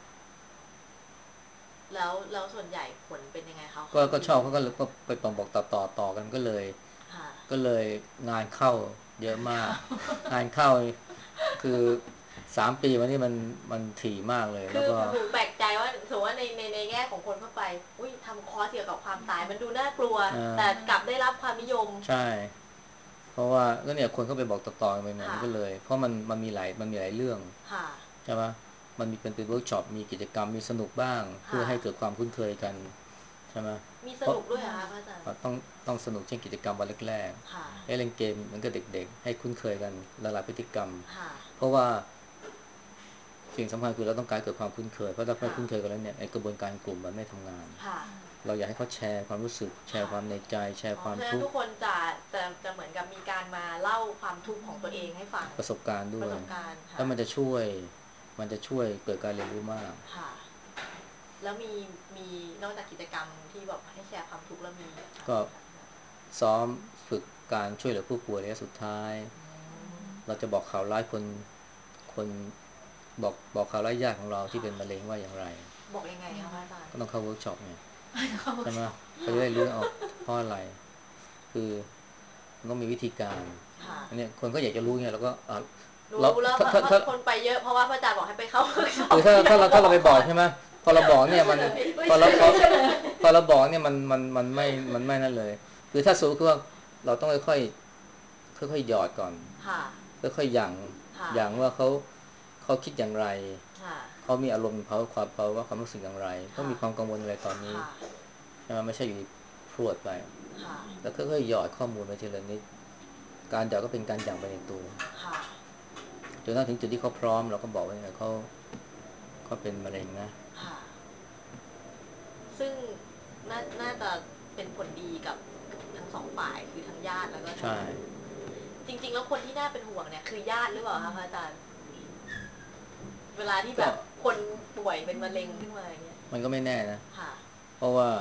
แล้วแล้วส่วนใหญ่ผลเป็นยังไงคะก็ก็ชอบเขาก็เลยก็ไปบอกบอกต่อต่อต่อกันก็เลยค่ะก็เลยงานเข้าเยอะมาก งานเข้าคือสามปีมานี่มันมันถี่มากเลยคืแล้วอก็หนูแปลกใจว่าถือว่าในในในแง่ของคนทั่วไป อุ้ยทำคอร์สเกี่ยวกับความตายมันดูน่ากลัวอ่าแต่กลับได้รับความนิยมใช่ เพราะว่าก็เนี่ยคนก็ไปบอกต่อๆกันไปเนี่ยค่ะมันก็เลย เพราะมันมันมีหลายมันมีหลายเรื่องค่ะใช่ไหมมันมีเป็นเป็นเวิร์กช็อปมีกิจกรรมมีสนุกบ้าง เพื่อให้เกิดความคุ้นเคยกันใช่ไหมมีสนุกด้วยเหรอคะพระอาจารย์ต้องต้องสนุกเช่นกิจกรรมวันแรกค่ะๆให้เล่นเกมเหมือนกับเด็กๆให้คุ้นเคยกันละลายพฤติกรรมค่ะเพราะว่าสิ่งสำคัญคือเราต้องการเกิดความคุ้นเคยเพราะถ้าไม่ค่ะคุ้นเคยกันแล้วเนี่ยไอ้กระบวนการกลุ่มมันไม่ทำงานค่ะเราอยากให้เขาแชร์ความรู้สึกแชร์ความในใจแชร์อ๋อความฉะนั้ทุนกทุกข์คนจะจะจะเหมือนกับมีการมาเล่าความทุกข์ของตัวเองให้ฟังประสบการณ์ด้ปวยระสบการณ์ค่ะแล้วมันจะช่วยมันจะช่วยเกิดการเรียนรู้มากค่ะ แล้วมีมีนอกจากกิจกรรมที่แบบให้แชร์ความทุกข์แล้วมีก็ซ้อมฝึกการช่วยเหลือผู้ป่วยระยะสุดท้าย เราจะบอกข่าวร้ายคนคนบอกบอกข่าวร้ายญาติของเราที่เป็นมะเร็งว่าอย่างไรบอกยังไงคะพระอาจารย์ก็ต้องเข้าเวิร์กช็อปไงใช่ไหมเขาจะได้รู้ออกเพราะอะไร คือมันต้องมีวิธีการค่ะอันเนี้ยคนก็อยากจะรู้ไงเราก็อ่ะรู้เราแล้วถ้าถ้าถ้าคนไปเยอะเพราะว่าพระอาจารย์บอกให้ไปเข้าเวิร์กช็อปคือถ้าถ้าเราถ้าเราไปบอกใช่ไหมพอเราบอกเนี่ยมันพอเราพอพอเราบอกเนี่ยมันมันมันไม่มันไม่นั่นเลย คือถ้าสู้คือว่าเราต้องค่อยๆค่อยๆหยอดก่อนค่ะค่อยๆหยั่งค่ะหยั่งว่าเขาเขาคิดอย่างไรค่ะเขามีอารมณ์เขาความเขาว่าความรู้สึกอย่างไรเขามีความกังวลอะไรตอนนี้ค่ะใช่ไหมไม่ใช่อยู่ดีพรวดไปค่ะแล้วค่อยๆหยอดข้อมูลไปทีละนิดการหยอดก็เป็นการหยั่งไปในตัวค่ะจนถึงจุดที่เขาพร้อมเราก็บอกว่าเนี่ยเขาเขาเป็นมะเร็งนะค่ะ ซึ่งน่าน่าจะเป็นผลดีกับทั้งสองฝ่ายคือทั้งญาติแล้วก็ทั้งใช่จริงๆแล้วคนที่น่าเป็นห่วงเนี่ยคือญาติหรือเปล่าคะพระอาจารย์ เวลาที่แบบคนป่วยเป็นมะเร็งขึ้นมาอย่างเงี้ยมันก็ไม่แน่นะค่ะเพราะว่า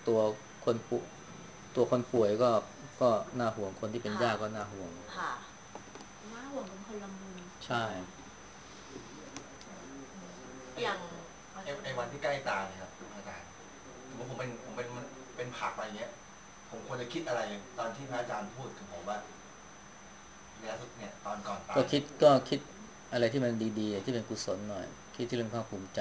ตัวคนป่วยตัวคนป่วยก็ก็น่าห่วงคนที่เป็นญาติก็น่าห่วงค่ะน่าห่วงกันคนละมุมใช่อย่างไอ้ไอ้วันที่ใกล้ตายเนี่ยครับอาจารย์สมมติผมเป็นผมเป็นเป็นผักอะไรเงี้ย ผมควรจะคิดอะไรตอนที่พระอาจารย์พูดกับผมว่าเนี่ยสุดเนี่ยตอนก่อนตายก็คิดก็คิดอะไรที่มันดีๆที่เป็นกุศลหน่อยคิดที่เรื่องภาคภูมิใจ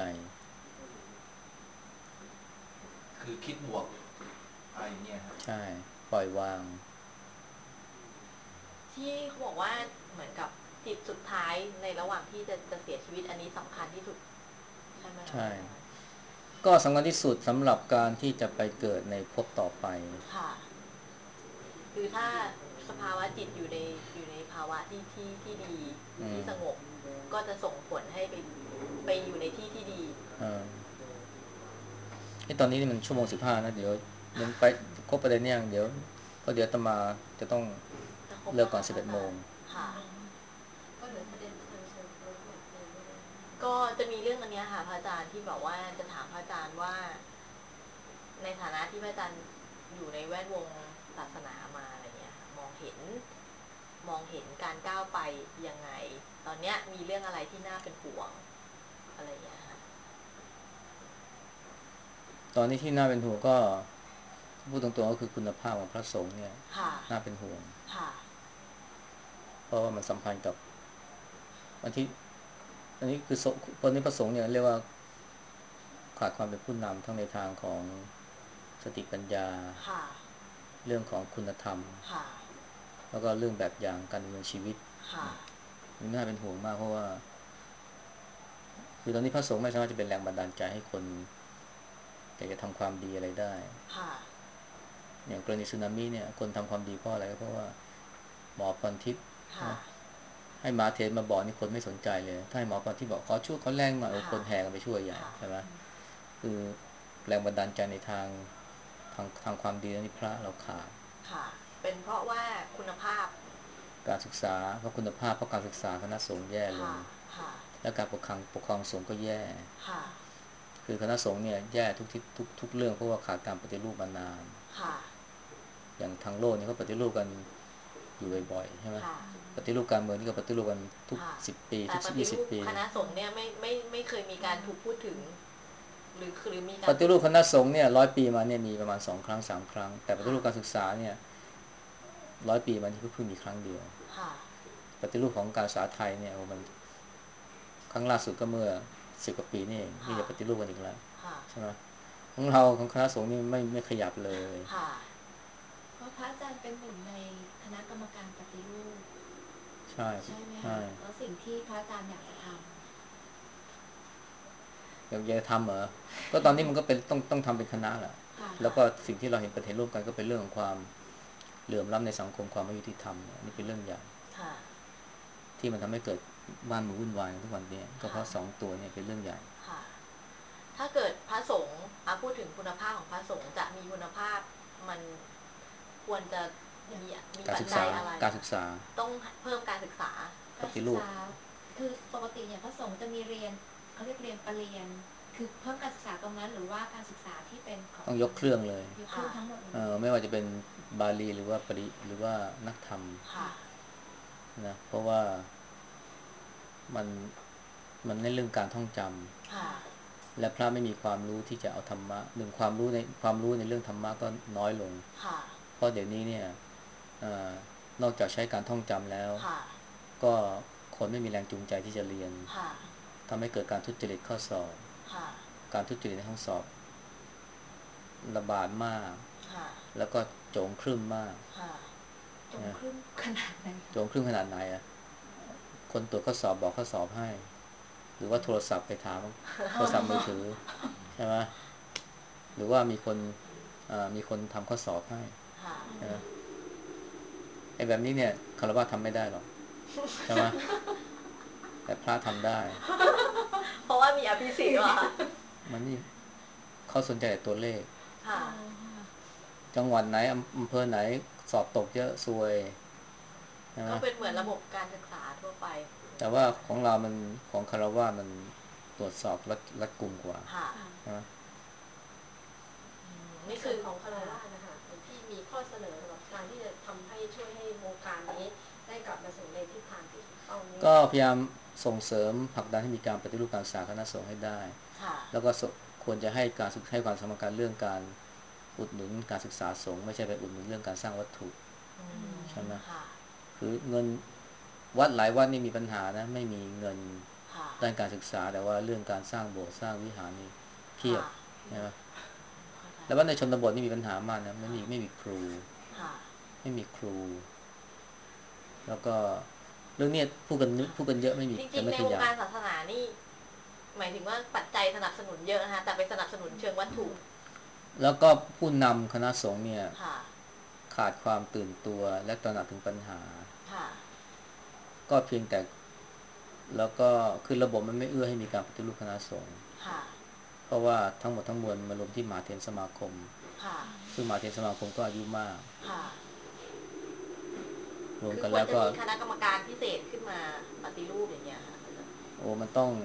คือคิดบวกอะไรอย่างเงี้ยครับใช่ปล่อยวางที่เขาบอกว่าเหมือนกับจิตสุดท้ายในระหว่างที่จะจะเสียชีวิตอันนี้สำคัญที่สุดใช่ไหมคะใช่ ก็สำคัญที่สุดสำหรับการที่จะไปเกิดในภพต่อไปค่ะ คือถ้าสภาวะจิตอยู่ในอยู่ในภาวะที่ที่ที่ดีอืมที่สงบ ก็จะส่งผลให้ไปไปอยู่ในที่ที่ดีอ่าไอ้ตอนนี้นี่มันชั่วโมงสิบห้านะเดี๋ยวยังไปครบประเด็นเนี่ยเดี๋ยวเพราะเดี๋ยวอาตมาจะต้องจะครบเลิกก่อนแล้วสิบเอ็ดค่ะโมงค่ะก็เหลือประเด็นเชิงเชิงโดยส่วนตัวไม่ได้ก็จะมีเรื่องอันเนี้ยค่ะพระอาจารย์ที่แบบว่าจะถามพระอาจารย์ว่า ในฐานะที่พระอาจารย์อยู่ในแวดวงศาสนามาอะไรเงี้ยค่ะมองเห็น มองเห็นการก้าวไปยังไง ตอนเนี้ยมีเรื่องอะไรที่น่าเป็นห่วงอะไรเงี้ยค่ะตอนนี้ที่น่าเป็นห่วงก็พูดตรงๆก็คือคุณภาพของพระสงฆ์เนี่ยค่ะน่าเป็นห่วงค่ะเพราะว่ามันสัมพันธ์กับอันที่อันนี้คือคนนี้พระสงฆ์เนี่ยเรียกว่าขาดความเป็นผู้นำทั้งในทางของสติปัญญาค่ะเรื่องของคุณธรรมค่ะแล้วก็เรื่องแบบอย่างการดำเนินชีวิตค่ะนี่น่าเป็นห่วงมากเพราะว่าคือตอนนี้พระสงฆ์ไม่สามารถจะเป็นแรงบันดาลใจให้คนอยากจะทำความดีอะไรได้ค่ะอย่างกรณีสึนามิเนี่ยคนทำความดีเพราะอะไรเพราะว่าหมอพรทิพย์ค่ะให้มาเทศมาบอกนี่คนไม่สนใจเลยถ้าให้หมอพรทิพย์บอกขอช่วยขอแรงมาโอ้คนแห่กันไปช่วยใหญ่ใช่ไหมคือแรงบันดาลใจในทางทางทางความดีนี่พระเราขาดค่ะ เป็นเพราะว่าคุณภาพการศึกษาเพราะคุณภาพเพราะการศึกษาคณะสงฆ์แย่ลงค่ะ ค่ะและการปกครองปกครองสงฆ์ก็แย่ค่ะคือคณะสงฆ์เนี่ยแย่ทุกทิศทุกทุกเรื่องเพราะว่าขาดการปฏิรูปมานานค่ะอย่างทางโลกเนี่ยเขาปฏิรูปกันอยู่บ่อยๆใช่ไหมค่ะปฏิรูปการเมืองนี่ก็ปฏิรูปกันทุกค่ะสิบปีแต่ทุกปฏิยี่สิรูบปปีคณะสงฆ์เนี่ยไม่ไม่ไม่เคยมีการถูกพูดถึง หรือหรือมีการปฏิรูปคณะสงฆ์เนี่ยร้อยปีมาเนี่ยมีประมาณสองครั้งสามครั้งแต่ปฏิรูปค่ะการศึกษาเนี่ยร้อยปีมานี่เพิ่งมีครั้งเดียวค่ะปฏิรูปของการศึกษาไทยเนี่ยมันครั้งล่าสุดก็เมื่อสิบกว่าปีนี่เองนี่จะปฏิรูปกันอีกแล้วค่ะใช่ไหมของเราของคณะสงฆ์นี่ไม่ไม่ขยับเลยค่ะเพราะพระอาจารย์เป็นหนึ่งในคณะกรรมการปฏิรูปใช่ใช่ไหมใช่คะแล้วสิ่งที่พระอาจารย์อยากจะทอยากจะทำเหรอก็ตอนนี้มันก็เป็นต้องต้องทำเป็นคณะแหละำค่ะแล้วก็สิ่งที่เราเห็นประเทศร่วมกันก็เป็นเรื่องของความเหลื่อมล้ำในสังคมความไม่ยุติธรรมอันนี้เป็นเรื่องใหญ่ค่ะที่มันทำให้เกิดบ้านเมืองวุ่นวายทุกวันนี้ก็เพราะค่ะสองตัวเนี่ยเป็นเรื่องใหญ่ค่ะ ถ้าเกิดพระสงฆ์อาพูดถึงคุณภาพของพระสงฆ์จะมีคุณภาพมันควรจะมีมีการปัจศึกจัษายอะไรการศึกษาต้องเพิ่มการศึกษาการศึกษาคือปกติเนี่ยพระสงฆ์จะมีเรียนเขาเรียกเรียนประเรียน คือเพิ่มการศึกษาตรงนั้นหรือว่าการศึกษาที่เป็นของต้องยกเครื่องเลยยกเครื่องทั้งหมดเลเอย อไม่ว่าจะเป็นบาลีหรือว่าปริหรือว่านักธรรมค่ะนะเพราะว่ามันมันในเรื่องการท่องจำค่ะและพระไม่มีความรู้ที่จะเอาธรรมะหนึ่งความรู้ในความรู้ในเรื่องธรรมะก็น้อยลงค่ะเพราะเดี๋ยวนี้เนี่ยเออนอกจากใช้การท่องจำแล้วค่ะก็คนไม่มีแรงจูงใจที่จะเรียนค่ะทำให้เกิดการทุจริตข้อสอบค่ะการทุจริตในห้องสอบระบาดมากค่ะแล้วก็โจงครึ่มมากค่ะจงครึ่งขนาดไหนโจงครึ่มขนาดไหนอ่ะคนตรวจข้อสอบบอกข้อสอบให้ หรือว่าโทรศัพท์ไปถามโทรศัพท์มือถือใช่ไหมหรือว่ามีคนมีคนทำข้อสอบให้ค่ะใช่ไหมไอ้แบบนี้เนี่ยคารวะทำไม่ได้หรอกใช่ไหมแต่พระทำได้เพราะว่ามีอภิสิทธิ์ว่ะมันนี่เขาสนใจแต่ตัวเลขค่ะจังหวัดไหนอำเภอไหนสอบตกเยอะซวยใช่ไหมก็เป็นเหมือนระบบการศึกษาทั่วไปแต่ว่าของเรามันของคารวะมันตรวจสอบรัดรัดกุมกว่าค่ะใช่ไหมอืมนี่คือส่วนของคารวะนะคะที่มีข้อเสนอสำหรับการที่จะทำให้ช่วยให้วงการนี้ได้กลับมาสู่ในทิศทางที่ถูกต้องนี้ก็พยายามส่งเสริมผลักดันให้มีการปฏิรูปการศึกษาคณะสงฆ์ให้ได้ค่ะแล้วก็สควรจะให้การศึกให้ความสำคัญเรื่องการอุดหนุนการศึกษาสงฆ์ไม่ใช่ไปอุดหนุนเรื่องการสร้างวัตถุอืมใช่ไหมค่ะคือเงินวัดหลายวัดนี่มีปัญหานะไม่มีเงินค่ะด้านการศึกษาแต่ว่าเรื่องการสร้างโบสถ์สร้างวิหารนี่เพียบค่ะใช่ไหมเข้าใจแล้วว่าในชนบทนี่มีปัญหามากนะไม่มีไม่มีครูค่ะไม่มีครู แล้วก็เรื่องเนี้ยพูดกันพูดกันเยอะไม่มีจริจะงๆไม่ในขวงยายการศาสนานี่ หมายถึงว่าปัจจัยสนับสนุนเยอะนะคะแต่ไปสนับสนุนเชิงวัตถุแล้วก็ผู้นำคณะสงฆ์เนี่ยค่ะขาดความตื่นตัวและตระหนักถึงปัญหาค่ะก็เพียงแต่แล้วก็คือระบบมันไม่เอื้อให้มีการปฏิรูปคณะสงฆ์ค่ะเพราะว่าทั้งหมดทั้งมวลมารวมที่มหาเถรสมาคมค่ะซึ่งมหาเถรสมาคมก็อายุมากค่ะรวมคือกันควแล้รวจะก็มีคณะกรรมการพิเศษขึ้นมาปฏิรูปอย่างเงี้ยค่ะโอ้มันต้อง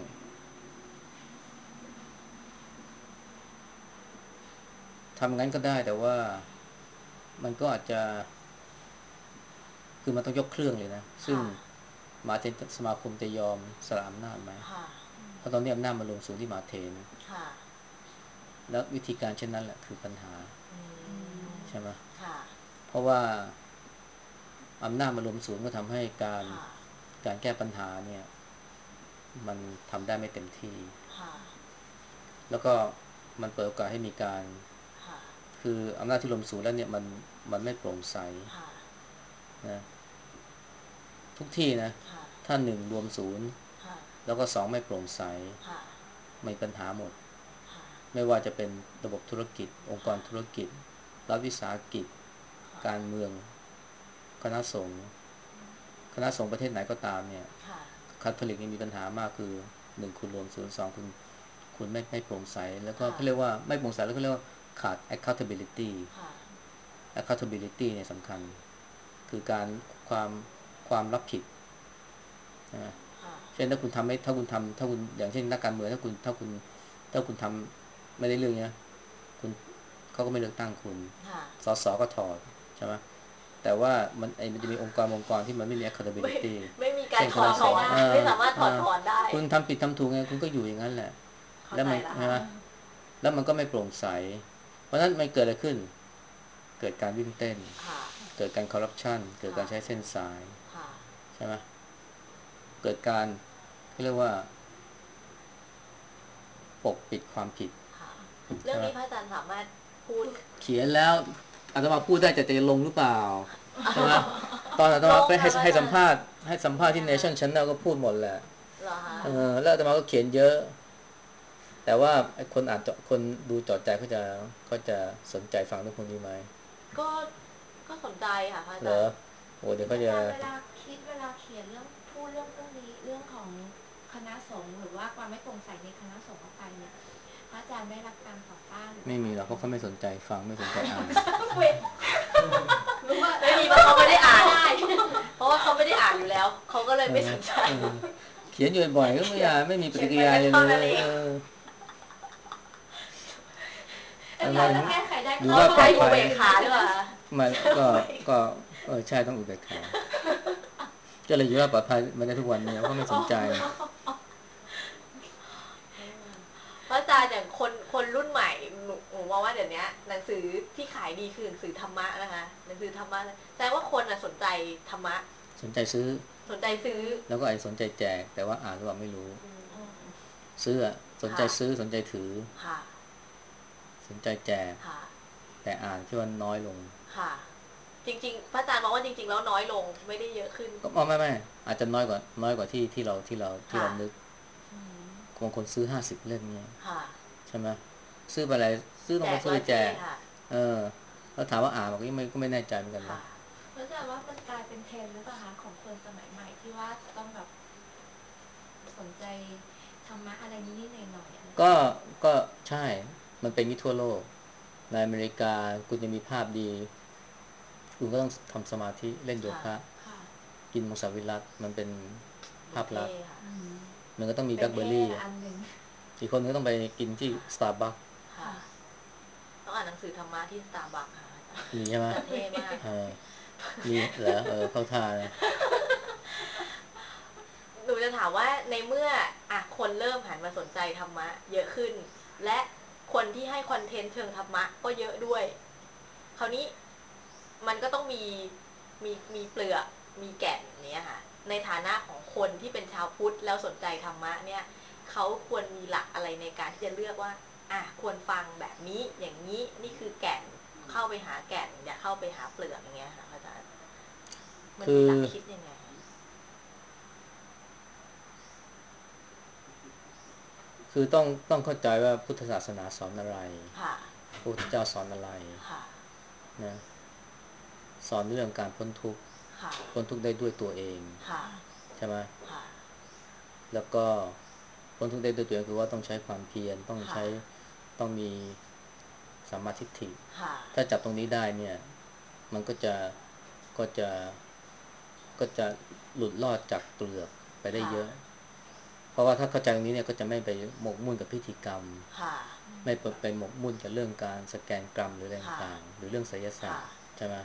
ทำงั้นก็ได้แต่ว่ามันก็อาจจะคือมันต้องยกเครื่องเลยนะซึ่งค่ะมหาเถรสมาคมจะยอมสละอำนาจไหมค่ะเพราะตอนนี้อำนาจมันลงสู่ที่มหาเถรค่ะแล้ววิธีการเช่นนั้นแหละคือปัญหาอืมใช่ไหมค่ะเพราะว่าอำนาจมันรวมศูนย์ก็ทำให้การค่ะการแก้ปัญหาเนี่ยมันทำได้ไม่เต็มที่ค่ะแล้วก็มันเปิดโอกาสให้มีการค่ะคืออำนาจที่รวมศูนย์แล้วเนี่ยมันมันไม่โปร่งใสค่ะนะทุกที่นะค่ะถ้าหนึ่งรวมศูนย์ค่ะแล้วก็สองไม่โปร่งใสค่ะมีปัญหาหมดค่ะไม่ว่าจะเป็นระบบธุรกิจองค์กรธุรกิจรัฐวิสาหกิจการเมืองคณะสงฆ์คณะสงฆ์ประเทศไหนก็ตามเนี่ยค่ะคาทอลิกนี่มีปัญหามากคือหนึ่งคุณรวมศูนย์สองคุณคุณไม่ไม่โปร่งใสแล้วก็ค่ะเขาเรียกว่าไม่โปร่งใสแล้วก็เรียกว่าขาด accountability ค่ะ accountability เนี่ยสำคัญคือการความความรับผิดนะค่ะเช่นถ้าคุณทำไม่ถ้าคุณทำถ้าคุณอย่างเช่นนักการเมืองถ้าคุณถ้าคุณถ้าคุณทำไม่ได้เรื่องเนี้ยคุณเขาก็ไม่เลือกตั้งคุณค่ะสสก็ถอดใช่ไหมแต่ว่ามันไอ้มันจะมีองค์กรองค์กรที่มันไม่มีไม่ accountability ไม่มีการเช่นถอดถอนเออไม่สามารถถอดเออถอนได้คุณทำผิดทำถูกไงคุณก็อยู่อย่างนั้นแหละเข้าแล้วใจมันแล้วใช่ไหมค่ะแล้วมันก็ไม่โปร่งใสเพราะฉะนั้นมันเกิดอะไรขึ้นเกิดการวิ่งเต้นค่ะเกิดการคอร์รัปชันเกิดการค่ะใช้เส้นสายค่ะใช่ไหมเกิดการเขาเรียกว่าปกปิดความผิดค่ะ เรื่องนี้พระอาจารย์สามารถพูดเขียนแล้วอาตมาพูดได้แต่จะลงหรือเปล่าใช่ไหมตอนอาตมาไปให้ลงค่ะให้สัมภาษณ์ให้สัมภาษณ์ที่ค่ะ Nation Channel ก็พูดหมดแหละเหรอคะเออแล้วอาตมาก็เขียนเยอะ แต่ว่าไอ้คนอ่านเจาะคนดูจอดใจเขาจะเขาจะสนใจฟังเรื่องพวกนี้ไหมก็ ก็สนใจค่ะพระอาเหรจารอย์โอ้เดี๋ยวอาเขาจะจารย์เวลาคิดเวลาเขียนเรื่องพูดเรื่องพวกนี้เรื่องของคณะสงฆ์หรือว่าความไม่โปร่งใสในคณะสงฆ์ออกไปเนี่ยพระอาจารย์ได้รับการต่อต้านหรือไม่มีหรอกเพราะเขาไม่สนใจฟังไม่สนใจอ่านเว้ยรู้ว่าไม่มีเพราะเขาไม่ได้อ่าน เพราะว่าเขาไม่ได้อ่านอยู่แล้ว เขาก็เลยไม่สนใจเออเขียนอยู่บ่อยๆก็ไม่อ่านไม่มีปฏิกิริยาเลยเขียนไปก็เท่านั้นเองเอออาจารย์จะแก้ไขได้หรือเขาว่าใช้ปลอุอดภัเบยกขาด้วยเหรอคะมันก็ก็เออใช่ต้องอุเบกขาก็เลยอยู่ว่าปลอดภัยมาได้ทุกวันเนี่ยเพราะไม่สนใจพระอาจารย์อย่างคนคนรุ่นใหม่หนูหนูมองว่าเดี๋ยวนี้หนังสือที่ขายดีคือหนังสือธรรมะนะคะหนังสือธรรมะแสดงว่าคนน่ะสนใจธรรมะสนใจซื้อสนใจซื้อแล้วก็ไอ้สนใจแจกแต่ว่าอ่านหรือเปล่าไม่รู้อืมอืมซื้ออะสนใจค่ะซื้อสนใจถือค่ะสนใจแจกค่ะแต่อ่านที่ว่าน้อยลงค่ะ จริงๆพระอาจารย์มองว่าจริงๆแล้วน้อยลงไม่ได้เยอะขึ้นก็ไม่ไม่อาจจะน้อยกว่าน้อยกว่าที่ที่เราที่เราที่เราค่ะนึกอืมบางคนซื้อห้าสิบเล่มเนี่ยค่ะใช่ไหมซื้อไปอะไรซื้อลงแจไปกซื้อร้อไปยแจที่กค่ะเออแล้วถามว่าอ่านบอกยังไม่ก็ไม่แน่ใจเหมือนกันค่ะนะเพราะแต่ว่ามันกลายเป็นเทรนด์หรือเปล่าคะของคนสมัยใหม่ที่ว่าจะต้องแบบสนใจธรรมะอะไรนิดๆหน่อยๆอะไรก็ก็ใช่มันเป็นมิทั่วโลกในอเมริกาคุณจะมีภาพดีคุณก็ต้องทำสมาธิเล่นโยคะค่ะกินมังสวิรัติมันเป็นภาพลักษณ์ค่ะอืมมันก็ต้องมีเป็แบล็นคเบอร์เท่รี่ละอันหนึ่งอีกคนนึงก็ต้องไปกินที่สตาร์บัคค่ะอ่านหนังสือธรรมะที่สตาร์บัคค่ะมีใช่ไหมจะเท่มากเออมีเหรอเออเข้าท่านะหนูจะถามว่าในเมื่ออ่ะคนเริ่มหันมาสนใจธรรมะเยอะขึ้น และคนที่ให้คอนเทนต์เชิงธรรมะก็เยอะด้วย คราวนี้มันก็ต้องมีมีมีเปลือกมีแก่นเนี้ยค่ะในฐานะของคนที่เป็นชาวพุทธแล้วสนใจธรรมะเนี่ยเขาควรมีหลักอะไรในการที่จะเลือกว่าอ่ะควรฟังแบบนี้อย่างนี้นี่คือแก่นเข้าไปหาแก่นอย่าเข้าไปหาเปลือกอย่างเงี้ยค่ะอาจารย์มันมีหลักคิดยังไงคือต้องต้องเข้าใจว่าพุทธศาสนาสอนอะไรค่ะพระพุทธเจ้าสอนอะไรค่ะนะสอนเรื่องการพ้นทุกข์ค่ะพ้นทุกข์ได้ด้วยตัวเองค่ะใช่ไหมค่ะแล้วก็พ้นทุกข์ได้ด้วยตัวเองคือว่าต้องใช้ความเพียรต้องใช้ต้องมีสัมมาทิฏฐิค่ะถ้าจับตรงนี้ได้เนี่ยมันก็จะก็จะก็จะหลุดรอดจากเปลือกไปได้เยอะ เพราะว่าถ้าเข้าใจตรงนี้เนี่ยก็จะไม่ไปหมกมุ่นกับพิธีกรรมค่ะไม่ไปหมกมุ่นกับเรื่องการสแกนกรรมหรืออะไรต่างๆหรือเรื่องไสยศาสตร์ใช่ไหม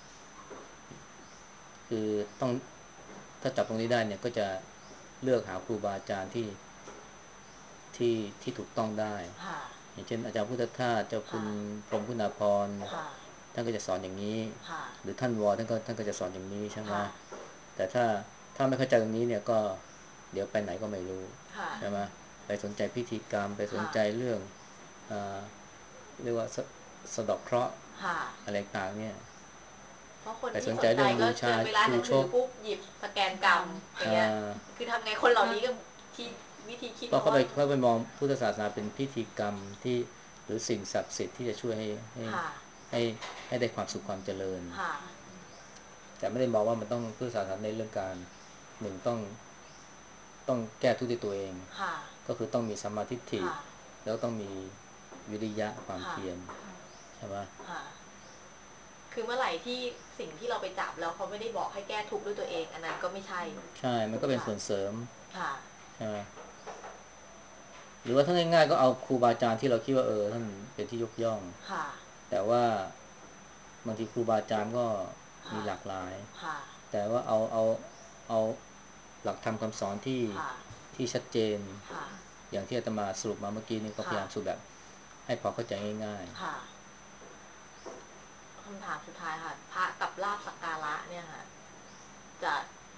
คือต้องถ้าจับตรงนี้ได้เนี่ยก็จะเลือกหาครูบาอาจารย์ที่ที่ที่ถูกต้องได้อย่างเช่นอาจารย์พุทธทาสเจ้าคุณพรหมคุณาภรณ์ท่านก็จะสอนอย่างนี้หรือท่านวอท่านก็ท่านก็จะสอนอย่างนี้ใช่ไหมแต่ถ้าถ้าไม่เข้าใจตรงนี้เนี่ยก็เดี๋ยวไปไหนก็ไม่รู้ใช่ไหมไปสนใจพิธีกรรมไปสนใจเรื่องอ่าเรียกว่าสสะเดาะเคราะห์อะไรต่างเนี่ยเพราะคนที่สนใจก็เดินไปร้านหนังสือปุ๊บหยิบสแกนกรรมอย่างเงี้ยคือทำไงคนเหล่านี้ก็ที่วิธีคิดเพราะเขาไปเขาไปมองพุทธศาสนาเป็นพิธีกรรมที่หรือสิ่งศักดิ์สิทธิ์ที่จะช่วยให้ให้ให้ให้ได้ความสุขความเจริญแต่ไม่ได้บอกว่ามันต้องพุทธศาสนาในเรื่องการหนึ่งต้องต้องแก้ทุกข์ด้วยตัวเองก็คือต้องมีสัมมาทิฏฐิแล้วต้องมีวิริยะความเพียรใช่ไหมคือเมื่อไหร่ที่สิ่งที่เราไปจับแล้วเขาไม่ได้บอกให้แก้ทุกข์ด้วยตัวเองอันนั้นก็ไม่ใช่ใช่มันก็เป็นส่วนเสริมใช่ไหมหรือว่าถ้าง่ายๆก็เอาครูบาอาจารย์ที่เราคิดว่าเออท่านเป็นที่ยกย่องแต่ว่าบางทีครูบาอาจารย์ก็มีหลากหลายแต่ว่าเอาเอาเอาหลักธรรมคำสอนที่ที่ชัดเจนอย่างที่อาตมาสรุปมาเมื่อกี้นี้ก็พยายามสรุปแบบให้พอเข้าใจง่ายๆคำถามสุดท้ายค่ะพระกับลาภสักการะเนี่ยค่ะจะ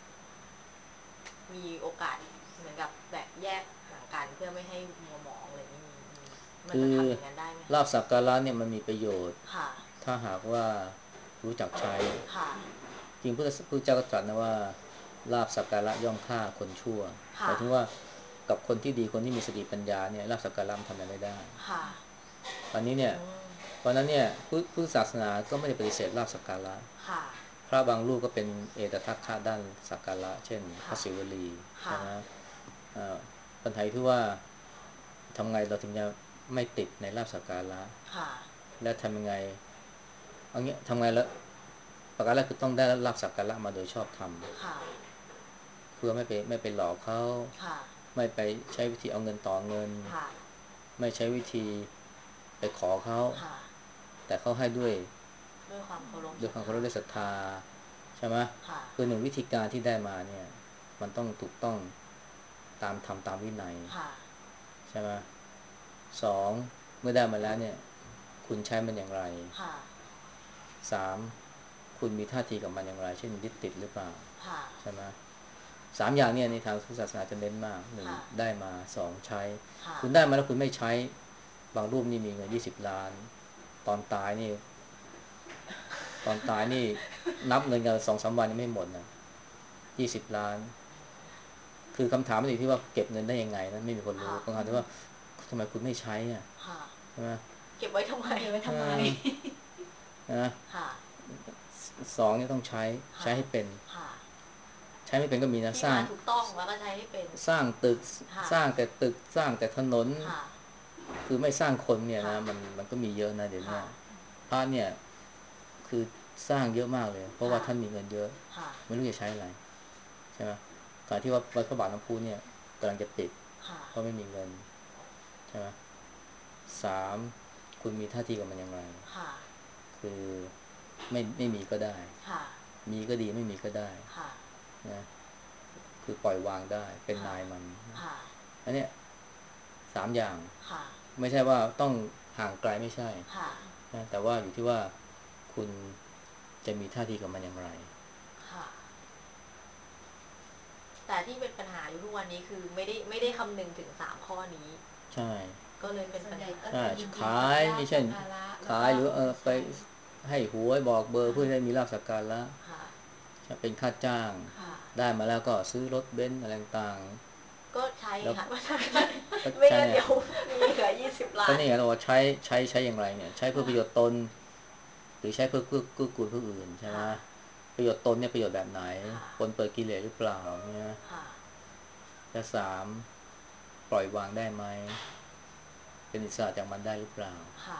มีโอกาสเหมือนกับแบ่งแยกห่างกันเพื่อไม่ให้มัวหมองอะไรนี้มันจะทำอย่างนั้นได้ไหมลาภสักการะเนี่ยมันมีประโยชน์ถ้าหากว่ารู้จักใช้จริงพระพุทธเจ้าก็ตรัสนะว่าลาภสักการะย่อมฆ่าคนชั่วหมายถึงว่ากับคนที่ดีคนที่มีสติปัญญาเนี่ยลาภสักการะทำอะไรไม่ได้ตอนนี้เนี่ยเพราะนั้นเนี่ยพุทธศาสนาก็ไม่ได้ปฏิเสธลาภสักการะพระบางรูปก็เป็นเอตทัคคะด้านสักการะเช่นพระศิวลีใช่ไหมปัญหาที่ว่าทำไงเราถึงจะไม่ติดในลาภสักการะและทำยังไงเอางี้ทำไงแล้วประการแรกคือต้องได้ลาภสักการะมาโดยชอบธรรมเพื่อไม่ไปไม่ไปหลอกเขาไม่ไปใช้วิธีเอาเงินต่อเงินไม่ใช้วิธีไปขอเขาแต่เขาให้ด้วยด้วยความเคารพด้วยความเคารพด้วยศรัทธาใช่ไหมคือหนึ่งวิธีการที่ได้มาเนี่ยมันต้องถูกต้องตามธรรมตามวินัยใช่ไหมสองเมื่อได้มาแล้วเนี่ยคุณใช้มันอย่างไรสามคุณมีท่าทีกับมันอย่างไรเช่นยึดติดหรือเปล่าใช่ไหมสามอย่างเนี่ยในทางพุทธศาสนาจะเน้นมากหนึ่งได้มาสองใช้คุณได้มาแล้วคุณไม่ใช้บางรูปนี่มีเงินยี่สิบล้านตอนตายนี่ตอนตายนี่นับเงินกันสองสามวันยังไม่หมดนะยี่สิบล้านคือคำถามมันอยู่ที่ว่าเก็บเงินได้ยังไงนะไม่มีคนรู้คำถามที่ว่าทำไมคุณไม่ใช้อ่ะใช่ไหมเก็บไว้ทำไมเก็บไว้ทำไมนะสองนี่ต้องใช้ใช้ให้เป็นใช้ไม่เป็นก็มีนะสร้างถูกต้องแล้วก็ใช้ให้เป็นสร้างตึกสร้างแต่ตึกสร้างแต่ถนนคือไม่สร้างคนเนี่ยนะมันมันก็มีเยอะนะเดี๋ยวนี้พระเนี่ยคือสร้างเยอะมากเลยเพราะว่าท่านมีเงินเยอะไม่รู้จะใช้อะไรใช่ไหมการที่ว่าวัดพระบาทน้ำพุเนี่ยกำลังจะปิดเพราะไม่มีเงินใช่ไหมสามคุณมีท่าทีกับมันอย่างไรค่ะคือไม่ไม่มีก็ได้ค่ะมีก็ดีไม่มีก็ได้ค่ะนะคือปล่อยวางได้เป็นค่ะนายมันค่ะอันเนี้ยสามอย่างค่ะไม่ใช่ว่าต้องห่างไกลไม่ใช่ค่ะนะแต่ว่าอยู่ที่ว่าคุณจะมีท่าทีกับมันอย่างไรค่ะ แต่ที่เป็นปัญหาอยู่ทุกวันนี้คือไม่ได้ไม่ได้คำนึงถึงสามข้อนี้ใช่ก็เลยเป็นปัญหาใช่ขายนี่เช่นขายหรือเออไปให้หวยบอกเบอร์เพื่อให้มีลาภสักการะค่ะจะเป็นค่าจ้างค่ะได้มาแล้วก็ซื้อรถเบนซ์อะไรต่างก็ใช้แล้วค่ะไม่ใช่ก็ไม่ใช่งั้นเนี่ยเดี๋ยวมีเหลือยี่สิบล้าก็นนี่ไงเราว่าใช้ใช้ใช้อย่างไรเนี่ยใช้เพื่อประโยชน์ตน หรือใช้เพื่อเกื้อเกื้อกูลผู้อื่นใช่ไหมค่ะประโยชน์ตนเนี่ยประโยชน์แบบไหนค่ะปนเปื้อนกิเลสหรือเปล่าเนี่ยค่ะและสามปล่อยวางได้ไหมเป็นอิสระจากมันได้หรือเปล่าค่ะ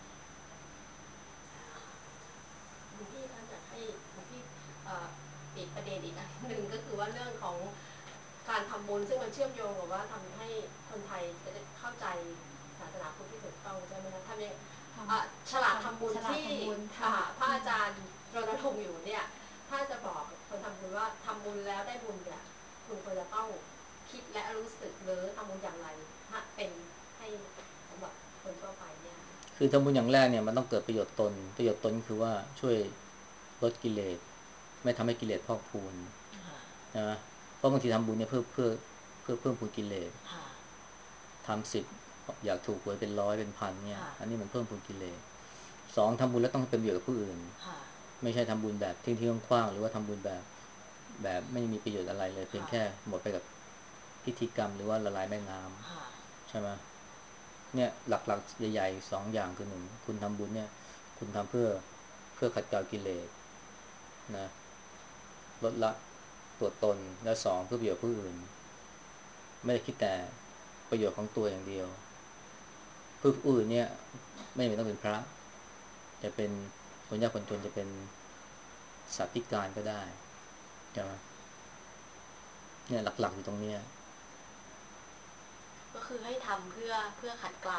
หลวงพี่คะอยากให้หลวงพี่เอ่อปิดประเด็นอีกอันหนึ่งก็คือว่าเรื่องของการทำบุญซึ่งมันเชื่อมโยงกับว่าทำให้คนไทยจะได้เข้าใจศาสนาพุทธที่ถูกต้องใช่ไหมคะทำยังอ่ะฉลาดทำบุญฉลาดที่ทำบุญอ่าค่ะพระอาจารย์รณรงค์อยู่เนี่ย ถ้าจะบอกคนทำบุญว่าทำบุญแล้วได้บุญเนี่ยคุณควรจะต้องคิดและรู้สึกหรือทำบุญอย่างไรถ้าเป็นให้สำหรับคนทั่วไปเนี่ยคือทำบุญอย่างแรกเนี่ยมันต้องเกิดประโยชน์ตนประโยชน์ตนคือว่าช่วยลดกิเลสไม่ทำให้กิเลสพอกพูนค่ะนะเพราะบางทีทำบุญเนี่ยเพื่อเพื่อเพื่อเพิ่มพูนกิเลสค่ะทำสิบอยากถูกหวยเป็นร้อยเป็นพันเนี่ยค่ะอันนี้มันเพิ่มพูนกิเลสสองทำบุญแล้วต้องเป็นประโยชน์กับผู้อื่นค่ะไม่ใช่ทำบุญแบบทิ้งทิ้งขว้างๆหรือว่าทำบุญแบบแบบไม่มีประโยชน์อะไรเลยเพียงแค่หมดไปกับพิธีกรรมหรือว่าละลายแม่น้ำค่ะใช่ไหมเนี่ยหลักๆใหญ่ๆสองอย่างคือหนึ่งคุณทำบุญเนี่ยคุณทำเพื่อเพื่อขัดเกลากิเลสนะลดละตัวตนและสองเพื่อประโยชน์ผู้อื่นไม่ได้คิดแต่ประโยชน์ของตัวอย่างเดียวเพื่อผู้อื่นเนี่ยไม่จำเป็นต้องเป็นพระจะเป็นคนยากคนจนจะเป็นสัตว์พิการก็ได้ใช่ไหมเนี่ยหลักๆอยู่ตรงเนี้ยก็คือให้ทำเพื่อเพื่อขัดเกลา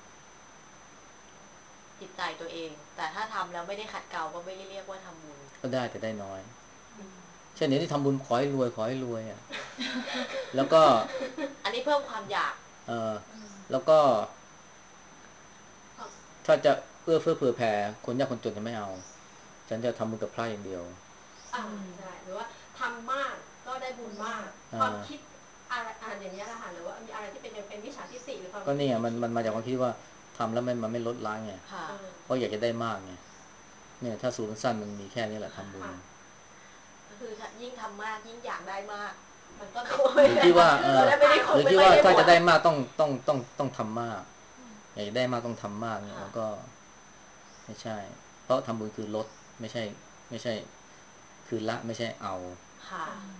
จิตใจตัวเอง แต่ถ้าทำแล้วไม่ได้ขัดเกลาก็ไม่ได้เรียกว่าทำบุญก็ได้แต่ได้น้อยเช่นเดี๋ยวที่ทำบุญขอให้รวยขอให้รวยอ่ะ แล้วก็อันนี้เพิ่มความอยากเออแล้วก็ถ้าจะเอื้อเฟื้อเผื่อแผ่คนยากคนจนจะไม่เอา ฉันจะทำบุญกับพระอย่างเดียวอ่าใช่หรือว่าทำมากก็ได้บุญมากอ่าความคิดอะไรอ่าอย่างนี้ยนะคะหรือว่ามีอะไรที่เป็นเป็นวิชาทิฏฐิหรือความก็นี่ไงมันคิดมันมาจากความคิดว่าทำแล้วมันมันไม่ลดล้างไงค่ะเออเพราะอยากจะได้มากไงเนี่ยถ้าสูตรสั้นมันมีแค่นี้แหละทำบุญค่ะก็คือยิ่งทำมากยิ่งอยากได้มากมันก็หรือที่ว่าเออแล้วไม่ได้คหงรือไม่ที่ไปว่าได้ถ้าหมจะดได้มากต้องต้องต้องต้องทำมากอยากจะได้มากต้องทำมากเนี่ยค่ะแล้วก็ ไม่ใช่ เพราะทำบุญคือลดไม่ใช่ ไม่ใช่ คือละไม่ใช่เอาค่ะ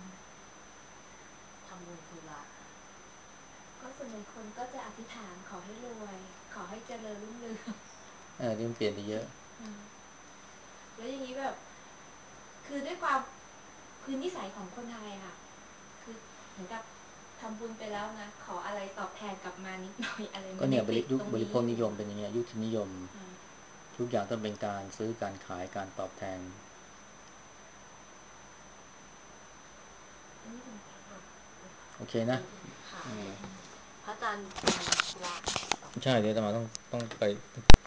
ทำบุญคือละก็ส่วนใหญ่คนก็จะอธิษฐานขอให้รวย ขอให้เจริญรุ่งเรืองเออนี่มันเปลี่ยนไปเยอะแล้วอย่างนี้แบบ คือด้วยความคือนิสัยของคนไทยอะค่ะ คือเหมือนกับทำบุญไปแล้วนะ ขออะไรตอบแทนกลับมานิดหน่อยอะไรก็เนี่ยบริยุคตรงบริโภคนิยมเป็นอย่างเงี้ยยุคทุนนิยมอ่าทุกอย่างต้องเป็นการซื้อการขายการตอบแทนอันนี้ผมโอเคนะค่ะอืมพระอาจารย์มีธุระใช่เดี๋ยวจะมาต้องต้องไป